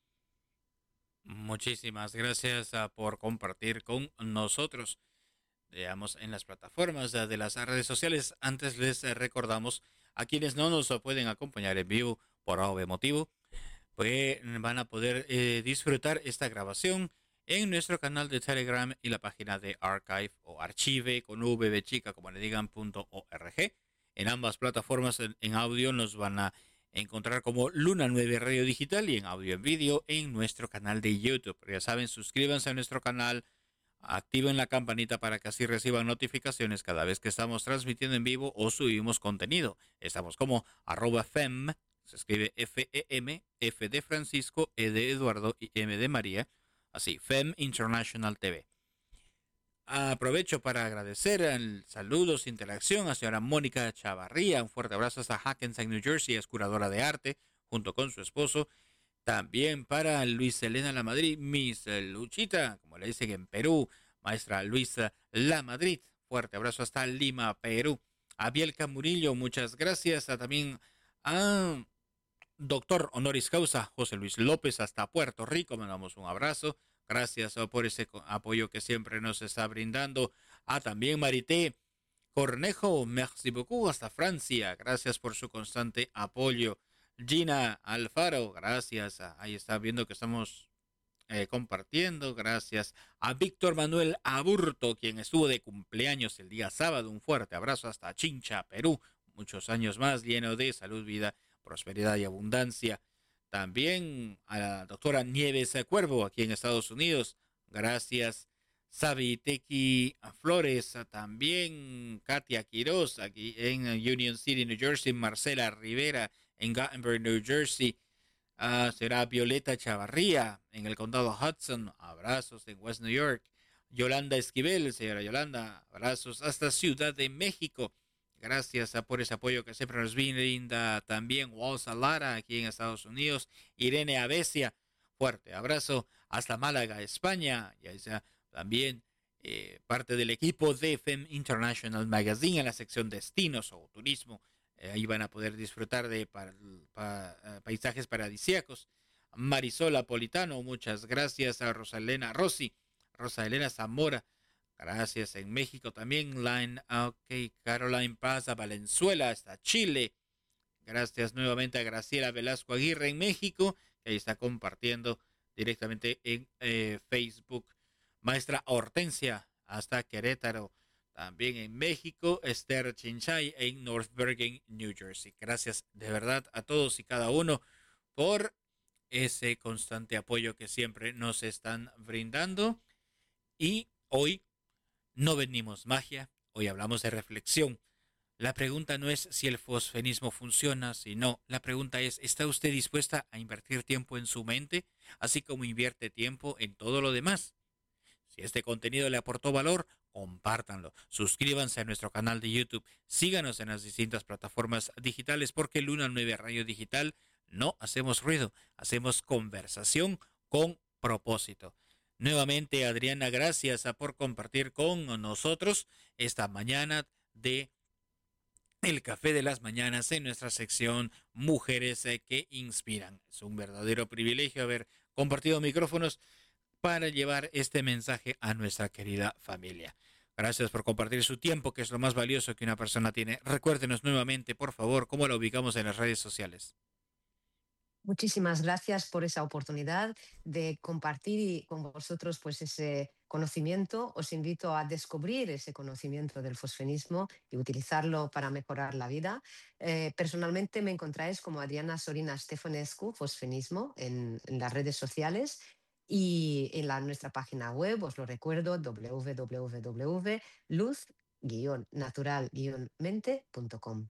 Speaker 6: Muchísimas gracias por compartir con nosotros. veamos en las plataformas de las redes sociales. Antes les recordamos a quienes no nos pueden acompañar en vivo por obvio motivo, pues van a poder disfrutar esta grabación en nuestro canal de Telegram y la página de Archive o Archive con v chica como le digan .org. En ambas plataformas en audio nos van a encontrar como Luna 9 Radio Digital y en audio en vídeo en nuestro canal de YouTube. Ya saben, suscríbanse a nuestro canal, activen la campanita para que así reciban notificaciones cada vez que estamos transmitiendo en vivo o subimos contenido. Estamos como @fem, se escribe FEM, F de Francisco, E de Eduardo y M de María, así, FEM International TV. Aprovecho para agradecer el saludos, interacción a señora Mónica Chavarría. Un fuerte abrazo hasta Hackensack, New Jersey, es curadora de arte junto con su esposo. También para Luisa Elena La Madrid, Miss Luchita, como le dicen en Perú, maestra Luisa La Madrid. Fuerte abrazo hasta Lima, Perú. A Bielka Murillo, muchas gracias. También a doctor honoris causa José Luis López hasta Puerto Rico. Mandamos un abrazo. Gracias por ese apoyo que siempre nos está brindando. También Marité Cornejo, merci beaucoup, hasta Francia. Gracias por su constante apoyo. Gina Alfaro, gracias. Ahí está viendo que estamos compartiendo. Gracias a Víctor Manuel Aburto, quien estuvo de cumpleaños el día sábado. Un fuerte abrazo hasta Chincha, Perú. Muchos años más, lleno de salud, vida, prosperidad y abundancia. También a la doctora Nieves Cuervo, aquí en Estados Unidos. Gracias. Sabi Tequi Flores, también Katia Quiroz, aquí en Union City, New Jersey. Marcela Rivera, en Gothenburg, New Jersey. Será Violeta Chavarría, en el condado Hudson. Abrazos en West New York. Yolanda Esquivel, señora Yolanda. Abrazos hasta Ciudad de México. Gracias por ese apoyo que siempre nos brinda. También Walsa Lara, aquí en Estados Unidos. Irene Avesia, fuerte abrazo hasta Málaga, España. Y ahí está también parte del equipo de FEM International Magazine en la sección destinos o turismo. Ahí van a poder disfrutar de paisajes paradisíacos. Marisol Apolitano, muchas gracias. A Rosa Elena Zamora. Gracias en México también. Caroline Paz a Valenzuela, hasta Chile. Gracias nuevamente a Graciela Velasco Aguirre en México, que ahí está compartiendo directamente en Facebook. Maestra Hortensia hasta Querétaro, también en México. Esther Chinchay en North Bergen, New Jersey. Gracias de verdad a todos y cada uno por ese constante apoyo que siempre nos están brindando. Y hoy no venimos magia, hoy hablamos de reflexión. La pregunta no es si el fosfenismo funciona, sino la pregunta es, ¿está usted dispuesta a invertir tiempo en su mente, así como invierte tiempo en todo lo demás? Si este contenido le aportó valor, compártanlo. Suscríbanse a nuestro canal de YouTube. Síganos en las distintas plataformas digitales, porque Luna 9 Radio Digital no hacemos ruido, hacemos conversación con propósito. Nuevamente, Adriana, gracias por compartir con nosotros esta mañana de el Café de las Mañanas en nuestra sección Mujeres que Inspiran. Es un verdadero privilegio haber compartido micrófonos para llevar este mensaje a nuestra querida familia. Gracias por compartir su tiempo, que es lo más valioso que una persona tiene. Recuérdenos nuevamente, por favor, cómo la ubicamos en las redes sociales.
Speaker 21: Muchísimas gracias por esa oportunidad de compartir con vosotros pues ese conocimiento. Os invito a descubrir ese conocimiento del fosfenismo y utilizarlo para mejorar la vida. Personalmente me encontráis como Adriana Sorina Stefanescu, fosfenismo, en las redes sociales y en nuestra página web, os lo recuerdo, www.luz-natural-mente.com.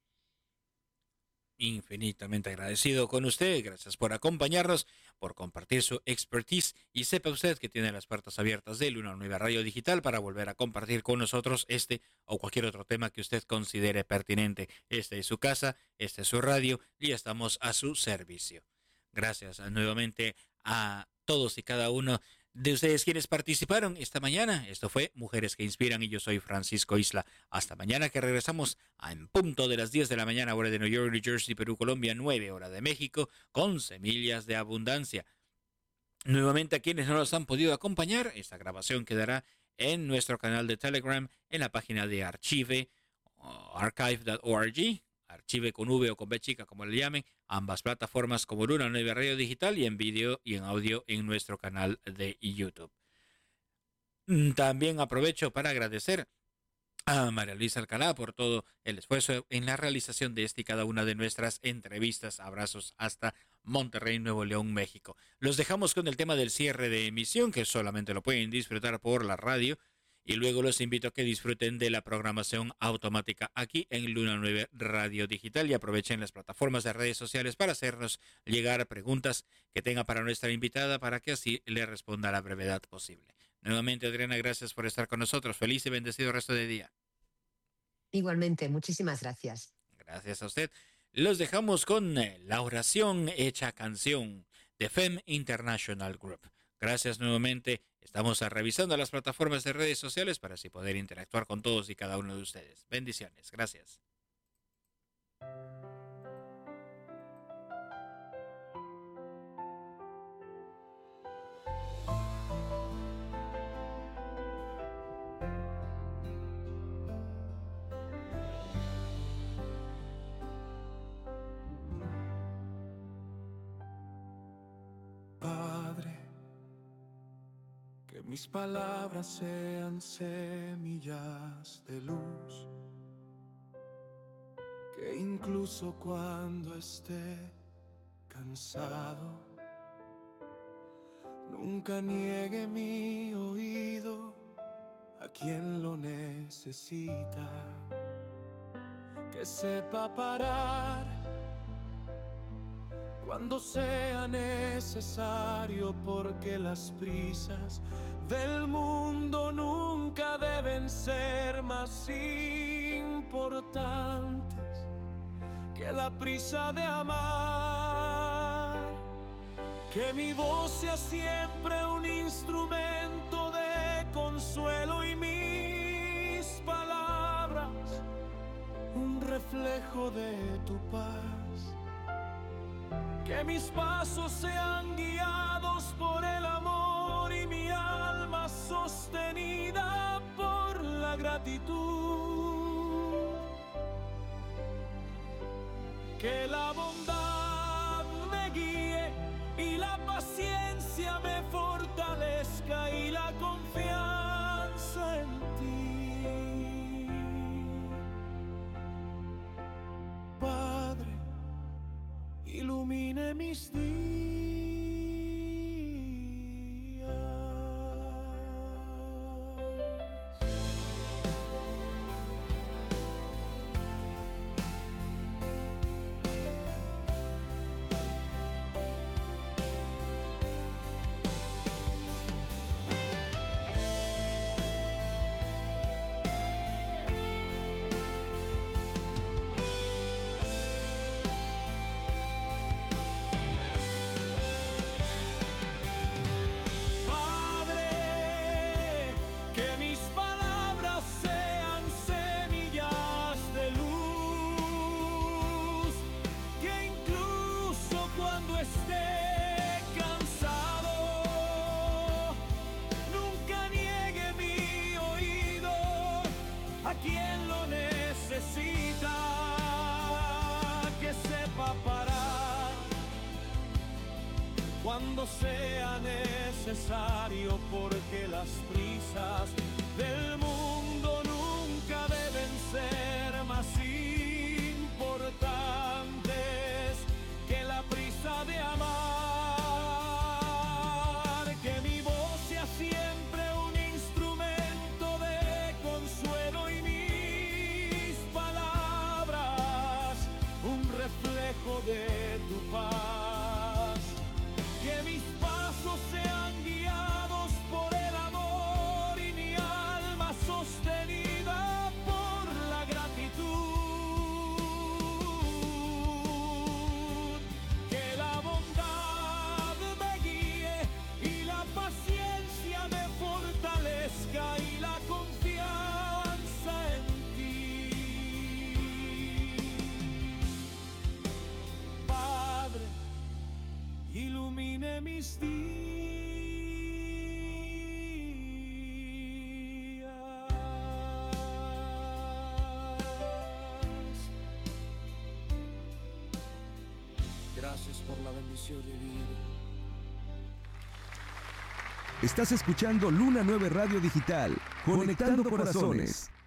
Speaker 6: Infinitamente agradecido con usted. Gracias por acompañarnos, por compartir su expertise, y sepa usted que tiene las puertas abiertas de Luna 9 Radio Digital para volver a compartir con nosotros este o cualquier otro tema que usted considere pertinente. Esta es su casa, esta es su radio y estamos a su servicio. Gracias nuevamente a todos y cada uno de ustedes quienes participaron esta mañana. Esto fue Mujeres que Inspiran y yo soy Francisco Isla. Hasta mañana, que regresamos en punto de las 10 de la mañana, hora de New York, New Jersey, Perú, Colombia, 9 hora de México, con Semillas de Abundancia. Nuevamente, a quienes no nos han podido acompañar, esta grabación quedará en nuestro canal de Telegram, en la página de archive, archive.org, archive con V o con B chica, como le llamen, ambas plataformas como Luna 9 Radio Digital, y en vídeo y en audio en nuestro canal de YouTube. También aprovecho para agradecer a María Luisa Alcalá por todo el esfuerzo en la realización de esta y cada una de nuestras entrevistas. Abrazos hasta Monterrey, Nuevo León, México. Los dejamos con el tema del cierre de emisión, que solamente lo pueden disfrutar por la radio, y luego los invito a que disfruten de la programación automática aquí en Luna 9 Radio Digital, y aprovechen las plataformas de redes sociales para hacernos llegar preguntas que tenga para nuestra invitada, para que así le responda a la brevedad posible. Nuevamente, Adriana, gracias por estar con nosotros. Feliz y bendecido resto de día.
Speaker 21: Igualmente, muchísimas gracias.
Speaker 6: Gracias a usted. Los dejamos con La oración hecha canción de FEM International Group. Gracias nuevamente. Estamos revisando las plataformas de redes sociales para así poder interactuar con todos y cada uno de ustedes. Bendiciones. Gracias.
Speaker 2: Padre, que mis palabras sean semillas de luz, que incluso cuando esté cansado, nunca niegue mi oído a quien lo necesita, que sepa parar cuando sea necesario, porque las prisas del mundo nunca deben ser más importantes que la prisa de amar. Que mi voz sea siempre un instrumento de consuelo y mis palabras un reflejo de tu paz. Que mis pasos sean guiados por el amor y mi alma sostenida por la gratitud. Que la bondad me guíe y la paciencia me fortalezca y la confianza en ti. Padre, ilumine mis días. Cuando sea necesario, porque las prisas del mundo nunca deben ser más importantes que la prisa de amar. Que mi voz sea siempre un instrumento de consuelo y mis palabras un reflejo de tu paz. Que mis pasos sean guiados por el amor y mi alma sostenida por la gratitud. Que la bondad me guíe y la paciencia me fortalezca y la confianza en ti. Padre, ilumine mis días. por la bendición divina.
Speaker 4: Estás escuchando Luna 9 Radio Digital, conectando corazones.